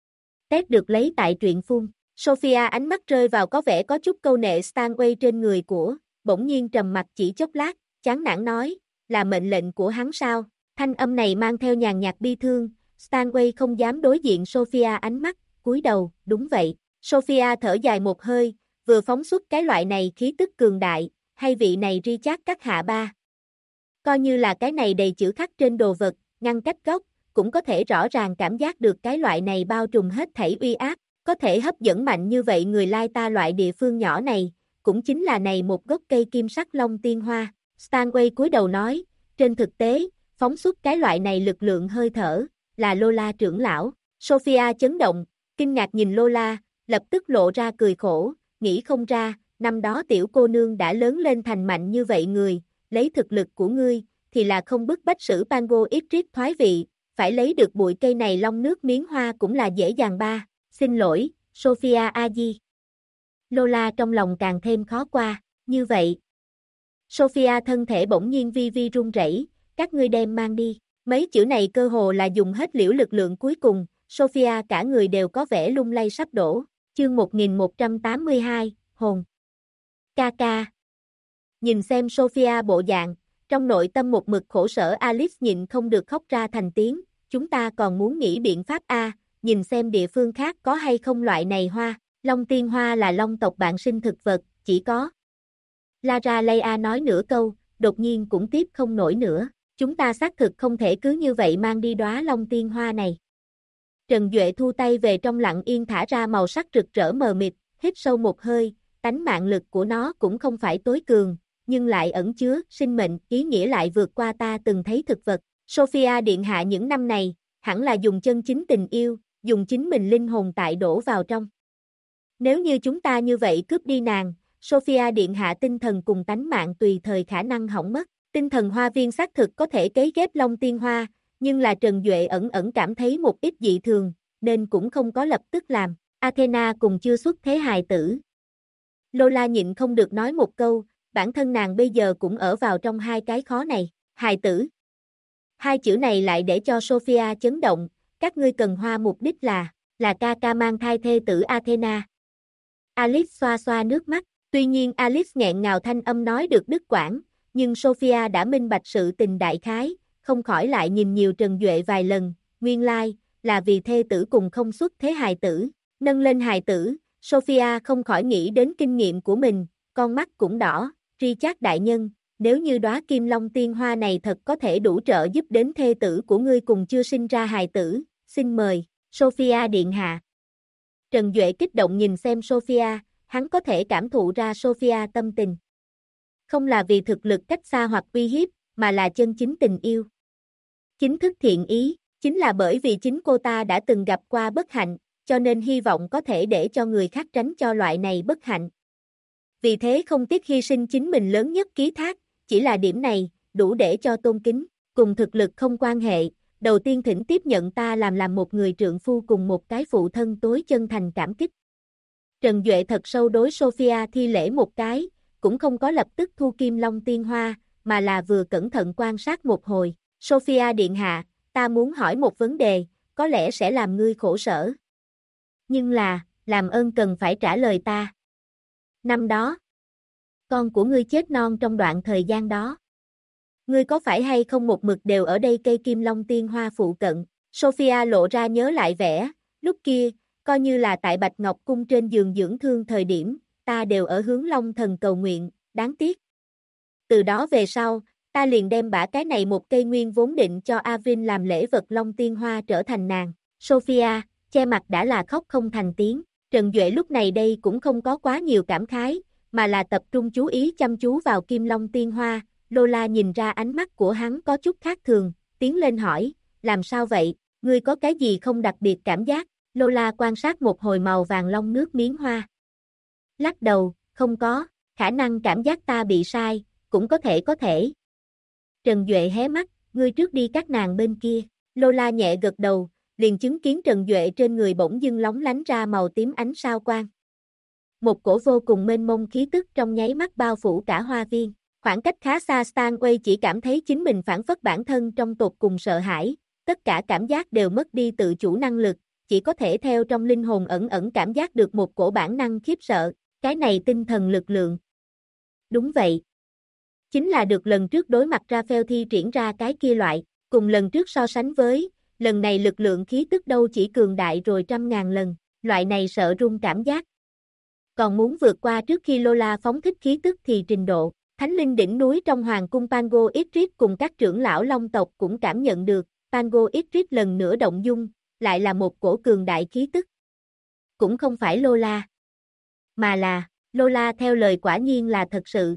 Tết được lấy tại truyện phun, Sophia ánh mắt rơi vào có vẻ có chút câu nệ Stanway trên người của, bỗng nhiên trầm mặt chỉ chốc lát, chán nản nói, là mệnh lệnh của hắn sao? Thanh âm này mang theo nhàn nhạt bi thương, Stanway không dám đối diện Sophia ánh mắt, cúi đầu, đúng vậy. Sophia thở dài một hơi, vừa phóng xuất cái loại này khí tức cường đại, hay vị này Richard các hạ ba. Coi như là cái này đầy chữ khắc trên đồ vật, ngăn cách góc, cũng có thể rõ ràng cảm giác được cái loại này bao trùm hết thảy uy áp, có thể hấp dẫn mạnh như vậy người lai ta loại địa phương nhỏ này, cũng chính là này một gốc cây kim sắc long tiên hoa. Stanway cúi đầu nói, trên thực tế, phóng xuất cái loại này lực lượng hơi thở, là Lola trưởng lão. Sophia chấn động, kinh ngạc nhìn Lola, lập tức lộ ra cười khổ, nghĩ không ra, năm đó tiểu cô nương đã lớn lên thành mạnh như vậy người, lấy thực lực của ngươi, thì là không bức bách sử Pango Idris thoái vị, phải lấy được bụi cây này long nước miếng hoa cũng là dễ dàng ba, xin lỗi, Sophia A-di. Lola trong lòng càng thêm khó qua, như vậy. Sophia thân thể bỗng nhiên vi vi run rẩy, các ngươi đem mang đi. Mấy chữ này cơ hồ là dùng hết liễu lực lượng cuối cùng, Sophia cả người đều có vẻ lung lay sắp đổ. Chương 1182, hồn. Ca ca. Nhìn xem Sophia bộ dạng, trong nội tâm một mực khổ sở Alice nhịn không được khóc ra thành tiếng, chúng ta còn muốn nghĩ biện pháp A, nhìn xem địa phương khác có hay không loại này hoa, long tiên hoa là long tộc bạn sinh thực vật, chỉ có. Lara Leia nói nửa câu, đột nhiên cũng tiếp không nổi nữa. Chúng ta xác thực không thể cứ như vậy mang đi đóa Long Tiên Hoa này. Trần Duệ thu tay về trong lặng yên thả ra màu sắc rực rỡ mờ mịt, hít sâu một hơi, tánh mạng lực của nó cũng không phải tối cường, nhưng lại ẩn chứa sinh mệnh, ý nghĩa lại vượt qua ta từng thấy thực vật. Sophia điện hạ những năm này, hẳn là dùng chân chính tình yêu, dùng chính mình linh hồn tại đổ vào trong. Nếu như chúng ta như vậy cướp đi nàng, Sophia điện hạ tinh thần cùng tánh mạng tùy thời khả năng hỏng mất. Tinh thần hoa viên xác thực có thể cấy ghép Long Tiên Hoa, nhưng là Trần Duệ ẩn ẩn cảm thấy một ít dị thường, nên cũng không có lập tức làm. Athena cùng chưa xuất thế hài tử. Lola nhịn không được nói một câu, bản thân nàng bây giờ cũng ở vào trong hai cái khó này. Hài tử. Hai chữ này lại để cho Sophia chấn động, các ngươi cần hoa mục đích là ca ca mang thai thê tử Athena. Alice xoa xoa nước mắt, tuy nhiên Alice nghẹn ngào thanh âm nói được đứt quãng, nhưng Sophia đã minh bạch sự tình đại khái, không khỏi lại nhìn nhiều Trần Duệ vài lần, nguyên lai, là vì thê tử cùng không xuất thế hài tử. Nâng lên hài tử, Sophia không khỏi nghĩ đến kinh nghiệm của mình, con mắt cũng đỏ, Richard đại nhân, nếu như đóa Kim Long Tiên Hoa này thật có thể đủ trợ giúp đến thê tử của ngươi cùng chưa sinh ra hài tử, xin mời, Sophia điện hạ. Trần Duệ kích động nhìn xem Sophia, hắn có thể cảm thụ ra Sophia tâm tình. Không là vì thực lực cách xa hoặc uy hiếp, mà là chân chính tình yêu. Chính thức thiện ý, chính là bởi vì chính cô ta đã từng gặp qua bất hạnh, cho nên hy vọng có thể để cho người khác tránh cho loại này bất hạnh. Vì thế không tiếc hy sinh chính mình lớn nhất ký thác, chỉ là điểm này, đủ để cho tôn kính, cùng thực lực không quan hệ, đầu tiên thỉnh tiếp nhận ta làm một người trượng phu cùng một cái phụ thân tối chân thành cảm kích. Trần Duệ thật sâu đối Sophia thi lễ một cái, cũng không có lập tức thu Kim Long Tiên Hoa, mà là vừa cẩn thận quan sát một hồi. Sophia điện hạ, ta muốn hỏi một vấn đề, có lẽ sẽ làm ngươi khổ sở. Nhưng là, làm ơn cần phải trả lời ta. Năm đó, con của ngươi chết non trong đoạn thời gian đó. Ngươi có phải hay không một mực đều ở đây cây Kim Long Tiên Hoa phụ cận? Sophia lộ ra nhớ lại vẻ, lúc kia, coi như là tại Bạch Ngọc Cung trên giường dưỡng thương thời điểm, ta đều ở hướng Long Thần cầu nguyện, đáng tiếc. Từ đó về sau, ta liền đem bả cái này một cây nguyên vốn định cho Avin làm lễ vật Long Tiên Hoa trở thành nàng. Sophia, che mặt đã là khóc không thành tiếng. Trần Duệ lúc này đây cũng không có quá nhiều cảm khái, mà là tập trung chú ý chăm chú vào Kim Long Tiên Hoa. Lola nhìn ra ánh mắt của hắn có chút khác thường, tiến lên hỏi, làm sao vậy, ngươi có cái gì không đặc biệt cảm giác? Lola quan sát một hồi màu vàng long nước miếng hoa. Lắc đầu, không có, khả năng cảm giác ta bị sai, cũng có thể. Trần Duệ hé mắt, ngươi trước đi các nàng bên kia. Lola nhẹ gật đầu, liền chứng kiến Trần Duệ trên người bỗng dưng lóng lánh ra màu tím ánh sao quang. Một cổ vô cùng mênh mông khí tức trong nháy mắt bao phủ cả hoa viên. Khoảng cách khá xa Stanway chỉ cảm thấy chính mình phản phất bản thân trong tột cùng sợ hãi, tất cả cảm giác đều mất đi tự chủ năng lực, chỉ có thể theo trong linh hồn ẩn ẩn cảm giác được một cổ bản năng khiếp sợ, cái này tinh thần lực lượng. Đúng vậy. Chính là được lần trước đối mặt Raphael thi triển ra cái kia loại, cùng lần trước so sánh với, lần này lực lượng khí tức đâu chỉ cường đại rồi 100.000 lần, loại này sợ run cảm giác. Còn muốn vượt qua trước khi Lola phóng thích khí tức thì trình độ. Thánh linh đỉnh núi trong hoàng cung Pango Idris cùng các trưởng lão long tộc cũng cảm nhận được, Pango Idris lần nữa động dung, lại là một cổ cường đại khí tức. Cũng không phải Lola, mà là, Lola theo lời quả nhiên là thật sự.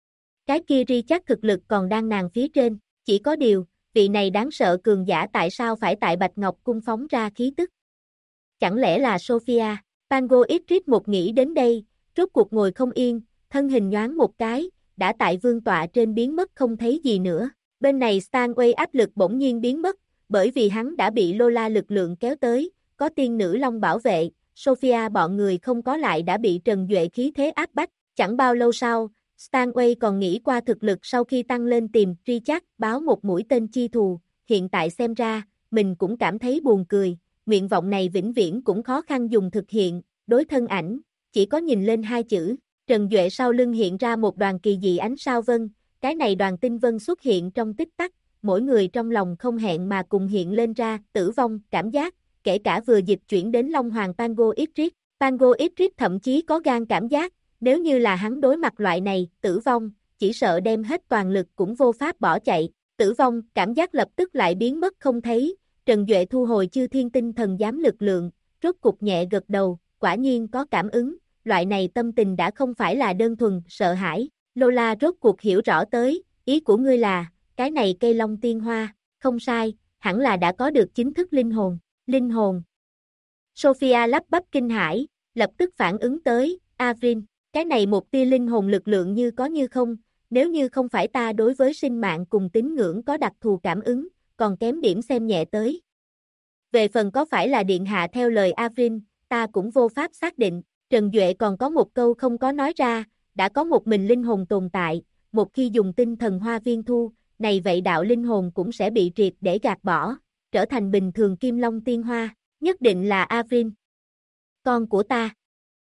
Cái kia Richard thực lực còn đang nàng phía trên, chỉ có điều, vị này đáng sợ cường giả tại sao phải tại Bạch Ngọc cung phóng ra khí tức? Chẳng lẽ là Sophia? Pango Idris một nghĩ đến đây, rốt cuộc ngồi không yên, thân hình nhoáng một cái, đã tại vương tọa trên biến mất không thấy gì nữa. Bên này Stanway áp lực bỗng nhiên biến mất, bởi vì hắn đã bị Lola lực lượng kéo tới, có tiên nữ long bảo vệ, Sophia bọn người không có lại đã bị Trần Duệ khí thế áp bách. Chẳng bao lâu sau, Stanway còn nghĩ qua thực lực sau khi tăng lên tìm Richard báo một mũi tên chi thù, hiện tại xem ra, mình cũng cảm thấy buồn cười, nguyện vọng này vĩnh viễn cũng khó khăn dùng thực hiện, đối thân ảnh, chỉ có nhìn lên hai chữ. Trần Duệ sau lưng hiện ra một đoàn kỳ dị ánh sao vân, cái này đoàn tinh vân xuất hiện trong tích tắc, mỗi người trong lòng không hẹn mà cùng hiện lên ra tử vong cảm giác, kể cả vừa dịch chuyển đến Long Hoàng Pango Idris. Pango Idris thậm chí có gan cảm giác, nếu như là hắn đối mặt loại này, tử vong, chỉ sợ đem hết toàn lực cũng vô pháp bỏ chạy. Tử vong, cảm giác lập tức lại biến mất không thấy, Trần Duệ thu hồi chư thiên tinh thần giám lực lượng, rốt cục nhẹ gật đầu, quả nhiên có cảm ứng, loại này tâm tình đã không phải là đơn thuần, sợ hãi. Lola rốt cuộc hiểu rõ tới, ý của ngươi là, cái này cây long tiên hoa, không sai, hẳn là đã có được chính thức linh hồn. Sophia lắp bắp kinh hãi, lập tức phản ứng tới, Avrin, cái này một tia linh hồn lực lượng như có như không, nếu như không phải ta đối với sinh mạng cùng tín ngưỡng có đặc thù cảm ứng, còn kém điểm xem nhẹ tới. Về phần có phải là điện hạ theo lời Avrin, ta cũng vô pháp xác định, Trần Duệ còn có một câu không có nói ra, đã có một mình linh hồn tồn tại, một khi dùng tinh thần hoa viên thu, này vậy đạo linh hồn cũng sẽ bị triệt để gạt bỏ, trở thành bình thường kim long tiên hoa, nhất định là Avrin. Con của ta.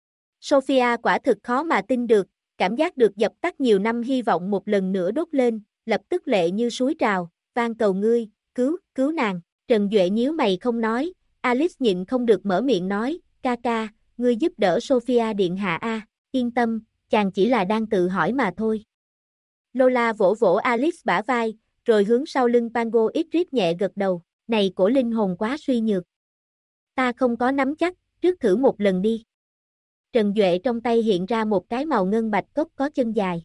Sophia quả thực khó mà tin được, cảm giác được dập tắt nhiều năm hy vọng một lần nữa đốt lên, lập tức lệ như suối trào, van cầu ngươi, cứu nàng. Trần Duệ nhíu mày không nói, Alice nhịn không được mở miệng nói, ca ca, ngươi giúp đỡ Sophia điện hạ a, yên tâm, chàng chỉ là đang tự hỏi mà thôi. Lola vỗ vỗ Alice bả vai, rồi hướng sau lưng Pango Idris nhẹ gật đầu, này cổ linh hồn quá suy nhược. Ta không có nắm chắc, trước thử một lần đi. Trần Duệ trong tay hiện ra một cái màu ngân bạch cốc có chân dài.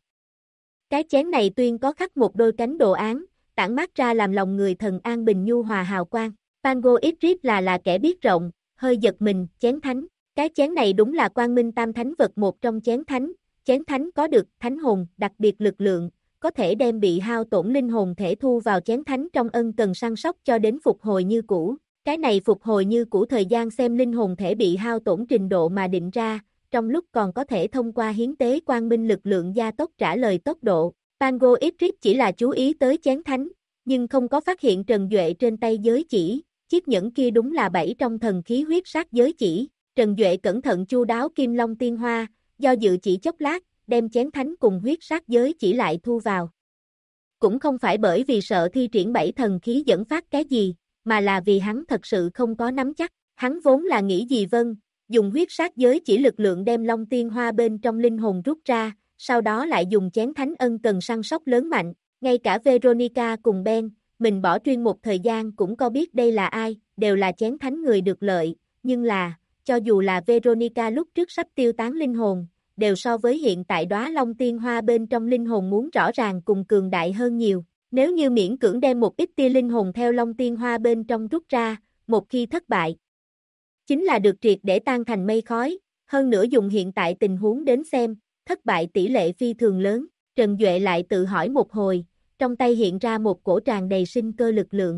Cái chén này tuyên có khắc một đôi cánh đồ án, tản mát ra làm lòng người thần an bình nhu hòa hào quang. Pango Idris là kẻ biết rộng, hơi giật mình, chén thánh. Cái chén này đúng là Quang Minh Tam Thánh vật một trong chén thánh có được thánh hồn, đặc biệt lực lượng, có thể đem bị hao tổn linh hồn thể thu vào chén thánh trong ân cần săn sóc cho đến phục hồi như cũ. Cái này phục hồi như cũ thời gian xem linh hồn thể bị hao tổn trình độ mà định ra, trong lúc còn có thể thông qua hiến tế quang minh lực lượng gia tốc trả lời tốc độ. Pango Idris chỉ là chú ý tới chén thánh, nhưng không có phát hiện Trần Duệ trên tay giới chỉ, chiếc nhẫn kia đúng là 7 trong thần khí huyết sát giới chỉ. Trần Duệ cẩn thận chu đáo kim long tiên hoa, do dự chỉ chốc lát, đem chén thánh cùng huyết sát giới chỉ lại thu vào. Cũng không phải bởi vì sợ thi triển 7 thần khí dẫn phát cái gì, mà là vì hắn thật sự không có nắm chắc. Hắn vốn là nghĩ gì vâng, dùng huyết sát giới chỉ lực lượng đem long tiên hoa bên trong linh hồn rút ra, sau đó lại dùng chén thánh ân cần săn sóc lớn mạnh, ngay cả Veronica cùng Ben, mình bỏ chuyên một thời gian cũng có biết đây là ai, đều là chén thánh người được lợi, nhưng là, cho dù là Veronica lúc trước sắp tiêu tán linh hồn, đều so với hiện tại đóa long tiên hoa bên trong linh hồn muốn rõ ràng cùng cường đại hơn nhiều. Nếu như miễn cưỡng đem một ít tia linh hồn theo long tiên hoa bên trong rút ra, một khi thất bại, chính là được triệt để tan thành mây khói, hơn nữa dùng hiện tại tình huống đến xem, thất bại tỷ lệ phi thường lớn. Trần Duệ lại tự hỏi một hồi, trong tay hiện ra một cổ tràn đầy sinh cơ lực lượng.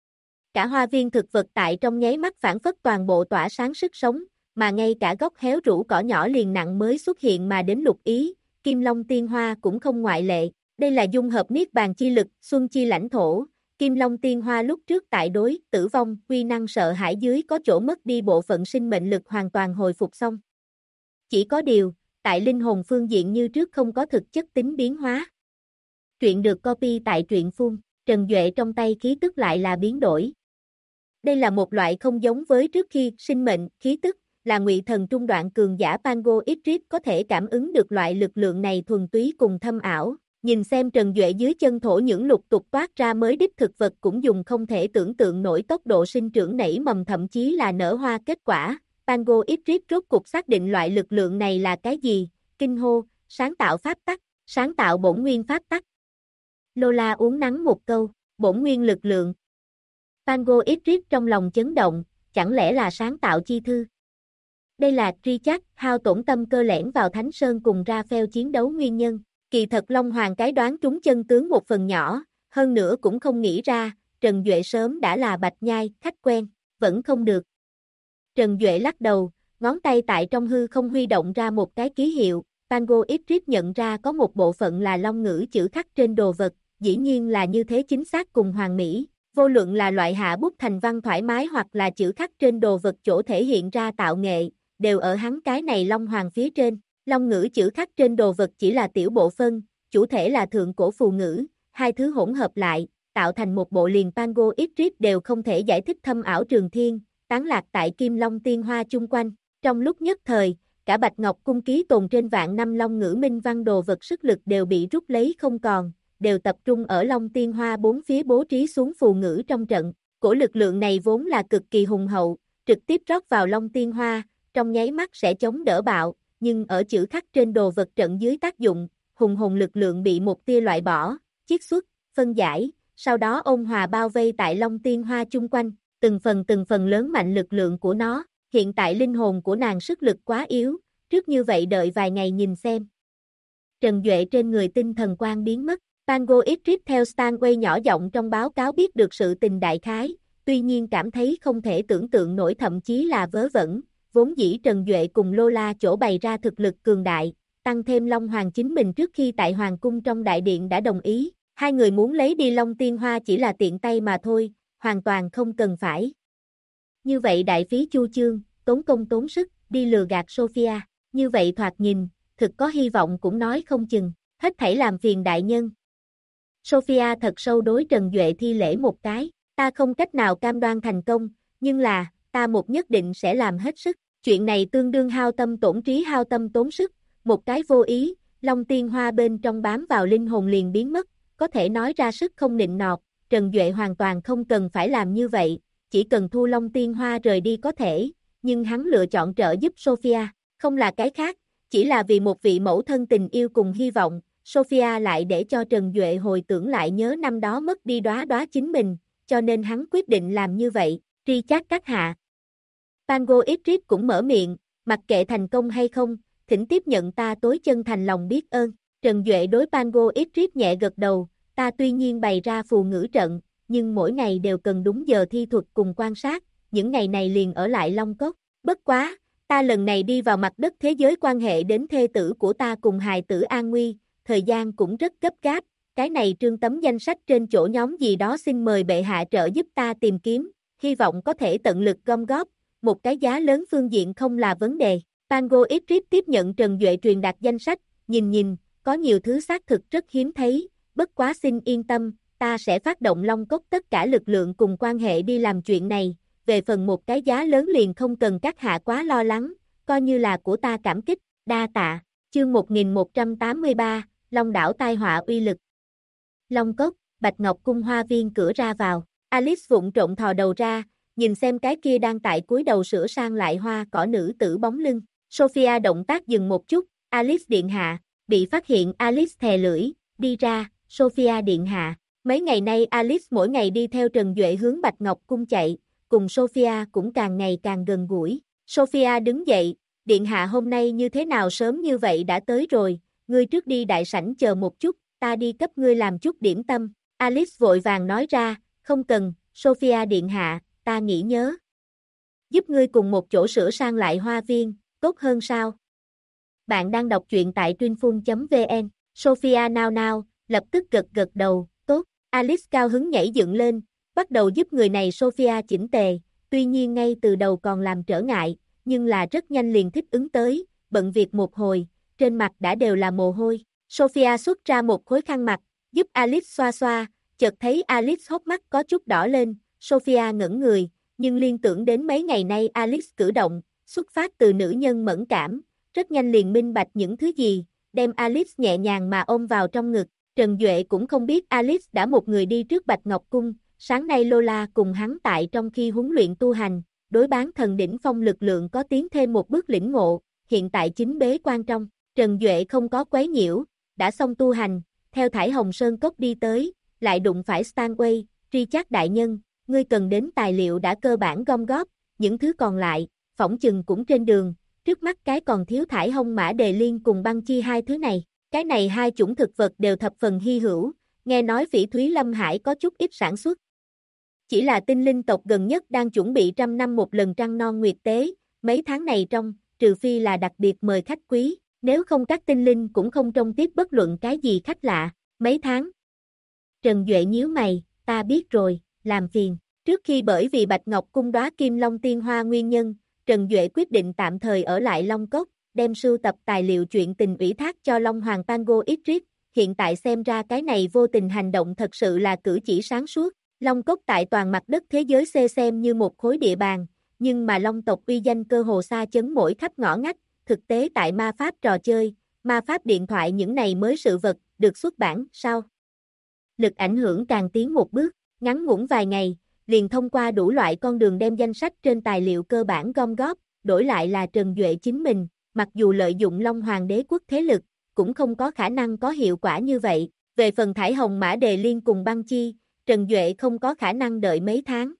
Cả hoa viên thực vật tại trong nháy mắt phản phất toàn bộ tỏa sáng sức sống, mà ngay cả gốc héo rũ cỏ nhỏ liền nặng mới xuất hiện mà đến lục ý, kim long tiên hoa cũng không ngoại lệ. Đây là dung hợp niết bàn chi lực, xuân chi lãnh thổ, kim long tiên hoa lúc trước tại đối, tử vong, quy năng sợ hãi dưới có chỗ mất đi bộ phận sinh mệnh lực hoàn toàn hồi phục xong. Chỉ có điều, tại linh hồn phương diện như trước không có thực chất tính biến hóa. Truyện được copy tại truyện phun, Trần Duệ trong tay khí tức lại là biến đổi. Đây là một loại không giống với trước khi sinh mệnh, khí tức, là ngụy thần trung đoạn cường giả Pango Idris có thể cảm ứng được loại lực lượng này thuần túy cùng thâm ảo. Nhìn xem Trần Duệ dưới chân thổ những lục tục toát ra mới đích thực vật cũng dùng không thể tưởng tượng nổi tốc độ sinh trưởng nảy mầm thậm chí là nở hoa kết quả. Pango Idris rốt cục xác định loại lực lượng này là cái gì, kinh hô, sáng tạo pháp tắc, sáng tạo bổn nguyên pháp tắc. Lola uốn nắn một câu, bổn nguyên lực lượng. Pango Idris trong lòng chấn động, chẳng lẽ là sáng tạo chi thư? Đây là Richard hao tổn tâm cơ lẻn vào Thánh Sơn cùng Raphael chiến đấu nguyên nhân. Kỳ thật Long Hoàng cái đoán trúng chân tướng một phần nhỏ, hơn nữa cũng không nghĩ ra, Trần Duệ sớm đã là Bạch Nhai, khách quen, vẫn không được. Trần Duệ lắc đầu, ngón tay tại trong hư không huy động ra một cái ký hiệu, Pango Idris nhận ra có một bộ phận là long ngữ chữ khắc trên đồ vật, dĩ nhiên là như thế chính xác cùng hoàn mỹ. Vô luận là loại hạ bút thành văn thoải mái hoặc là chữ khắc trên đồ vật chỗ thể hiện ra tạo nghệ, đều ở hắn cái này Long Hoàng phía trên. Long ngữ chữ khắc trên đồ vật chỉ là tiểu bộ phân, chủ thể là thượng cổ phù ngữ, hai thứ hỗn hợp lại, tạo thành một bộ liền Pango Idris đều không thể giải thích thâm ảo trường thiên, tán lạc tại Kim Long tiên hoa chung quanh. Trong lúc nhất thời, cả Bạch Ngọc cung ký tồn trên vạn năm long ngữ minh văn đồ vật sức lực đều bị rút lấy không còn, đều tập trung ở Long Tiên Hoa bốn phía bố trí xuống phù ngữ trong trận. Cổ lực lượng này vốn là cực kỳ hùng hậu, trực tiếp rót vào Long Tiên Hoa, trong nháy mắt sẽ chống đỡ bạo, nhưng ở chữ khắc trên đồ vật trận dưới tác dụng, hùng hồn lực lượng bị một tia loại bỏ, chiết xuất, phân giải, sau đó ôn hòa bao vây tại Long Tiên Hoa chung quanh, từng phần lớn mạnh lực lượng của nó. Hiện tại linh hồn của nàng sức lực quá yếu, trước như vậy đợi vài ngày nhìn xem. Trần Duệ trên người tinh thần quang biến mất, Pango Idris theo Stanway nhỏ giọng trong báo cáo biết được sự tình đại khái, tuy nhiên cảm thấy không thể tưởng tượng nổi, thậm chí là vớ vẩn, vốn dĩ Trần Duệ cùng Lola chỗ bày ra thực lực cường đại, tăng thêm Long Hoàng chính mình trước khi tại Hoàng cung trong đại điện đã đồng ý, hai người muốn lấy đi Long Tiên Hoa chỉ là tiện tay mà thôi, hoàn toàn không cần phải. Như vậy đại phí chu chương, tốn công tốn sức, đi lừa gạt Sophia, như vậy thoạt nhìn, thực có hy vọng cũng nói không chừng, hết thảy làm phiền đại nhân. Sophia thật sâu đối Trần Duệ thi lễ một cái, ta không cách nào cam đoan thành công, nhưng là, ta một nhất định sẽ làm hết sức, chuyện này tương đương hao tâm tổn trí hao tâm tốn sức, một cái vô ý, Long Tiên Hoa bên trong bám vào linh hồn liền biến mất, có thể nói ra sức không nịnh nọt, Trần Duệ hoàn toàn không cần phải làm như vậy, chỉ cần thu Long Tiên Hoa rời đi có thể, nhưng hắn lựa chọn trợ giúp Sophia, không là cái khác, chỉ là vì một vị mẫu thân tình yêu cùng hy vọng, Sophia lại để cho Trần Duệ hồi tưởng lại nhớ năm đó mất đi đóa đóa chính mình, cho nên hắn quyết định làm như vậy, tri chát các hạ. Pango Idris cũng mở miệng, mặc kệ thành công hay không, thỉnh tiếp nhận ta tối chân thành lòng biết ơn. Trần Duệ đối Pango Idris nhẹ gật đầu, ta tuy nhiên bày ra phù ngữ trận, nhưng mỗi ngày đều cần đúng giờ thi thuật cùng quan sát, những ngày này liền ở lại Long Cốc. Bất quá, ta lần này đi vào mặt đất thế giới quan hệ đến thê tử của ta cùng hài tử an nguy, thời gian cũng rất gấp gáp, cái này trương tấm danh sách trên chỗ nhóm gì đó xin mời bệ hạ trợ giúp ta tìm kiếm, hy vọng có thể tận lực gom góp, một cái giá lớn phương diện không là vấn đề. Pango Idris tiếp nhận Trần Duệ truyền đạt danh sách, nhìn, có nhiều thứ xác thực rất hiếm thấy, bất quá xin yên tâm, ta sẽ phát động Long Cốc tất cả lực lượng cùng quan hệ đi làm chuyện này, về phần một cái giá lớn liền không cần các hạ quá lo lắng, coi như là của ta cảm kích, đa tạ. Chương 1183, Long đảo tai họa uy lực. Long Cốc, Bạch Ngọc cung hoa viên cửa ra vào, Alice vụng trộn thò đầu ra, nhìn xem cái kia đang tại cúi đầu sửa sang lại hoa cỏ nữ tử bóng lưng. Sophia động tác dừng một chút, Alice điện hạ, bị phát hiện Alice thè lưỡi, đi ra, Sophia điện hạ. Mấy ngày nay Alice mỗi ngày đi theo Trần Duệ hướng Bạch Ngọc cung chạy, cùng Sophia cũng càng ngày càng gần gũi. Sophia đứng dậy, điện hạ hôm nay như thế nào sớm như vậy đã tới rồi, ngươi trước đi đại sảnh chờ một chút, ta đi cấp ngươi làm chút điểm tâm. Alice vội vàng nói ra, không cần, Sophia điện hạ, ta nghĩ nhớ. Giúp ngươi cùng một chỗ sửa sang lại hoa viên, tốt hơn sao? Bạn đang đọc truyện tại Truyinphun.vn, Sophia nao, lập tức gật đầu, tốt. Alice cao hứng nhảy dựng lên, bắt đầu giúp người này Sophia chỉnh tề, tuy nhiên ngay từ đầu còn làm trở ngại, nhưng là rất nhanh liền thích ứng tới, bận việc một hồi, trên mặt đã đều là mồ hôi. Sophia xuất ra một khối khăn mặt, giúp Alice xoa xoa, chợt thấy Alice hốc mắt có chút đỏ lên, Sophia ngẩn người, nhưng liên tưởng đến mấy ngày nay Alice cử động, xuất phát từ nữ nhân mẫn cảm, rất nhanh liền minh bạch những thứ gì, đem Alice nhẹ nhàng mà ôm vào trong ngực. Trần Duệ cũng không biết Alice đã một người đi trước Bạch Ngọc Cung, sáng nay Lola cùng hắn tại trong khi huấn luyện tu hành, đối bán thần đỉnh phong lực lượng có tiến thêm một bước lĩnh ngộ, hiện tại chính bế quan trong. Trần Duệ không có quấy nhiễu, đã xong tu hành, theo Thải Hồng Sơn Cốc đi tới, lại đụng phải Stanway, tri chắc đại nhân, ngươi cần đến tài liệu đã cơ bản gom góp, những thứ còn lại, phỏng chừng cũng trên đường, trước mắt cái còn thiếu Thải Hồng Mã Đề Liên cùng băng chi hai thứ này. Cái này hai chủng thực vật đều thập phần hy hữu, nghe nói Phỉ Thúy Lâm Hải có chút ít sản xuất. Chỉ là tinh linh tộc gần nhất đang chuẩn bị 100 năm một lần trăng non nguyệt tế, mấy tháng này trong, trừ phi là đặc biệt mời khách quý, nếu không các tinh linh cũng không trông tiếp bất luận cái gì khách lạ, mấy tháng. Trần Duệ nhíu mày, ta biết rồi, làm phiền. Trước khi bởi vì Bạch Ngọc cung đóa Kim Long Tiên Hoa nguyên nhân, Trần Duệ quyết định tạm thời ở lại Long Cốc, đem sưu tập tài liệu chuyện tình ủy thác cho Long Hoàng Pango Idris, hiện tại xem ra cái này vô tình hành động thật sự là cử chỉ sáng suốt. Long Cốc tại toàn mặt đất thế giới xem như một khối địa bàn, nhưng mà Long tộc uy danh cơ hồ xa chấn mỗi khắp ngõ ngách, thực tế tại ma pháp trò chơi, ma pháp điện thoại những này mới sự vật, được xuất bản, sao? lực ảnh hưởng càng tiến một bước, ngắn ngủn vài ngày, liền thông qua đủ loại con đường đem danh sách trên tài liệu cơ bản gom góp, đổi lại là Trần Duệ chính mình, mặc dù lợi dụng Long Hoàng đế quốc thế lực, cũng không có khả năng có hiệu quả như vậy. Về phần Thải Hồng Mã Đề Liên cùng Băng Chi, Trần Duệ không có khả năng đợi mấy tháng.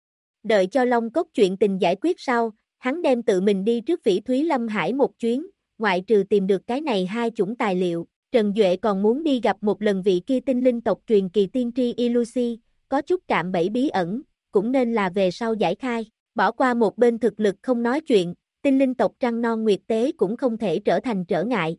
Đợi cho Long Cốc chuyện tình giải quyết sau, hắn đem tự mình đi trước Phỉ Thúy Lâm Hải một chuyến, ngoại trừ tìm được cái này hai chủng tài liệu, Trần Duệ còn muốn đi gặp một lần vị kia tinh linh tộc truyền kỳ tiên tri Ilusi, có chút cạm bẫy bí ẩn, cũng nên là về sau giải khai, bỏ qua một bên thực lực không nói chuyện, tinh linh tộc trăng non nguyệt tế cũng không thể trở thành trở ngại.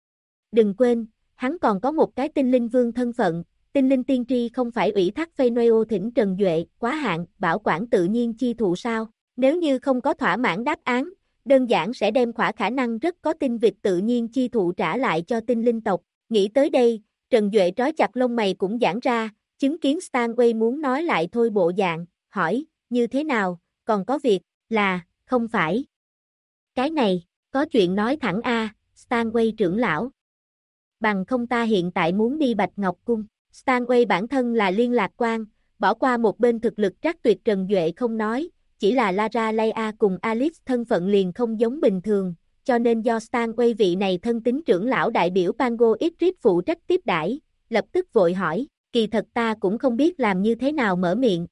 Đừng quên, hắn còn có một cái tinh linh vương thân phận, tinh linh tiên tri không phải ủy thác Phênôeo thỉnh Trần Duệ, quá hạn, bảo quản tự nhiên chi thụ sao, nếu như không có thỏa mãn đáp án, đơn giản sẽ đem khả năng rất có tinh vịt tự nhiên chi thụ trả lại cho tinh linh tộc. Nghĩ tới đây, Trần Duệ trói chặt lông mày cũng giãn ra, chứng kiến Stanway muốn nói lại thôi bộ dạng, hỏi, như thế nào, còn có việc, là, không phải. Cái này, có chuyện nói thẳng Stanway trưởng lão. Bằng không ta hiện tại muốn đi Bạch Ngọc Cung. Stanway bản thân là liên lạc quan, bỏ qua một bên thực lực trắc tuyệt Trần Duệ không nói, chỉ là Lara Leia cùng Alice thân phận liền không giống bình thường, cho nên do Stanway vị này thân tín trưởng lão đại biểu Pango Idris phụ trách tiếp đãi, lập tức vội hỏi, kỳ thật ta cũng không biết làm như thế nào mở miệng.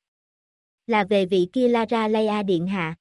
Là về vị kia Lara Leia điện hạ.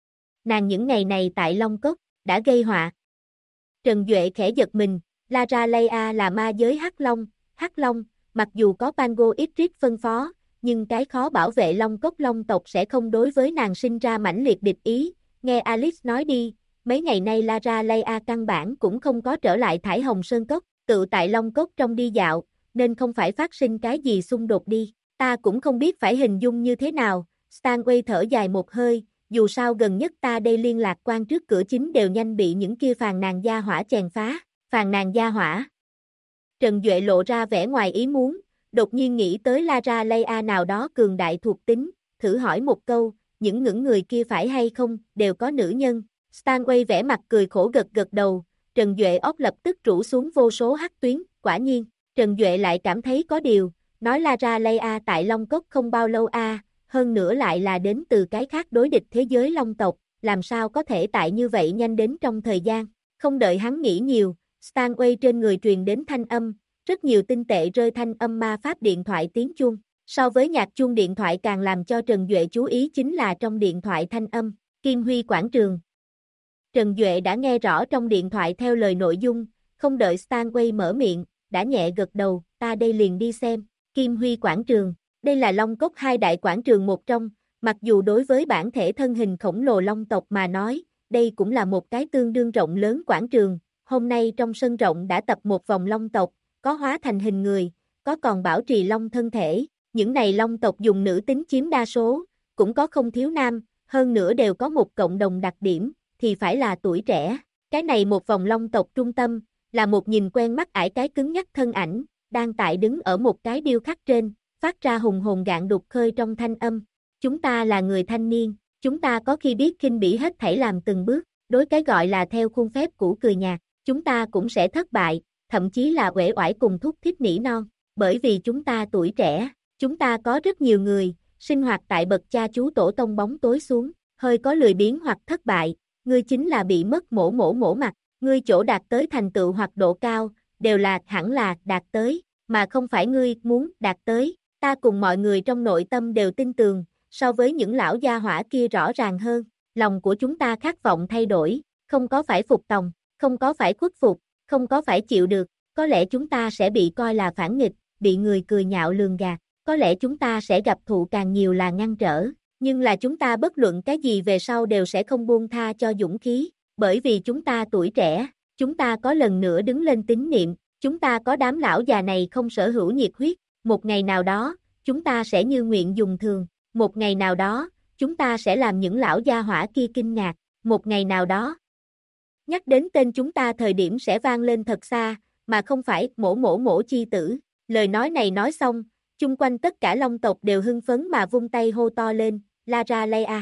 Nàng những ngày này tại Long Cốc, đã gây họa. Trần Duệ khẽ giật mình, Lara Leia là ma giới Hắc Long, mặc dù có Pango Idris phân phó, nhưng cái khó bảo vệ Long Cốc Long tộc sẽ không đối với nàng sinh ra mãnh liệt địch ý, nghe Alice nói đi, mấy ngày nay Lara Leia căn bản cũng không có trở lại Thải Hồng Sơn Cốc, tự tại Long Cốc trong đi dạo, nên không phải phát sinh cái gì xung đột đi, ta cũng không biết phải hình dung như thế nào, Stanway thở dài một hơi, dù sao gần nhất ta đây liên lạc quan trước cửa chính đều nhanh bị những kia phàn nàn gia hỏa chèn phá, phàn nàn gia hỏa. Trần Duệ lộ ra vẻ ngoài ý muốn, đột nhiên nghĩ tới Lara Leia nào đó cường đại thuộc tính, thử hỏi một câu, những người kia phải hay không, đều có nữ nhân. Stanway vẻ mặt cười khổ gật gật đầu, Trần Duệ óc lập tức rũ xuống vô số hắc tuyến, quả nhiên, Trần Duệ lại cảm thấy có điều, nói Lara Leia tại Long Cốc không bao lâu hơn nữa lại là đến từ cái khác đối địch thế giới Long tộc, làm sao có thể tại như vậy nhanh đến trong thời gian, không đợi hắn nghĩ nhiều, Stanway trên người truyền đến thanh âm, rất nhiều tinh tệ rơi thanh âm ma pháp điện thoại tiếng chuông, so với nhạc chuông điện thoại càng làm cho Trần Duệ chú ý chính là trong điện thoại thanh âm, Kim Huy quảng trường. Trần Duệ đã nghe rõ trong điện thoại theo lời nội dung, không đợi Stanway mở miệng, đã nhẹ gật đầu, ta đây liền đi xem, Kim Huy quảng trường, đây là Long Cốc hai đại quảng trường một trong, mặc dù đối với bản thể thân hình khổng lồ Long tộc mà nói, đây cũng là một cái tương đương rộng lớn quảng trường, hôm nay trong sân rộng đã tập một vòng Long tộc, có hóa thành hình người, có còn bảo trì Long thân thể, những này Long tộc dùng nữ tính chiếm đa số, cũng có không thiếu nam, hơn nữa đều có một cộng đồng đặc điểm, thì phải là tuổi trẻ. Cái này một vòng Long tộc trung tâm, là một nhìn quen mắt ải cái cứng nhắc thân ảnh, đang tại đứng ở một cái điêu khắc trên, phát ra hùng hồn gạn đục khơi trong thanh âm. Chúng ta là người thanh niên, chúng ta có khi biết khinh bỉ hết thảy làm từng bước, đối cái gọi là theo khuôn phép cũ cười nhạt, chúng ta cũng sẽ thất bại, thậm chí là uể oải cùng thúc thích nỉ non, bởi vì chúng ta tuổi trẻ, chúng ta có rất nhiều người, sinh hoạt tại bậc cha chú tổ tông bóng tối xuống, hơi có lười biếng hoặc thất bại, ngươi chính là bị mất mổ mặt, ngươi chỗ đạt tới thành tựu hoặc độ cao, đều là hẳn là đạt tới, mà không phải ngươi muốn đạt tới, ta cùng mọi người trong nội tâm đều tin tưởng, so với những lão gia hỏa kia rõ ràng hơn, lòng của chúng ta khát vọng thay đổi, không có phải phục tòng, không có phải khuất phục, không có phải chịu được, có lẽ chúng ta sẽ bị coi là phản nghịch, bị người cười nhạo lường gạt, có lẽ chúng ta sẽ gặp thụ càng nhiều là ngăn trở, nhưng là chúng ta bất luận cái gì về sau đều sẽ không buông tha cho dũng khí, bởi vì chúng ta tuổi trẻ, chúng ta có lần nữa đứng lên tín niệm, chúng ta có đám lão già này không sở hữu nhiệt huyết, một ngày nào đó, chúng ta sẽ như nguyện dùng thường, một ngày nào đó, chúng ta sẽ làm những lão gia hỏa kia kinh ngạc, một ngày nào đó. Nhắc đến tên chúng ta thời điểm sẽ vang lên thật xa, mà không phải mổ chi tử. Lời nói này nói xong, chung quanh tất cả Long tộc đều hưng phấn mà vung tay hô to lên, Lara Leia.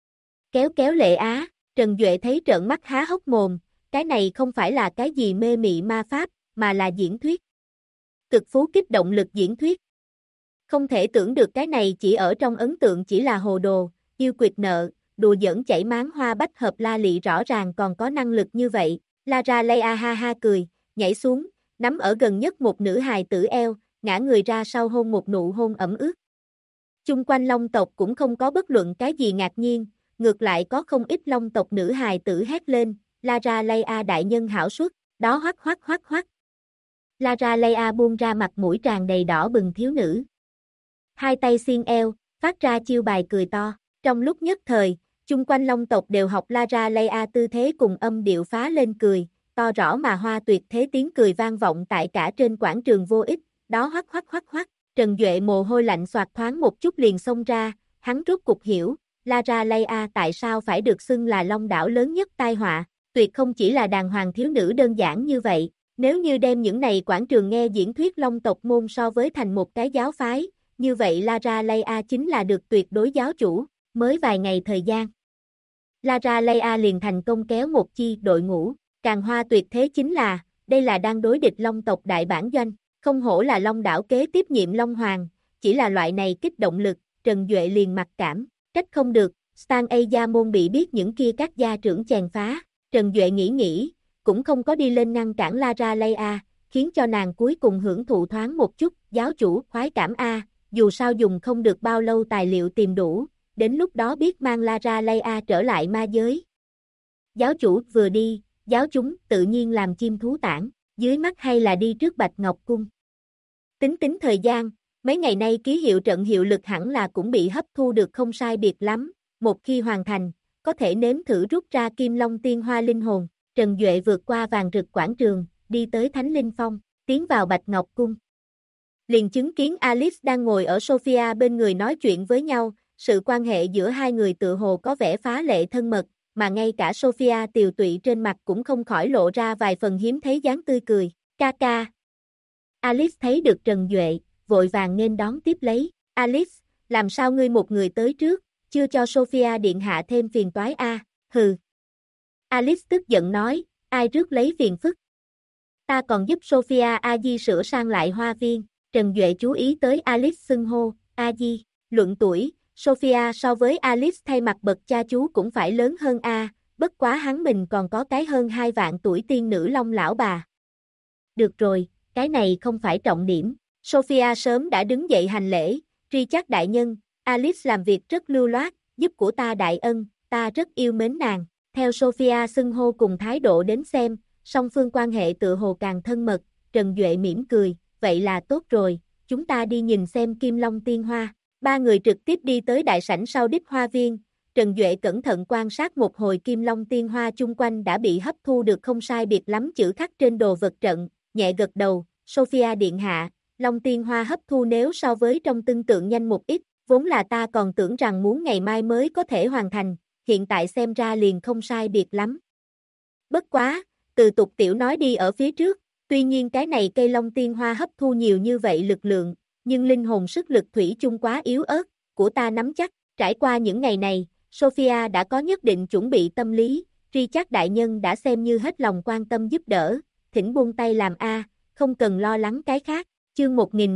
Kéo kéo lệ á, Trần Duệ thấy trợn mắt há hốc mồm, cái này không phải là cái gì mê mị ma pháp, mà là diễn thuyết. Cực phú kích động lực diễn thuyết. Không thể tưởng được cái này chỉ ở trong ấn tượng chỉ là hồ đồ, yêu quỵt nợ, đùa giỡn chảy máng hoa bách hợp La Lị rõ ràng còn có năng lực như vậy. Lara Leia ha ha cười, nhảy xuống, nắm ở gần nhất một nữ hài tử eo, ngã người ra sau hôn một nụ hôn ẩm ướt. Chung quanh Long tộc cũng không có bất luận cái gì ngạc nhiên, ngược lại có không ít Long tộc nữ hài tử hét lên, Lara Leia đại nhân hảo suất, đó hoắc hoắc hoắc hoắc. Lara Leia buông ra mặt mũi tràn đầy đỏ bừng thiếu nữ. Hai tay xiên eo, phát ra chiêu bài cười to. Trong lúc nhất thời, chung quanh Long tộc đều học Lara Leia tư thế cùng âm điệu phá lên cười, to rõ mà hoa tuyệt thế tiếng cười vang vọng tại cả trên quảng trường vô ích, đó hoắc hoắc hoắc hoắc. Trần Duệ mồ hôi lạnh xoạt thoáng một chút liền xông ra, hắn rốt cục hiểu, Lara Leia tại sao phải được xưng là Long đảo lớn nhất tai họa, tuyệt không chỉ là đàng hoàng thiếu nữ đơn giản như vậy, nếu như đem những này quảng trường nghe diễn thuyết Long tộc môn so với thành một cái giáo phái, như vậy Lara Leia chính là được tuyệt đối giáo chủ, mới vài ngày thời gian. Lara Leia liền thành công kéo một chi đội ngũ, càng hoa tuyệt thế chính là, đây là đang đối địch Long tộc đại bản doanh, không hổ là Long đảo kế tiếp nhiệm Long Hoàng, chỉ là loại này kích động lực, Trần Duệ liền mặc cảm, trách không được, Stan A gia môn bị biết những kia các gia trưởng chèn phá, Trần Duệ nghĩ, cũng không có đi lên ngăn cản Lara Leia, khiến cho nàng cuối cùng hưởng thụ thoáng một chút, giáo chủ khoái cảm A, dù sao dùng không được bao lâu tài liệu tìm đủ, đến lúc đó biết mang Lara Leia trở lại ma giới. Giáo chủ vừa đi, giáo chúng tự nhiên làm chim thú tản, dưới mắt hay là đi trước Bạch Ngọc Cung. Tính thời gian, mấy ngày nay ký hiệu trận hiệu lực hẳn là cũng bị hấp thu được không sai biệt lắm, một khi hoàn thành, có thể nếm thử rút ra Kim Long Tiên Hoa linh hồn. Trần Duệ vượt qua vàng rực quảng trường, đi tới Thánh Linh Phong, tiến vào Bạch Ngọc Cung. Liền chứng kiến Alice đang ngồi ở Sophia bên người nói chuyện với nhau, sự quan hệ giữa hai người tựa hồ có vẻ phá lệ thân mật, mà ngay cả Sophia tiều tụy trên mặt cũng không khỏi lộ ra vài phần hiếm thấy dáng tươi cười. Ca ca. Alice thấy được Trần Duệ, vội vàng nên đón tiếp lấy. Alice, làm sao ngươi một người tới trước, chưa cho Sophia điện hạ thêm phiền toái a? Hừ. Alice tức giận nói, ai rước lấy phiền phức. Ta còn giúp Sophia A-di sửa sang lại hoa viên. Trần Duệ chú ý tới Alice xưng hô, A-di, luận tuổi, Sophia so với Alice thay mặt bậc cha chú cũng phải lớn hơn A, bất quá hắn mình còn có cái hơn 2 vạn tuổi tiên nữ Long lão bà. Được rồi, cái này không phải trọng điểm. Sophia sớm đã đứng dậy hành lễ, Richard đại nhân, Alice làm việc rất lưu loát, giúp của ta đại ân, ta rất yêu mến nàng. Theo Sophia xưng hô cùng thái độ đến xem, song phương quan hệ tựa hồ càng thân mật, Trần Duệ mỉm cười, vậy là tốt rồi, chúng ta đi nhìn xem Kim Long Tiên Hoa. Ba người trực tiếp đi tới đại sảnh sau đích hoa viên, Trần Duệ cẩn thận quan sát một hồi Kim Long Tiên Hoa chung quanh đã bị hấp thu được không sai biệt lắm chữ khắc trên đồ vật trận, nhẹ gật đầu, Sophia điện hạ, Long Tiên Hoa hấp thu nếu so với trong tương tượng nhanh một ít, vốn là ta còn tưởng rằng muốn ngày mai mới có thể hoàn thành, hiện tại xem ra liền không sai biệt lắm. Bất quá, từ tục tiểu nói đi ở phía trước, tuy nhiên cái này cây Long Tiên Hoa hấp thu nhiều như vậy lực lượng, nhưng linh hồn sức lực thủy chung quá yếu ớt, của ta nắm chắc, trải qua những ngày này, Sophia đã có nhất định chuẩn bị tâm lý, Richard đại nhân đã xem như hết lòng quan tâm giúp đỡ, thỉnh buông tay làm A, không cần lo lắng cái khác, chương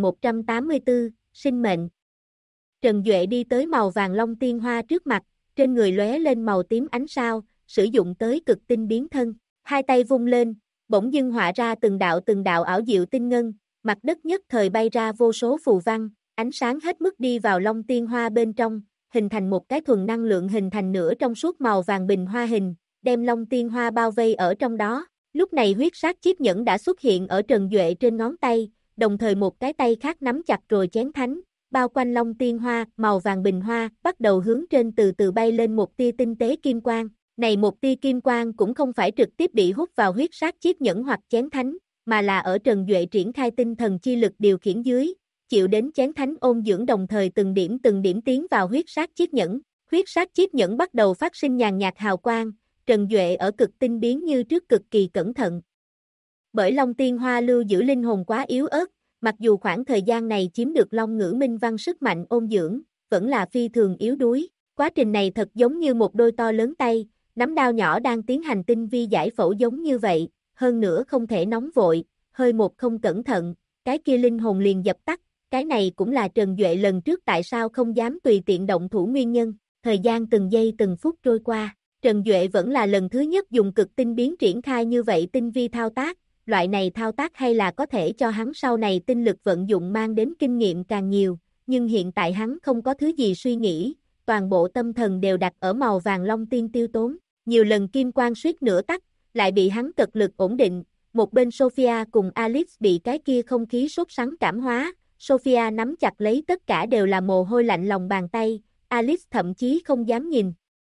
1184, sinh mệnh. Trần Duệ đi tới màu vàng Long Tiên Hoa trước mặt, trên người lóe lên màu tím ánh sao, sử dụng tới cực tinh biến thân, hai tay vung lên, bỗng dưng họa ra từng đạo ảo diệu tinh ngân, mặt đất nhất thời bay ra vô số phù văn, ánh sáng hết mức đi vào Long Tiên Hoa bên trong, hình thành một cái thuần năng lượng hình thành nửa trong suốt màu vàng bình hoa hình, đem Long Tiên Hoa bao vây ở trong đó. Lúc này huyết sát chiếc nhẫn đã xuất hiện ở Trần Duệ trên ngón tay, đồng thời một cái tay khác nắm chặt rồi chén thánh, bao quanh Long Tiên Hoa, màu vàng bình hoa, bắt đầu hướng trên từ từ bay lên một tia tinh tế kim quang. Này một tia kim quang cũng không phải trực tiếp bị hút vào huyết sát chiếc nhẫn hoặc chén thánh, mà là ở Trần Duệ triển khai tinh thần chi lực điều khiển dưới, chịu đến chén thánh ôn dưỡng đồng thời từng điểm tiến vào huyết sát chiếc nhẫn. Huyết sát chiếc nhẫn bắt đầu phát sinh nhàn nhạt hào quang, Trần Duệ ở cực tinh biến như trước cực kỳ cẩn thận. Bởi Long Tiên Hoa lưu giữ linh hồn quá yếu ớt, mặc dù khoảng thời gian này chiếm được Long Ngữ Minh Văn sức mạnh ôn dưỡng, vẫn là phi thường yếu đuối. Quá trình này thật giống như một đôi to lớn tay, nắm đao nhỏ đang tiến hành tinh vi giải phẫu giống như vậy, hơn nữa không thể nóng vội, hơi một không cẩn thận, cái kia linh hồn liền dập tắt, cái này cũng là Trần Duệ lần trước tại sao không dám tùy tiện động thủ nguyên nhân. Thời gian từng giây từng phút trôi qua, Trần Duệ vẫn là lần thứ nhất dùng cực tinh biến triển khai như vậy tinh vi thao tác, loại này thao tác hay là có thể cho hắn sau này tinh lực vận dụng mang đến kinh nghiệm càng nhiều, nhưng hiện tại hắn không có thứ gì suy nghĩ, toàn bộ tâm thần đều đặt ở màu vàng long tiên tiêu tốn, nhiều lần kim quang suýt nửa tắt, lại bị hắn cực lực ổn định, một bên Sophia cùng Alice bị cái kia không khí sốt sắng cảm hóa, Sophia nắm chặt lấy tất cả đều là mồ hôi lạnh lòng bàn tay, Alice thậm chí không dám nhìn.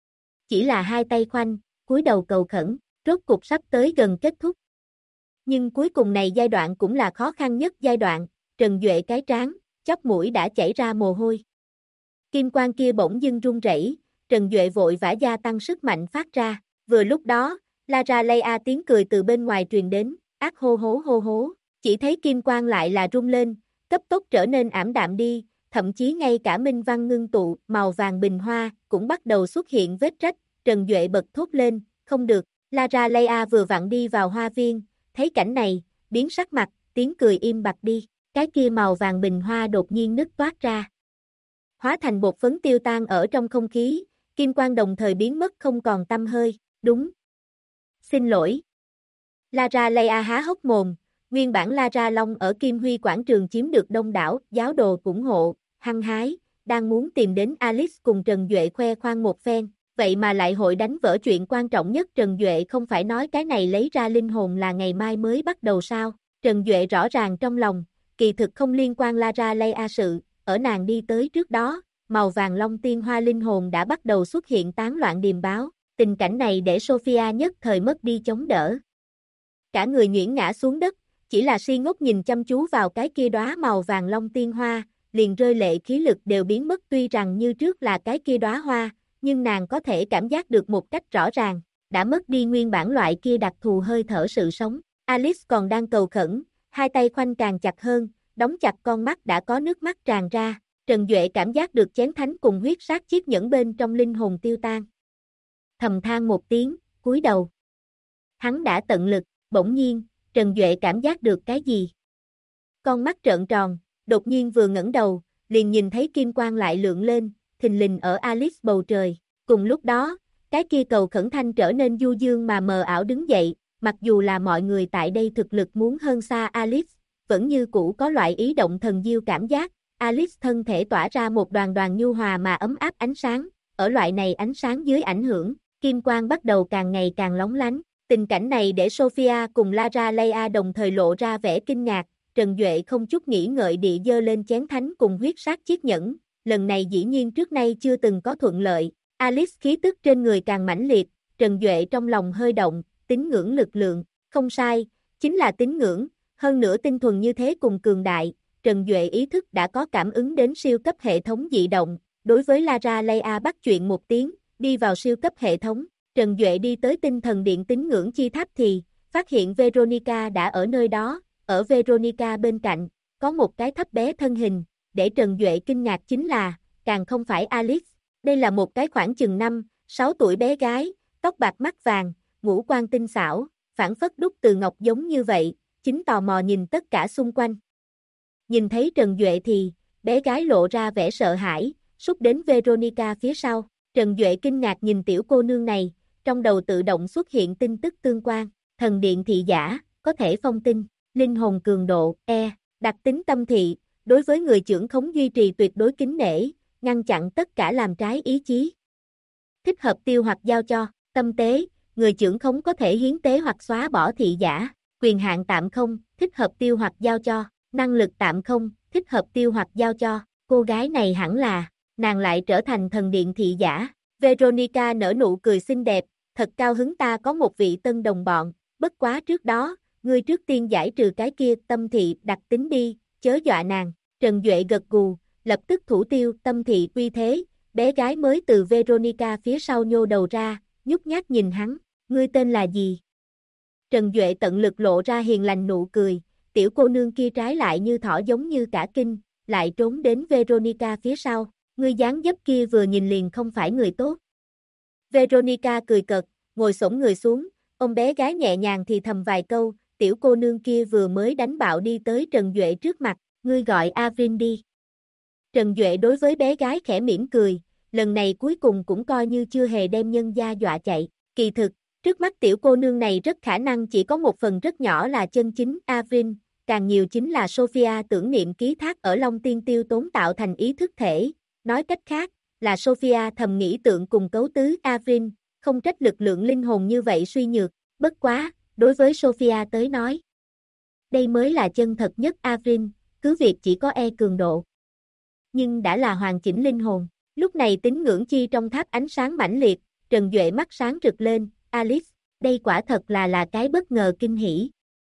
Chỉ là hai tay khoanh, cúi đầu cầu khẩn, rốt cục sắp tới gần kết thúc. Nhưng cuối cùng này giai đoạn cũng là khó khăn nhất giai đoạn, Trần Duệ cái trán, chóp mũi đã chảy ra mồ hôi. Kim quang kia bỗng dưng run rẩy, Trần Duệ vội vã gia tăng sức mạnh phát ra, vừa lúc đó, Lara Leia tiếng cười từ bên ngoài truyền đến, ác hô hố, chỉ thấy kim quang lại là rung lên, cấp tốc trở nên ảm đạm đi, thậm chí ngay cả minh văn ngưng tụ, màu vàng bình hoa, cũng bắt đầu xuất hiện vết rách, Trần Duệ bật thốt lên, không được, Lara Leia vừa vặn đi vào hoa viên, thấy cảnh này, biến sắc mặt, tiếng cười im bặt đi, cái kia màu vàng bình hoa đột nhiên nứt toát ra. Hóa thành bột phấn tiêu tan ở trong không khí, kim quang đồng thời biến mất không còn tăm hơi, đúng. Xin lỗi. Lara Leia há hốc mồm, nguyên bản Lara Long ở Kim Huy quảng trường chiếm được đông đảo, giáo đồ ủng hộ, hăng hái, đang muốn tìm đến Alice cùng Trần Duệ khoe khoang một phen, vậy mà lại hội đánh vỡ chuyện quan trọng nhất. Trần Duệ không phải nói cái này lấy ra linh hồn là ngày mai mới bắt đầu sao, Trần Duệ rõ ràng trong lòng, kỳ thực không liên quan Lara Leia sự, ở nàng đi tới trước đó, màu vàng long tiên hoa linh hồn đã bắt đầu xuất hiện tán loạn điềm báo, tình cảnh này để Sophia nhất thời mất đi chống đỡ. Cả người nhuyễn ngã xuống đất, chỉ là si ngốc nhìn chăm chú vào cái kia đóa màu vàng long tiên hoa, liền rơi lệ, khí lực đều biến mất. Tuy rằng như trước là cái kia đóa hoa, nhưng nàng có thể cảm giác được một cách rõ ràng, đã mất đi nguyên bản loại kia đặc thù hơi thở sự sống. Alice còn đang cầu khẩn, hai tay khoanh càng chặt hơn, đóng chặt con mắt đã có nước mắt tràn ra, Trần Duệ cảm giác được chén thánh cùng huyết sát chiếc nhẫn bên trong linh hồn tiêu tan. Thầm than một tiếng, cúi đầu. Hắn đã tận lực, bỗng nhiên, Trần Duệ cảm giác được cái gì? Con mắt trợn tròn, đột nhiên vừa ngẩng đầu, liền nhìn thấy kim quang lại lượng lên, thình lình ở Alice bầu trời. Cùng lúc đó, cái kia cầu khẩn thanh trở nên du dương mà mờ ảo đứng dậy, mặc dù là mọi người tại đây thực lực muốn hơn xa Alice, vẫn như cũ có loại ý động thần diêu cảm giác. Alice thân thể tỏa ra một đoàn đoàn nhu hòa mà ấm áp ánh sáng, ở loại này ánh sáng dưới ảnh hưởng, kim quang bắt đầu càng ngày càng lóng lánh. Tình cảnh này để Sophia cùng Lara Leia đồng thời lộ ra vẻ kinh ngạc, Trần Duệ không chút nghĩ ngợi địa giơ lên chén thánh cùng huyết sát chiếc nhẫn, lần này dĩ nhiên trước nay chưa từng có thuận lợi. Alice khí tức trên người càng mãnh liệt, Trần Duệ trong lòng hơi động, tín ngưỡng lực lượng, không sai, chính là tín ngưỡng, hơn nữa tinh thuần như thế cùng cường đại, Trần Duệ ý thức đã có cảm ứng đến siêu cấp hệ thống dị động, đối với Lara Leia bắt chuyện một tiếng, đi vào siêu cấp hệ thống. Trần Duệ đi tới tinh thần điện tín ngưỡng chi tháp thì, phát hiện Veronica đã ở nơi đó, ở Veronica bên cạnh, có một cái thấp bé thân hình, để Trần Duệ kinh ngạc chính là, càng không phải Alice, đây là một cái khoảng chừng 5, 6 tuổi bé gái, tóc bạc mắt vàng, ngũ quan tinh xảo, phảng phất đúc từ ngọc giống như vậy, chính tò mò nhìn tất cả xung quanh. Nhìn thấy Trần Duệ thì, bé gái lộ ra vẻ sợ hãi, xúc đến Veronica phía sau, Trần Duệ kinh ngạc nhìn tiểu cô nương này, trong đầu tự động xuất hiện tin tức tương quan, thần điện thị giả, có thể phong tinh, linh hồn cường độ, đặc tính tâm thị, đối với người trưởng khống duy trì tuyệt đối kính nể, ngăn chặn tất cả làm trái ý chí. Thích hợp tiêu hoặc giao cho, tâm tế, người trưởng khống có thể hiến tế hoặc xóa bỏ thị giả, quyền hạn tạm không, thích hợp tiêu hoặc giao cho, năng lực tạm không, thích hợp tiêu hoặc giao cho, cô gái này hẳn là, nàng lại trở thành thần điện thị giả. Veronica nở nụ cười xinh đẹp, thật cao hứng ta có một vị tân đồng bọn, bất quá trước đó, ngươi trước tiên giải trừ cái kia tâm thị đặc tính đi, chớ dọa nàng. Trần Duệ gật gù, lập tức thủ tiêu tâm thị uy thế, bé gái mới từ Veronica phía sau nhô đầu ra, nhút nhát nhìn hắn, ngươi tên là gì? Trần Duệ tận lực lộ ra hiền lành nụ cười, tiểu cô nương kia trái lại như thỏ giống như cả kinh, lại trốn đến Veronica phía sau, ngươi dáng dấp kia vừa nhìn liền không phải người tốt. Veronica cười cợt, ngồi xổm người xuống, ôm bé gái nhẹ nhàng thì thầm vài câu, tiểu cô nương kia vừa mới đánh bạo đi tới Trần Duệ trước mặt, ngươi gọi Avin đi. Trần Duệ đối với bé gái khẽ mỉm cười, lần này cuối cùng cũng coi như chưa hề đem nhân gia dọa chạy, kỳ thực, trước mắt tiểu cô nương này rất khả năng chỉ có một phần rất nhỏ là chân chính Avin, càng nhiều chính là Sophia tưởng niệm ký thác ở Long Tiên Tiêu tốn tạo thành ý thức thể, nói cách khác, là Sophia thầm nghĩ tượng cùng cấu tứ Avin, không trách lực lượng linh hồn như vậy suy nhược, bất quá, đối với Sophia tới nói. Đây mới là chân thật nhất Avin, cứ việc chỉ có E cường độ. Nhưng đã là hoàn chỉnh linh hồn, lúc này tín ngưỡng chi trong tháp ánh sáng mãnh liệt, Trần Duệ mắt sáng rực lên, Alice, đây quả thật là cái bất ngờ kinh hỉ.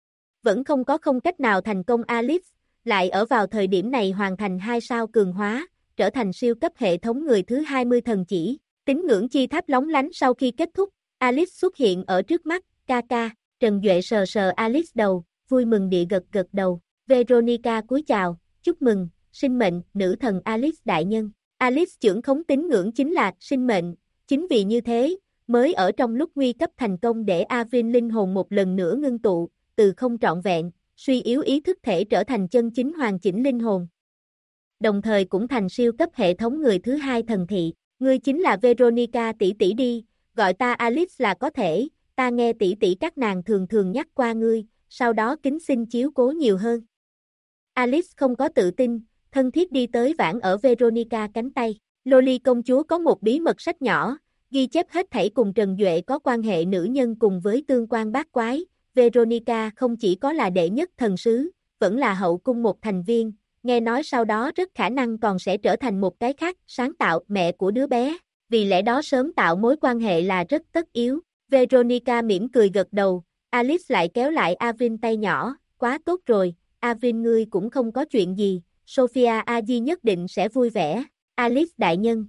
Vẫn không cách nào thành công Alice, lại ở vào thời điểm này hoàn thành 2 sao cường hóa, trở thành siêu cấp hệ thống người thứ 20 thần chỉ. Tín ngưỡng chi tháp lóng lánh sau khi kết thúc, Alice xuất hiện ở trước mắt, ca, Trần Duệ sờ sờ Alice đầu, vui mừng địa gật đầu, Veronica cúi chào, chúc mừng, sinh mệnh, nữ thần Alice đại nhân. Alice trưởng khống tín ngưỡng chính là sinh mệnh, chính vì như thế, mới ở trong lúc nguy cấp thành công để Avin linh hồn một lần nữa ngưng tụ, từ không trọn vẹn, suy yếu ý thức thể trở thành chân chính hoàn chỉnh linh hồn. Đồng thời cũng thành siêu cấp hệ thống người thứ 2 thần thị, ngươi chính là Veronica tỷ tỷ đi, gọi ta Alice là có thể, ta nghe tỷ tỷ các nàng thường nhắc qua ngươi, sau đó kính xin chiếu cố nhiều hơn. Alice không có tự tin, thân thiết đi tới vãn ở Veronica cánh tay. Loli công chúa có một bí mật sách nhỏ, ghi chép hết thảy cùng Trần Duệ có quan hệ nữ nhân cùng với tương quan bát quái. Veronica không chỉ có là đệ nhất thần sứ, vẫn là hậu cung một thành viên, nghe nói sau đó rất khả năng còn sẽ trở thành một cái khác, sáng tạo mẹ của đứa bé, vì lẽ đó sớm tạo mối quan hệ là rất tất yếu. Veronica mỉm cười gật đầu, Alice lại kéo lại Avin tay nhỏ, quá tốt rồi, Avin ngươi cũng không có chuyện gì, Sophia Aji nhất định sẽ vui vẻ, Alice đại nhân.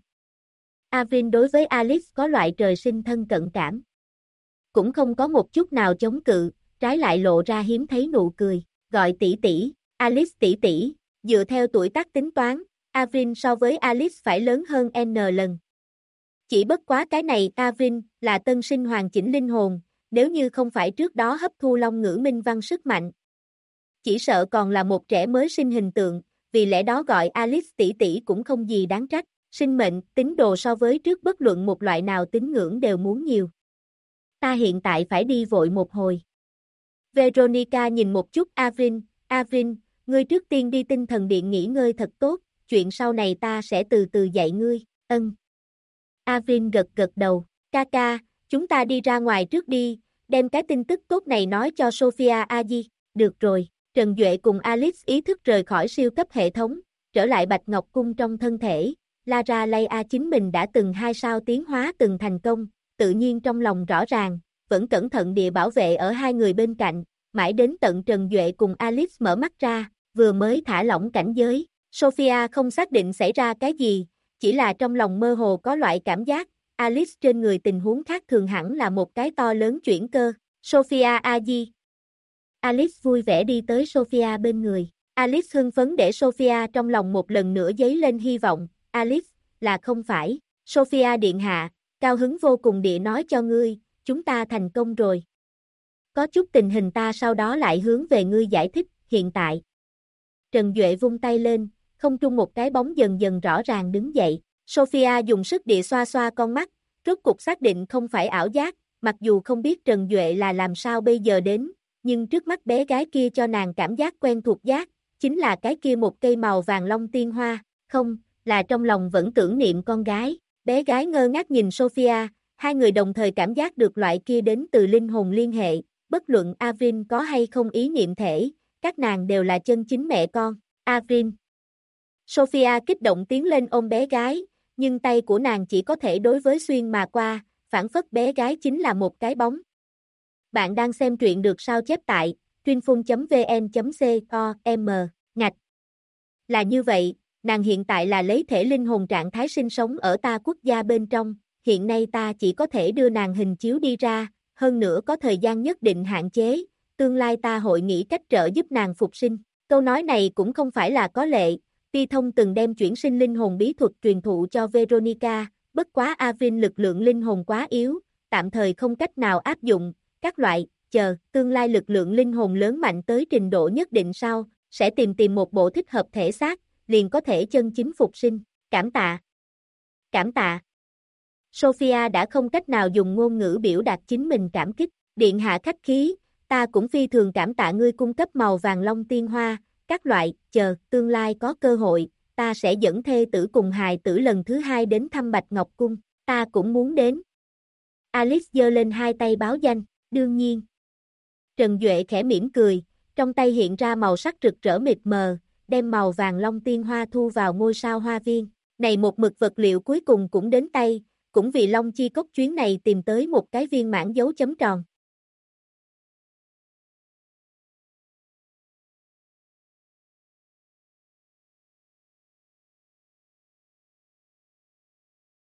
Avin đối với Alice có loại trời sinh thân cận cảm. Cũng không có một chút nào chống cự, trái lại lộ ra hiếm thấy nụ cười, gọi tỷ tỷ, Alice tỷ tỷ, dựa theo tuổi tác tính toán, Avin so với Alice phải lớn hơn N lần. Chỉ bất quá cái này Avin là tân sinh hoàn chỉnh linh hồn, nếu như không phải trước đó hấp thu long ngữ minh văn sức mạnh. Chỉ sợ còn là một trẻ mới sinh hình tượng, vì lẽ đó gọi Alice tỷ tỷ cũng không gì đáng trách, sinh mệnh, tín đồ so với trước bất luận một loại nào tín ngưỡng đều muốn nhiều. Ta hiện tại phải đi vội một hồi. Veronica nhìn một chút Avin, ngươi trước tiên đi tinh thần điện nghỉ ngơi thật tốt, chuyện sau này ta sẽ từ từ dạy ngươi, ân. Avin gật đầu, ca, chúng ta đi ra ngoài trước đi, đem cái tin tức tốt này nói cho Sophia Aji, được rồi. Trần Duệ cùng Alice ý thức rời khỏi siêu cấp hệ thống, trở lại Bạch Ngọc Cung trong thân thể, Lara Leia chính mình đã từng 2 sao tiến hóa từng thành công, tự nhiên trong lòng rõ ràng, vẫn cẩn thận địa bảo vệ ở hai người bên cạnh, mãi đến tận Trần Duệ cùng Alice mở mắt ra, vừa mới thả lỏng cảnh giới, Sophia không xác định xảy ra cái gì, chỉ là trong lòng mơ hồ có loại cảm giác, Alice trên người tình huống khác thường hẳn là một cái to lớn chuyển cơ, Sophia Aji. Alice vui vẻ đi tới Sophia bên người. Alice hưng phấn để Sophia trong lòng một lần nữa dấy lên hy vọng. Alice, là không phải. Sophia điện hạ, cao hứng vô cùng địa nói cho ngươi, chúng ta thành công rồi. Có chút tình hình ta sau đó lại hướng về ngươi giải thích, hiện tại. Trần Duệ vung tay lên, không trung một cái bóng dần dần rõ ràng đứng dậy. Sophia dùng sức địa xoa con mắt, rốt cục xác định không phải ảo giác, mặc dù không biết Trần Duệ là làm sao bây giờ đến. Nhưng trước mắt bé gái kia cho nàng cảm giác quen thuộc giác, chính là cái kia một cây màu vàng long tiên hoa, không, là trong lòng vẫn tưởng niệm con gái. Bé gái ngơ ngác nhìn Sophia, hai người đồng thời cảm giác được loại kia đến từ linh hồn liên hệ, bất luận Avin có hay không ý niệm thể, các nàng đều là chân chính mẹ con. Avin. Sophia kích động tiến lên ôm bé gái, nhưng tay của nàng chỉ có thể đối với xuyên mà qua, phản phất bé gái chính là một cái bóng. Bạn đang xem truyện được sao chép tại truyinphun.vn.com, ngạch. Là như vậy, nàng hiện tại là lấy thể linh hồn trạng thái sinh sống ở ta quốc gia bên trong, hiện nay ta chỉ có thể đưa nàng hình chiếu đi ra, hơn nữa có thời gian nhất định hạn chế, tương lai ta hội nghĩ cách trợ giúp nàng phục sinh. Câu nói này cũng không phải là có lệ, Ti Thông từng đem chuyển sinh linh hồn bí thuật truyền thụ cho Veronica, bất quá Avin lực lượng linh hồn quá yếu, tạm thời không cách nào áp dụng. Các loại, tương lai lực lượng linh hồn lớn mạnh tới trình độ nhất định sau, sẽ tìm một bộ thích hợp thể xác, liền có thể chân chính phục sinh. Cảm tạ. Cảm tạ. Sophia đã không cách nào dùng ngôn ngữ biểu đạt chính mình cảm kích. Điện hạ khách khí, ta cũng phi thường cảm tạ ngươi cung cấp màu vàng long tiên hoa, các loại, tương lai có cơ hội, ta sẽ dẫn thê tử cùng hài tử lần thứ 2 đến thăm Bạch Ngọc Cung, ta cũng muốn đến. Alice giơ lên hai tay báo danh, đương nhiên. Trần Duệ khẽ mỉm cười, trong tay hiện ra màu sắc rực rỡ mịt mờ, đem màu vàng long tiên hoa thu vào ngôi sao hoa viên. Này một mực vật liệu cuối cùng cũng đến tay, cũng vì Long Chi Cốc chuyến này tìm tới một cái viên mãn dấu chấm tròn.